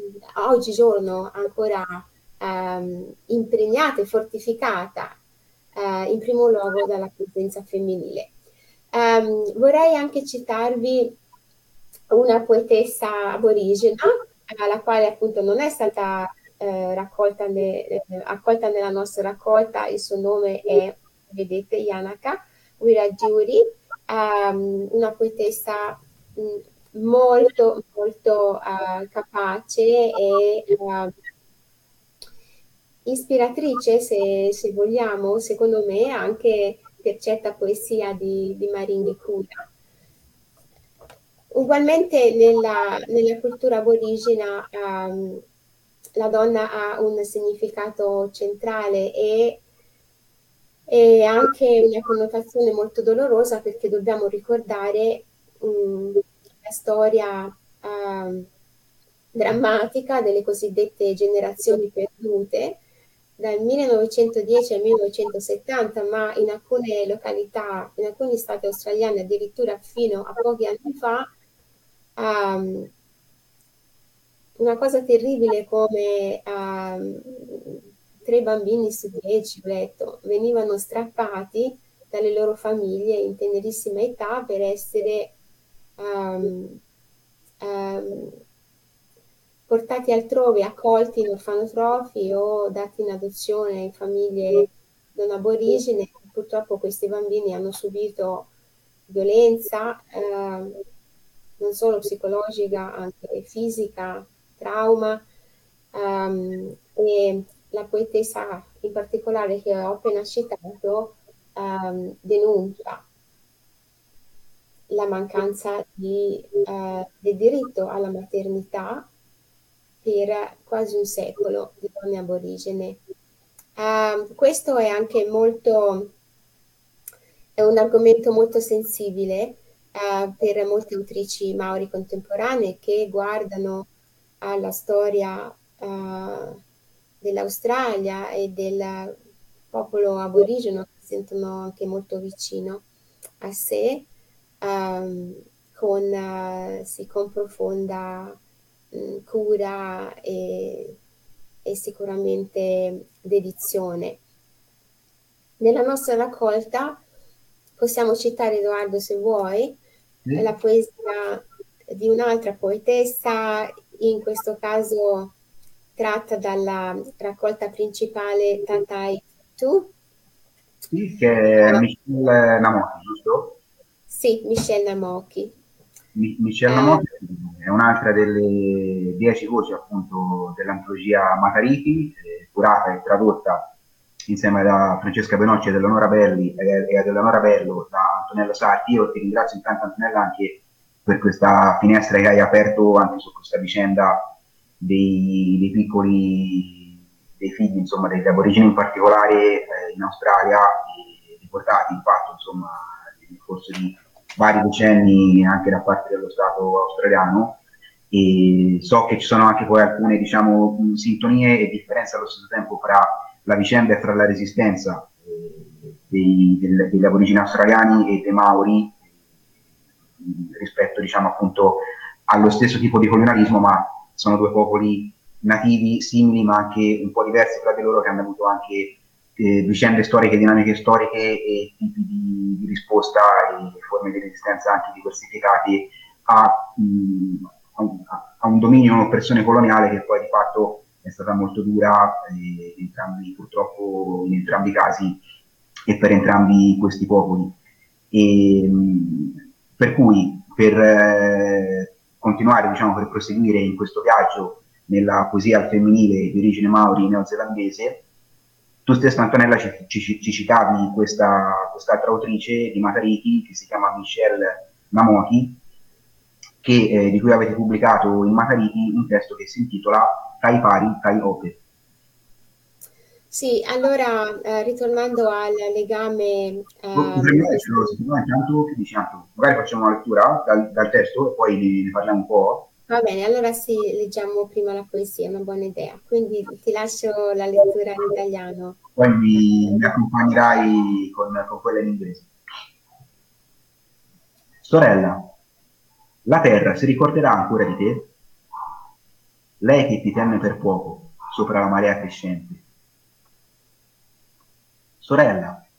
oggigiorno ancora ehm, impregnata e fortificata eh, in primo luogo dalla presenza femminile. Ehm, vorrei anche citarvi una poetessa aborigena, eh, la quale appunto non è stata eh, raccolta ne- eh, accolta nella nostra raccolta. Il suo nome è, vedete, Yanaka Wiradjuri, ehm, una poetessa mh, molto molto eh, capace e eh, ispiratrice, se, se vogliamo, secondo me, anche per certa poesia di, di Maringhi Cura. Ugualmente nella, nella cultura aborigena ehm, la donna ha un significato centrale e, e anche una connotazione molto dolorosa, perché dobbiamo ricordare mh, la storia ehm, drammatica delle cosiddette generazioni perdute dal millenovecentodieci al millenovecentosettanta, ma in alcune località, in alcuni stati australiani addirittura fino a pochi anni fa, um, una cosa terribile come um, tre bambini su dieci, ho letto, venivano strappati dalle loro famiglie in tenerissima età per essere um, um, portati altrove, accolti in orfanotrofi o dati in adozione in famiglie non aborigene. Purtroppo questi bambini hanno subito violenza, eh, non solo psicologica, anche fisica, trauma. Um, e la poetessa in particolare che ho appena citato um, denuncia la mancanza di, uh, del diritto alla maternità per quasi un secolo di donne aborigene. Uh, questo è anche molto, è un argomento molto sensibile uh, per molte autrici maori contemporanee che guardano alla storia uh, dell'Australia e del popolo aborigeno, che sentono anche molto vicino a sé, um, con, uh, sì, con profonda cura e, e sicuramente dedizione. Nella nostra raccolta possiamo citare, Edoardo, se vuoi, Sì. la poesia di un'altra poetessa, in questo caso tratta dalla raccolta principale Tatai Tu. Sì, che è Michelle Namoki, giusto? Sì, Michelle Namoki. Mi- Michelle Eh, Namoki è un'altra delle dieci voci appunto dell'antologia Matariti, eh, curata e tradotta insieme da Francesca Benocci ed Eleonora Belli e, e ad Eleonora Bello da Antonella Sarti. Io ti ringrazio intanto, Antonella, anche per questa finestra che hai aperto anche su questa vicenda dei, dei piccoli, dei figli, insomma, degli aborigeni in particolare eh, in Australia, e riportati in fatto, insomma, nel corso di vari decenni anche da parte dello Stato australiano. E so che ci sono anche poi alcune, diciamo, sintonie e differenze allo stesso tempo fra la vicenda e fra la resistenza eh, dei, del, degli aborigeni australiani e dei Maori eh, rispetto, diciamo, appunto allo stesso tipo di colonialismo, ma sono due popoli nativi simili ma anche un po' diversi tra di loro, che hanno avuto anche eh, vicende storiche, dinamiche storiche e tipi di, di risposta e forme di resistenza anche diversificate a, mh, a, un, a un dominio e un'oppressione coloniale che poi di fatto è stata molto dura eh, entrambi, purtroppo in entrambi i casi e per entrambi questi popoli. E, mh, per cui per eh, continuare, diciamo, per proseguire in questo viaggio nella poesia al femminile di origine maori neozelandese, tu stessa, Antonella, ci, ci, ci citavi questa, quest'altra autrice di Matariki che si chiama Michelle Namoki, che, eh, di cui avete pubblicato in Matariki un testo che si intitola Tai Pari, Tai Ope. Sì, allora eh, ritornando al legame, ehm, Potremmo leggerlo, se no intanto che dici Anto? Magari facciamo una lettura dal, dal testo e poi ne, ne parliamo un po'. va bene, allora sì, leggiamo prima la poesia, è una buona idea. Quindi ti lascio la lettura in italiano. Poi mi, mi accompagnerai con, con quella in inglese. Sorella, la terra si ricorderà ancora di te? Lei che ti tenne per poco sopra la marea crescente. Sorella,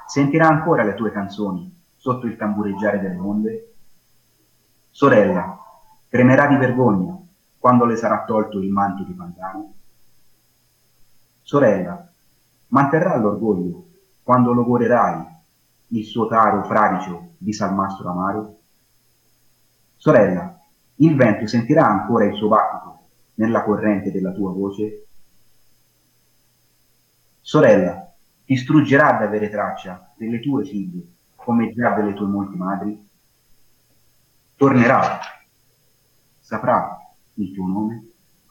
sentirà ancora le tue canzoni sotto il tambureggiare delle onde? Sorella, tremerà di vergogna quando le sarà tolto il manto di pantano? Sorella, manterrà l'orgoglio quando logorerai il suo taro fradicio di salmastro amaro? Sorella, il vento sentirà ancora il suo battito nella corrente della tua voce? Sorella, ti struggerà ad avere traccia delle tue figlie come già delle tue molte madri? Tornerà, saprà il tuo nome?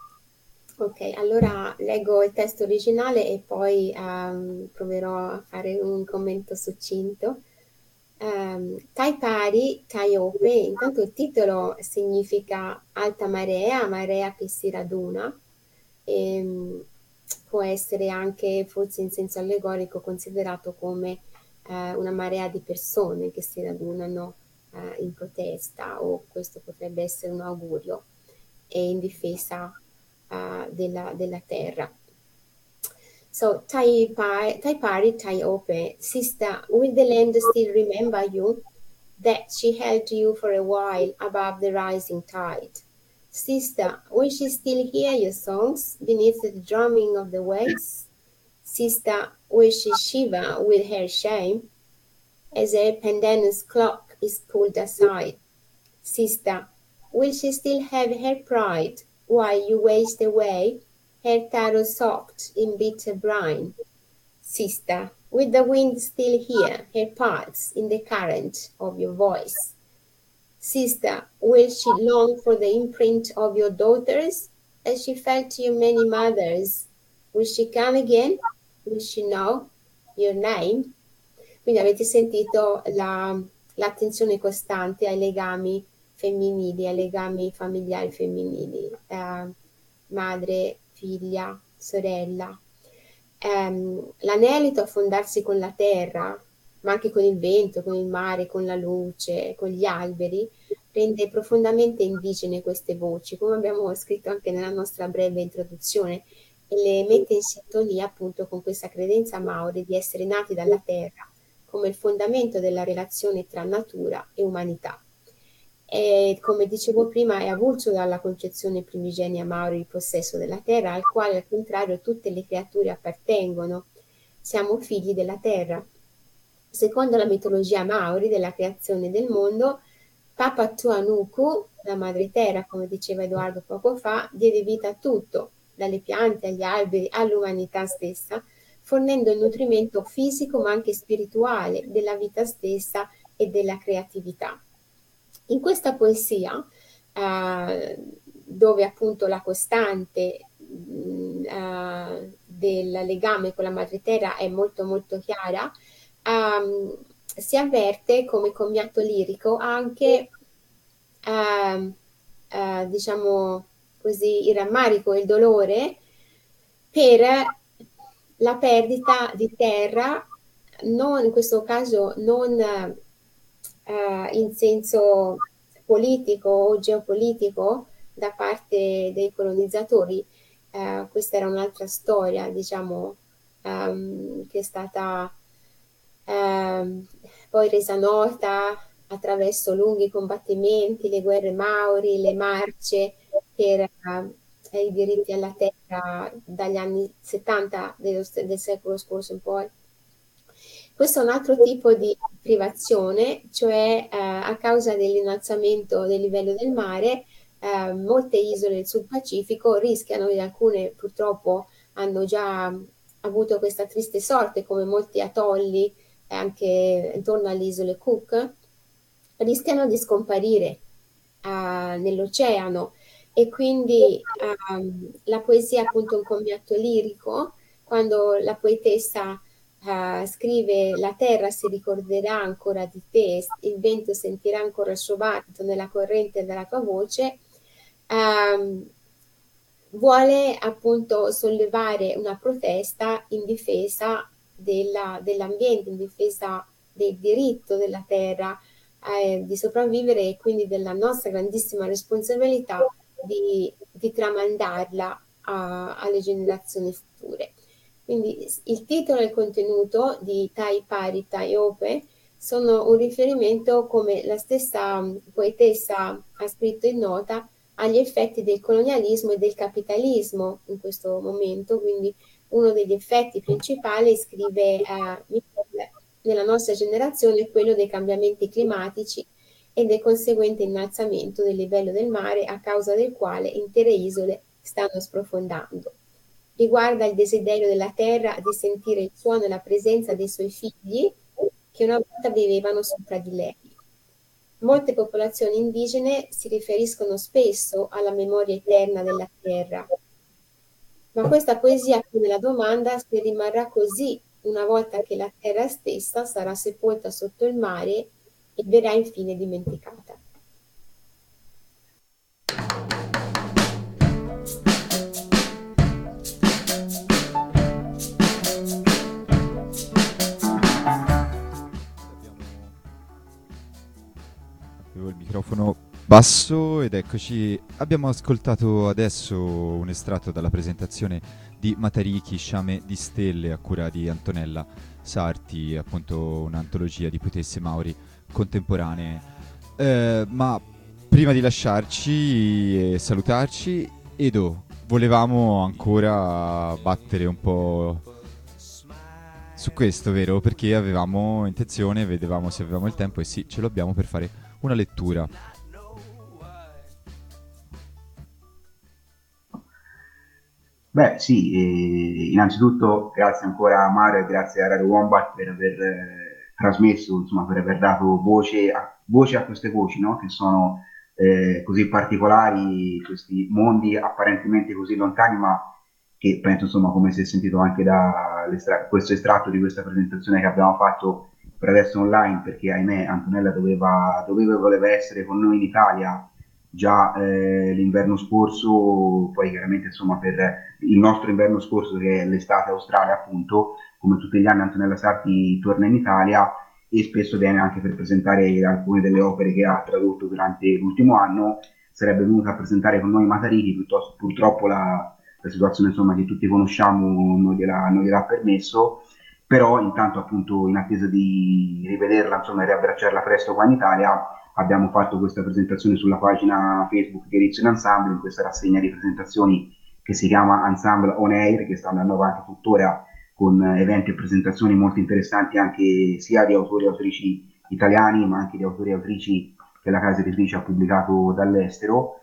Ok, allora leggo il testo originale e poi ehm, proverò a fare un commento succinto. Um, Taipari, Taiope, intanto il titolo significa alta marea, marea che si raduna, e mm, può essere anche, forse in senso allegorico, considerato come eh, una marea di persone che si radunano eh, in protesta, o questo potrebbe essere un augurio e in difesa uh, della, della terra. So, Taipari, Taipari, Taiope, sister, will the land still remember you? That she held you for a while above the rising tide. Sister, will she still hear your songs beneath the drumming of the waves? Sister, will she shiver with her shame as her pandanus cloak is pulled aside? Sister, will she still have her pride while you waste away her taro soaked in bitter brine? Sister, will the wind still hear her parts in the current of your voice? Sister, will she long for the imprint of your daughters as she felt your many mothers? Will she come again? Will she know your name? Quindi avete sentito la- l'attenzione costante ai legami femminili, ai legami familiari femminili, eh, madre, figlia, sorella. Ehm, l'anelito a fondarsi con la terra, ma anche con il vento, con il mare, con la luce, con gli alberi, rende profondamente indigene queste voci, come abbiamo scritto anche nella nostra breve introduzione, e le mette in sintonia appunto con questa credenza maori di essere nati dalla terra come il fondamento della relazione tra natura e umanità. E, come dicevo prima, è avulso dalla concezione primigenia maori di possesso della terra, al quale al contrario tutte le creature appartengono. Siamo figli della terra. Secondo la mitologia maori della creazione del mondo, Papatuanuku, la madre terra, come diceva Edoardo poco fa, diede vita a tutto, dalle piante agli alberi all'umanità stessa, fornendo il nutrimento fisico ma anche spirituale della vita stessa e della creatività. In questa poesia, eh, dove appunto la costante mh, eh, del legame con la madre terra è molto molto chiara, ehm, si avverte come commiato lirico anche ehm, eh, diciamo così il rammarico e il dolore per la perdita di terra, non in questo caso non eh, in senso politico o geopolitico da parte dei colonizzatori. Eh, questa era un'altra storia, diciamo, ehm, che è stata ehm, poi resa nota attraverso lunghi combattimenti, le guerre maori, le marce per eh, i diritti alla terra dagli anni settanta dello, del secolo scorso in poi. Questo è un altro tipo di privazione, cioè eh, a causa dell'innalzamento del livello del mare, eh, molte isole del Sud Pacifico rischiano, e alcune purtroppo hanno già avuto questa triste sorte, come molti atolli eh, anche intorno alle isole Cook, rischiano di scomparire uh, nell'oceano, e quindi um, la poesia è appunto un commiato lirico. Quando la poetessa uh, scrive la terra si ricorderà ancora di te, il vento sentirà ancora il suo battito nella corrente della tua voce, um, vuole appunto sollevare una protesta in difesa della, dell'ambiente, in difesa del diritto della terra eh, di sopravvivere, e quindi della nostra grandissima responsabilità di, di tramandarla a, alle generazioni future. Quindi s- il titolo e il contenuto di Tai Pari Tai Ope sono un riferimento, come la stessa mh, poetessa ha scritto in nota, agli effetti del colonialismo e del capitalismo in questo momento. Quindi uno degli effetti principali, scrive eh, Michel, nella nostra generazione è quello dei cambiamenti climatici e del conseguente innalzamento del livello del mare, a causa del quale intere isole stanno sprofondando. Riguarda il desiderio della terra di sentire il suono e la presenza dei suoi figli che una volta vivevano sopra di lei. Molte popolazioni indigene si riferiscono spesso alla memoria eterna della terra, ma questa poesia pone la domanda se rimarrà così una volta che la terra stessa sarà sepolta sotto il mare e verrà infine dimenticata. Avevo il microfono basso ed eccoci. Abbiamo ascoltato adesso un estratto dalla presentazione di Matariki, Sciame di Stelle, a cura di Antonella Sarti, appunto un'antologia di poetesse maori contemporanee. Eh, ma prima di lasciarci e salutarci, Edo, volevamo ancora battere un po' su questo, vero? Perché avevamo intenzione, vedevamo se avevamo il tempo, e sì, ce lo abbiamo per fare una lettura. Beh, sì, eh, innanzitutto grazie ancora a Mario e grazie a Radio Wombat per aver eh, trasmesso, insomma, per aver dato voce a, voce a queste voci, no? Che sono eh, così particolari, questi mondi apparentemente così lontani, ma che penso, insomma, come si è sentito anche da l'estra- questo estratto di questa presentazione che abbiamo fatto per adesso online, perché ahimè Antonella doveva, doveva e voleva essere con noi in Italia già eh, l'inverno scorso, poi chiaramente insomma per il nostro inverno scorso, che è l'estate australe appunto, come tutti gli anni Antonella Sarti torna in Italia e spesso viene anche per presentare alcune delle opere che ha tradotto durante l'ultimo anno. Sarebbe venuta a presentare con noi Matariki, piuttosto purtroppo la, la situazione insomma che tutti conosciamo non gliela, non gliel'ha permesso, però intanto appunto in attesa di rivederla, insomma, e riabbracciarla presto qua in Italia, abbiamo fatto questa presentazione sulla pagina Facebook di Edizione Ensemble, in questa rassegna di presentazioni che si chiama Ensemble On Air, che sta andando avanti tuttora con eventi e presentazioni molto interessanti anche sia di autori e autrici italiani, ma anche di autori e autrici che la casa editrice ha pubblicato dall'estero.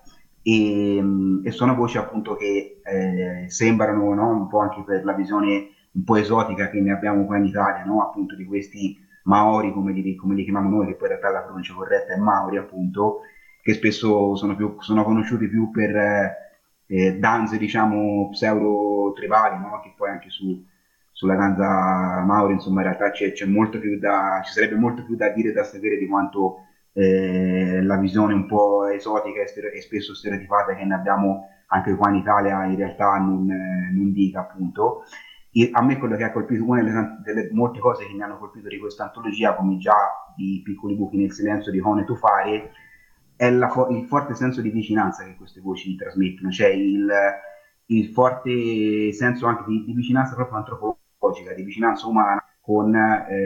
E, e sono voci appunto che eh, sembrano, no, un po' anche per la visione un po' esotica che ne abbiamo qua in Italia, no? Appunto di questi Maori, come li, come li chiamiamo noi, che poi in realtà la pronuncia corretta è Maori, appunto, che spesso sono, più, sono conosciuti più per eh, danze, diciamo, pseudo-tribali, no? Che poi anche su, sulla danza Maori, insomma, in realtà c'è, c'è molto più da, ci sarebbe molto più da dire e da sapere di quanto eh, la visione un po' esotica e, stere- e spesso stereotipata che ne abbiamo anche qua in Italia in realtà non, eh, non dica, appunto. E a me quello che ha colpito, una delle, tan- delle molte cose che mi hanno colpito di questa antologia, come già di Piccoli buchi nel silenzio di Hone Tufare, è la fo- il forte senso di vicinanza che queste voci trasmettono, cioè il, il forte senso anche di, di vicinanza proprio antropologica, di vicinanza umana con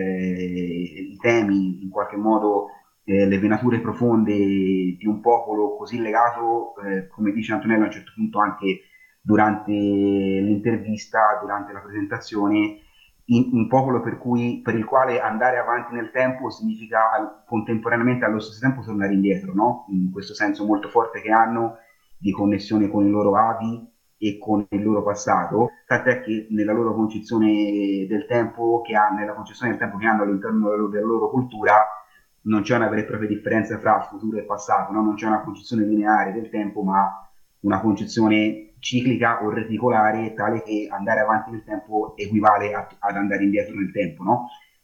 eh, i temi, in qualche modo eh, le venature profonde di un popolo così legato, eh, come dice Antonella a un certo punto anche durante l'intervista, durante la presentazione, in, un popolo per, cui, per il quale andare avanti nel tempo significa al, contemporaneamente allo stesso tempo tornare indietro, no? In questo senso molto forte che hanno di connessione con i loro avi e con il loro passato, tant'è che nella loro concezione del tempo che hanno, nella concezione del tempo che hanno all'interno della loro, della loro cultura, non c'è una vera e propria differenza fra futuro e passato, no? Non c'è una concezione lineare del tempo, ma una concezione ciclica o reticolare, tale che andare avanti nel tempo equivale a, ad andare indietro nel tempo, no?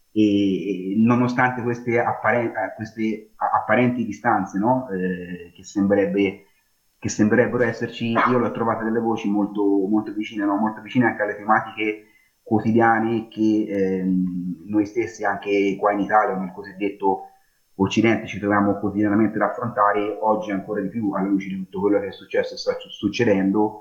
E nonostante queste, apparen- queste apparenti distanze, no? Eh, che, sembrerebbe, che sembrerebbero esserci, io le ho trovate delle voci molto, molto vicine, no? Molto vicine anche alle tematiche quotidiane che ehm, noi stessi anche qua in Italia, nel cosiddetto Occidente, ci troviamo quotidianamente ad affrontare, oggi ancora di più alla luce di tutto quello che è successo e sta succedendo.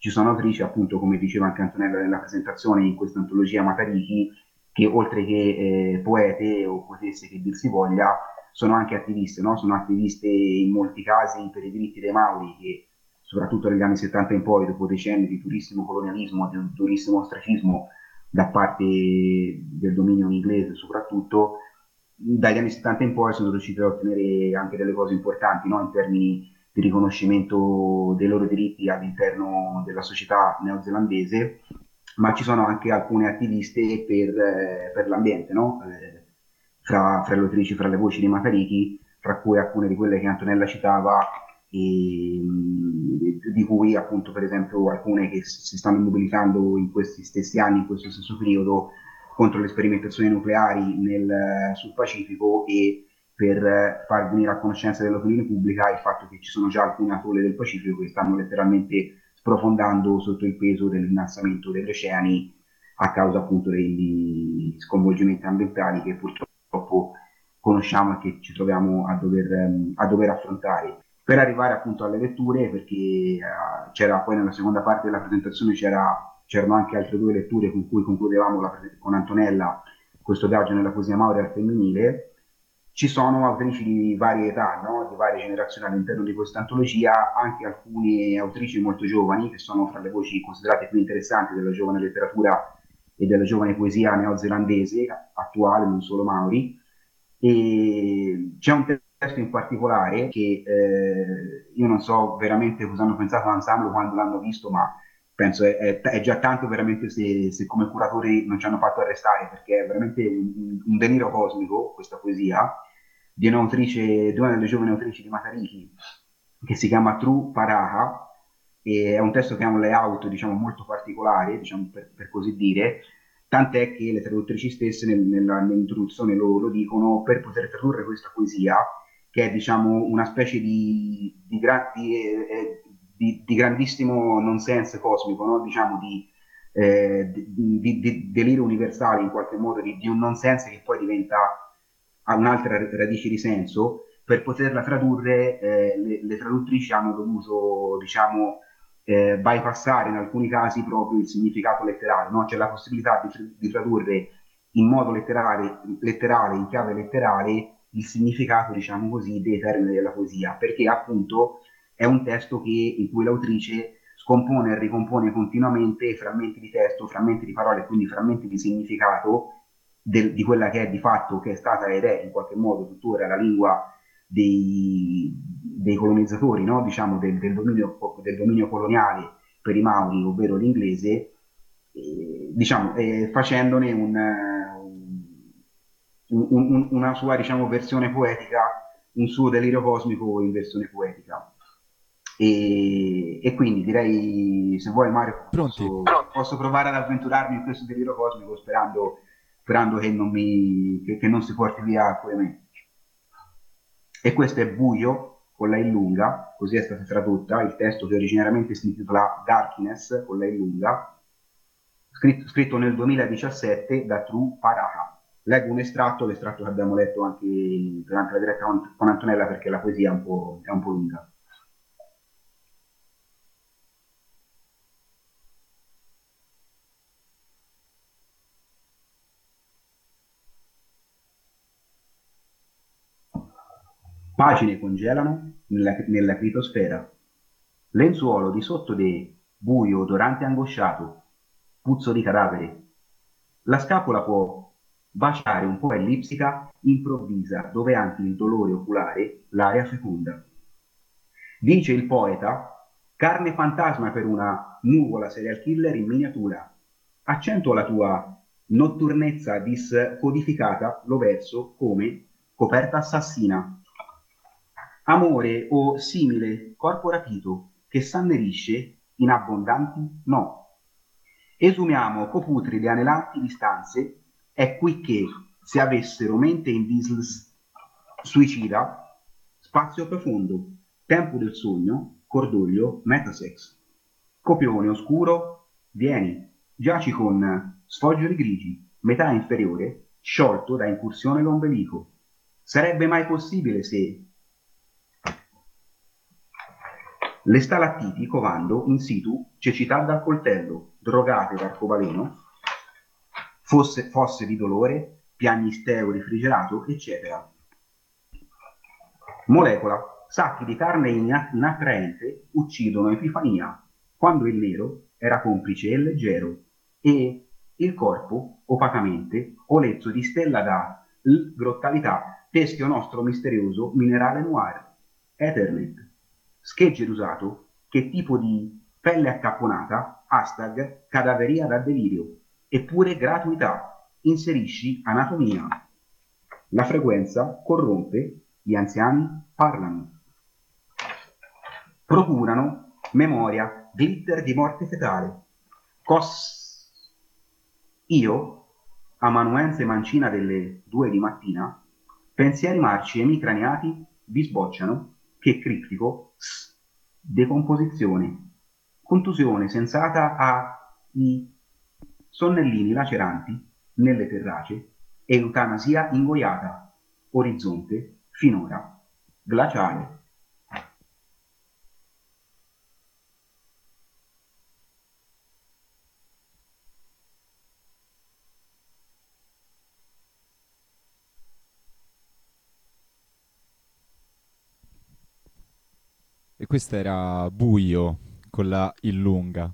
ci sono autrici, appunto, come diceva anche Antonella nella presentazione, in questa antologia Matariki, che oltre che eh, poete o poetesse che dir si voglia, sono anche attiviste, no? Sono attiviste in molti casi per i diritti dei Mauri, che soprattutto negli anni settanta in poi, dopo decenni di durissimo colonialismo, di durissimo ostracismo da parte del dominio inglese soprattutto, dagli anni settanta in poi sono riusciti a ottenere anche delle cose importanti, no? In termini di riconoscimento dei loro diritti all'interno della società neozelandese, ma ci sono anche alcune attiviste per, eh, per l'ambiente, no? Eh, fra, fra le autrici, fra le voci di Matariki, tra cui alcune di quelle che Antonella citava, e, di cui appunto per esempio alcune che si stanno mobilitando in questi stessi anni, in questo stesso periodo, contro le sperimentazioni nucleari nel, sul Pacifico, e per far venire a conoscenza dell'opinione pubblica il fatto che ci sono già alcune atolle del Pacifico che stanno letteralmente sprofondando sotto il peso dell'innalzamento degli oceani a causa appunto degli sconvolgimenti ambientali che purtroppo conosciamo e che ci troviamo a dover, a dover affrontare. Per arrivare appunto alle letture, perché uh, c'era poi nella seconda parte della presentazione c'era, c'erano anche altre due letture con cui concludevamo la, con Antonella questo viaggio nella poesia mauri al femminile. Ci sono autrici di varie età, no? Di varie generazioni all'interno di questa antologia, anche alcune autrici molto giovani, che sono fra le voci considerate più interessanti della giovane letteratura e della giovane poesia neozelandese, attuale, non solo mauri. E c'è un testo in particolare che eh, io non so veramente cosa hanno pensato l'ensemble quando l'hanno visto, ma penso è, è, è già tanto veramente se, se come curatori non ci hanno fatto arrestare, perché è veramente un, un delirio cosmico questa poesia di un'autrice, di una delle giovani autrici di Matariki, che si chiama True Paraha, e è un testo che ha un layout, diciamo, molto particolare, diciamo, per, per così dire, tant'è che le traduttrici stesse nel, nella, nell'introduzione lo, lo dicono, per poter tradurre questa poesia, che è, diciamo, una specie di, di, gra- di, eh, di, di grandissimo nonsense cosmico, no? Diciamo di, eh, di, di, di delirio universale in qualche modo, di, di un nonsense che poi diventa ha un'altra radice di senso. Per poterla tradurre eh, le, le traduttrici hanno dovuto, diciamo, eh, bypassare in alcuni casi proprio il significato letterale, no? C'è la possibilità di, di tradurre in modo letterale, letterale, in chiave letterale, il significato, diciamo così, dei termini della poesia, perché appunto è un testo che, in cui l'autrice scompone e ricompone continuamente frammenti di testo, frammenti di parole, quindi frammenti di significato del, di quella che è di fatto, che è stata ed è in qualche modo tuttora la lingua dei, dei colonizzatori, no? Diciamo del, del, dominio, del dominio coloniale per i Mauri, ovvero l'inglese, eh, diciamo, eh, facendone un, un, un, una sua, diciamo, versione poetica, un suo delirio cosmico in versione poetica. E, e quindi direi, se vuoi Mario, posso, posso provare ad avventurarmi in questo delirio cosmico sperando, sperando che, non mi, che, che non si porti via pure me. E questo è Buio con la I lunga, così è stata tradotta, il testo che originariamente si intitola Darkness con la I lunga, scritto, scritto nel duemiladiciassette da True Paraha. Leggo un estratto, l'estratto che abbiamo letto anche durante la diretta con, con Antonella, perché la poesia è un po', è un po' lunga. Pagine congelano nella, nella critosfera. Lenzuolo di sotto de, buio, odorante angosciato, puzzo di cadavere. La scapola può baciare un po' ellipsica, improvvisa, dove anche il dolore oculare l'aria feconda. Dice il poeta, carne fantasma per una nuvola serial killer in miniatura. Accentua la tua notturnezza discodificata, lo verso come coperta assassina. Amore o simile corpo rapito che s'annerisce in abbondanti no. Esumiamo coputride anelanti distanze, è qui che se avessero mente in disls suicida, spazio profondo, tempo del sogno, cordoglio, metasex. Copione oscuro, vieni, giaci con sfoggioli grigi, metà inferiore, sciolto da incursione l'ombelico. Sarebbe mai possibile se Le stalattiti covando in situ cecità dal coltello, drogate d'arcobaleno, fosse, fosse di dolore, piagnisteo refrigerato, eccetera. Molecola, sacchi di carne ina- inattraente uccidono Epifania, quando il nero era complice e leggero, e il corpo, opacamente, olezzo di stella da l grottalità, teschio nostro misterioso minerale noir, Ethernet, schegge d'usato, che tipo di pelle accapponata, hashtag cadaveria da delirio, eppure gratuità, inserisci anatomia. La frequenza corrompe, gli anziani parlano. Procurano memoria, glitter di morte fetale. Cos... Io, amanuense mancina delle due di mattina, pensieri marci emicraniati vi sbocciano, che criptico, s, decomposizione, contusione sensata a i sonnellini laceranti nelle terrace, eutanasia ingoiata, orizzonte, finora, glaciale. E questo era Buio con la Illunga.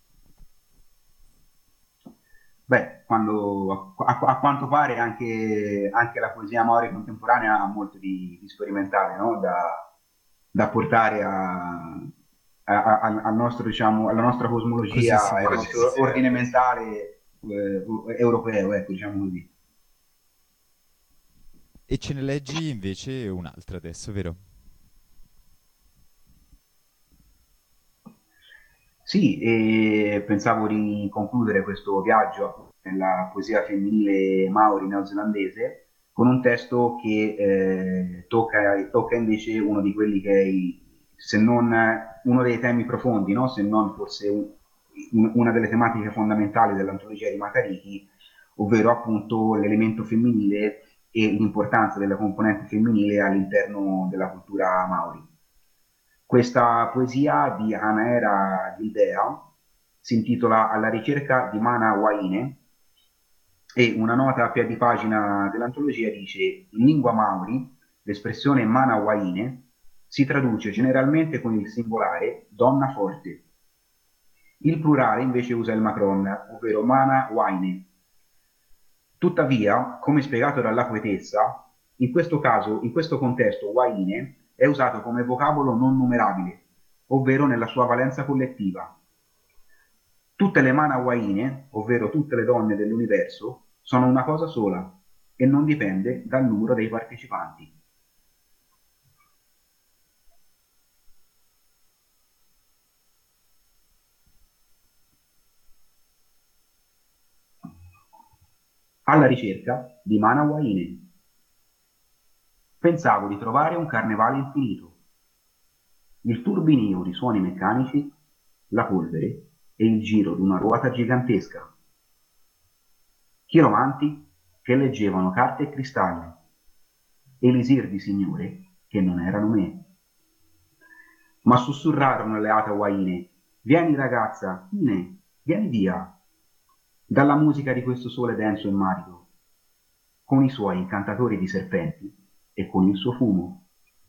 Beh, quando, a, a quanto pare anche, anche la poesia maori contemporanea ha molto di, di sperimentale, no? Da, da portare a, a- a- al nostro, diciamo, alla nostra Così si cosmologia e al vede. nostro ordine mentale eh, europeo, ecco, diciamo così. E ce ne leggi invece un'altra adesso, vero? Sì, e pensavo di concludere questo viaggio nella poesia femminile maori neozelandese con un testo che eh, tocca, tocca invece uno di quelli che è, il- se non uno dei temi profondi, no? Se non forse un- un- una delle tematiche fondamentali dell'antologia di Matariki, ovvero appunto l'elemento femminile e l'importanza della componente femminile all'interno della cultura maori. Questa poesia di Anaera Gildea si intitola Alla ricerca di Mana Waine e una nota a piedi pagina dell'antologia dice: in lingua maori l'espressione Mana Waine si traduce generalmente con il singolare donna forte. Il plurale invece usa il macron, ovvero Mana Waine. Tuttavia, come spiegato dalla poetessa, in questo caso, in questo contesto, waine è usato come vocabolo non numerabile, ovvero nella sua valenza collettiva. Tutte le mana waine, ovvero tutte le donne dell'universo, sono una cosa sola e non dipende dal numero dei partecipanti. Alla ricerca di mana waine. Pensavo di trovare un carnevale infinito, il turbinio di suoni meccanici, la polvere e il giro di una ruota gigantesca. Chiromanti che leggevano carte e cristalli, elisir di signore che non erano me. Ma sussurrarono le atawaine: vieni ragazza, Ine, vieni via, dalla musica di questo sole denso e marido, con i suoi incantatori di serpenti e con il suo fumo.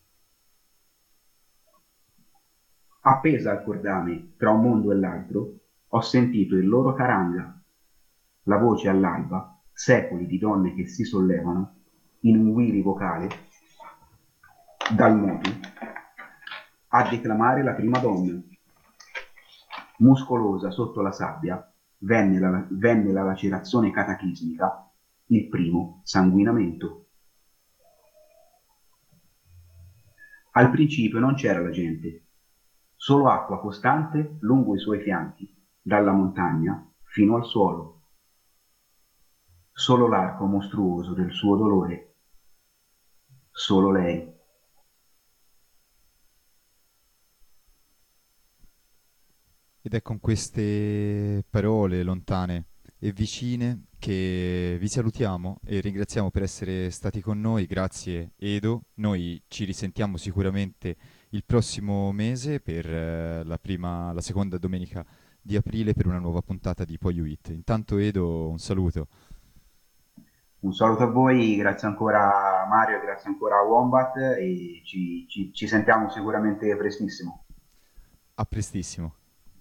Appesa al cordame tra un mondo e l'altro, ho sentito il loro caranga, la voce all'alba, secoli di donne che si sollevano in un wiri vocale dal moto a declamare la prima donna. Muscolosa sotto la sabbia venne la, venne la lacerazione cataclismica, il primo sanguinamento. Al principio non c'era la gente, solo acqua costante lungo i suoi fianchi, dalla montagna fino al suolo. Solo l'arco mostruoso del suo dolore. Solo lei. Ed è con queste parole lontane e vicine che vi salutiamo e ringraziamo per essere stati con noi. Grazie Edo, noi ci risentiamo sicuramente il prossimo mese per eh, la prima, la seconda domenica di aprile per una nuova puntata di Poi You It. Intanto Edo, un saluto. Un saluto a voi, grazie ancora Mario, grazie ancora a Wombat e ci, ci, ci sentiamo sicuramente prestissimo. A prestissimo.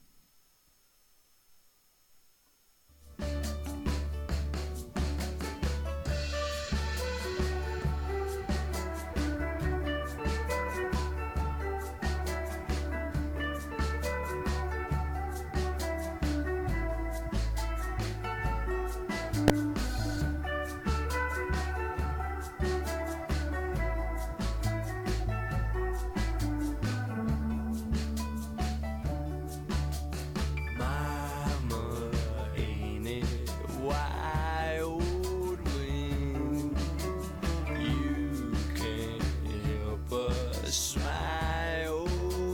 Mama, ain't it wild when you can't help but smiling?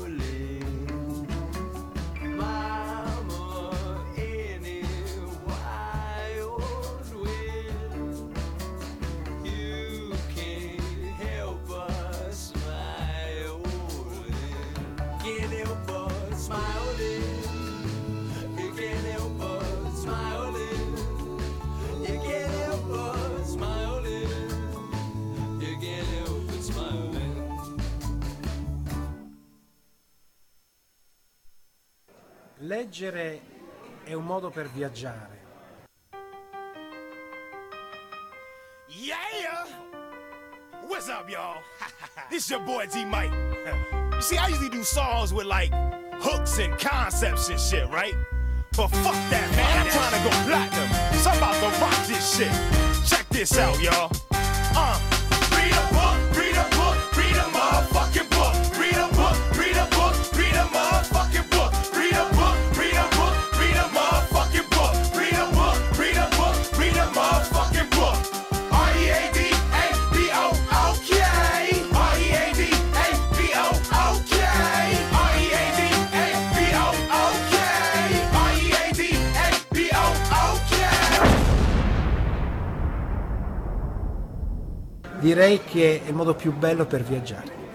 Mama, ain't it wild when you can't help but smiling? Can't help but smiling. You can't help but smiling. You can't help but smiling. You can't help but smiling. Leggere è un modo per viaggiare. Yeah! What's up, y'all? This your boy G Mike. You see, I usually do songs with like hooks and concepts and shit, right? But fuck that, man. I'm trying to go platinum. So I'm about to rock this shit. Check this out, y'all. Uh, read a book, read a book, read a motherfucking book. Read a book, read a book, read a motherfucking book. Read a book, read a book, read a motherfucking book. Read a book, read a book, read a motherfucking book. R E A D A B O O K. R E A D A B O O K. R E A D A B O O K. R E A D A B O O K. Direi che è il modo più bello per viaggiare.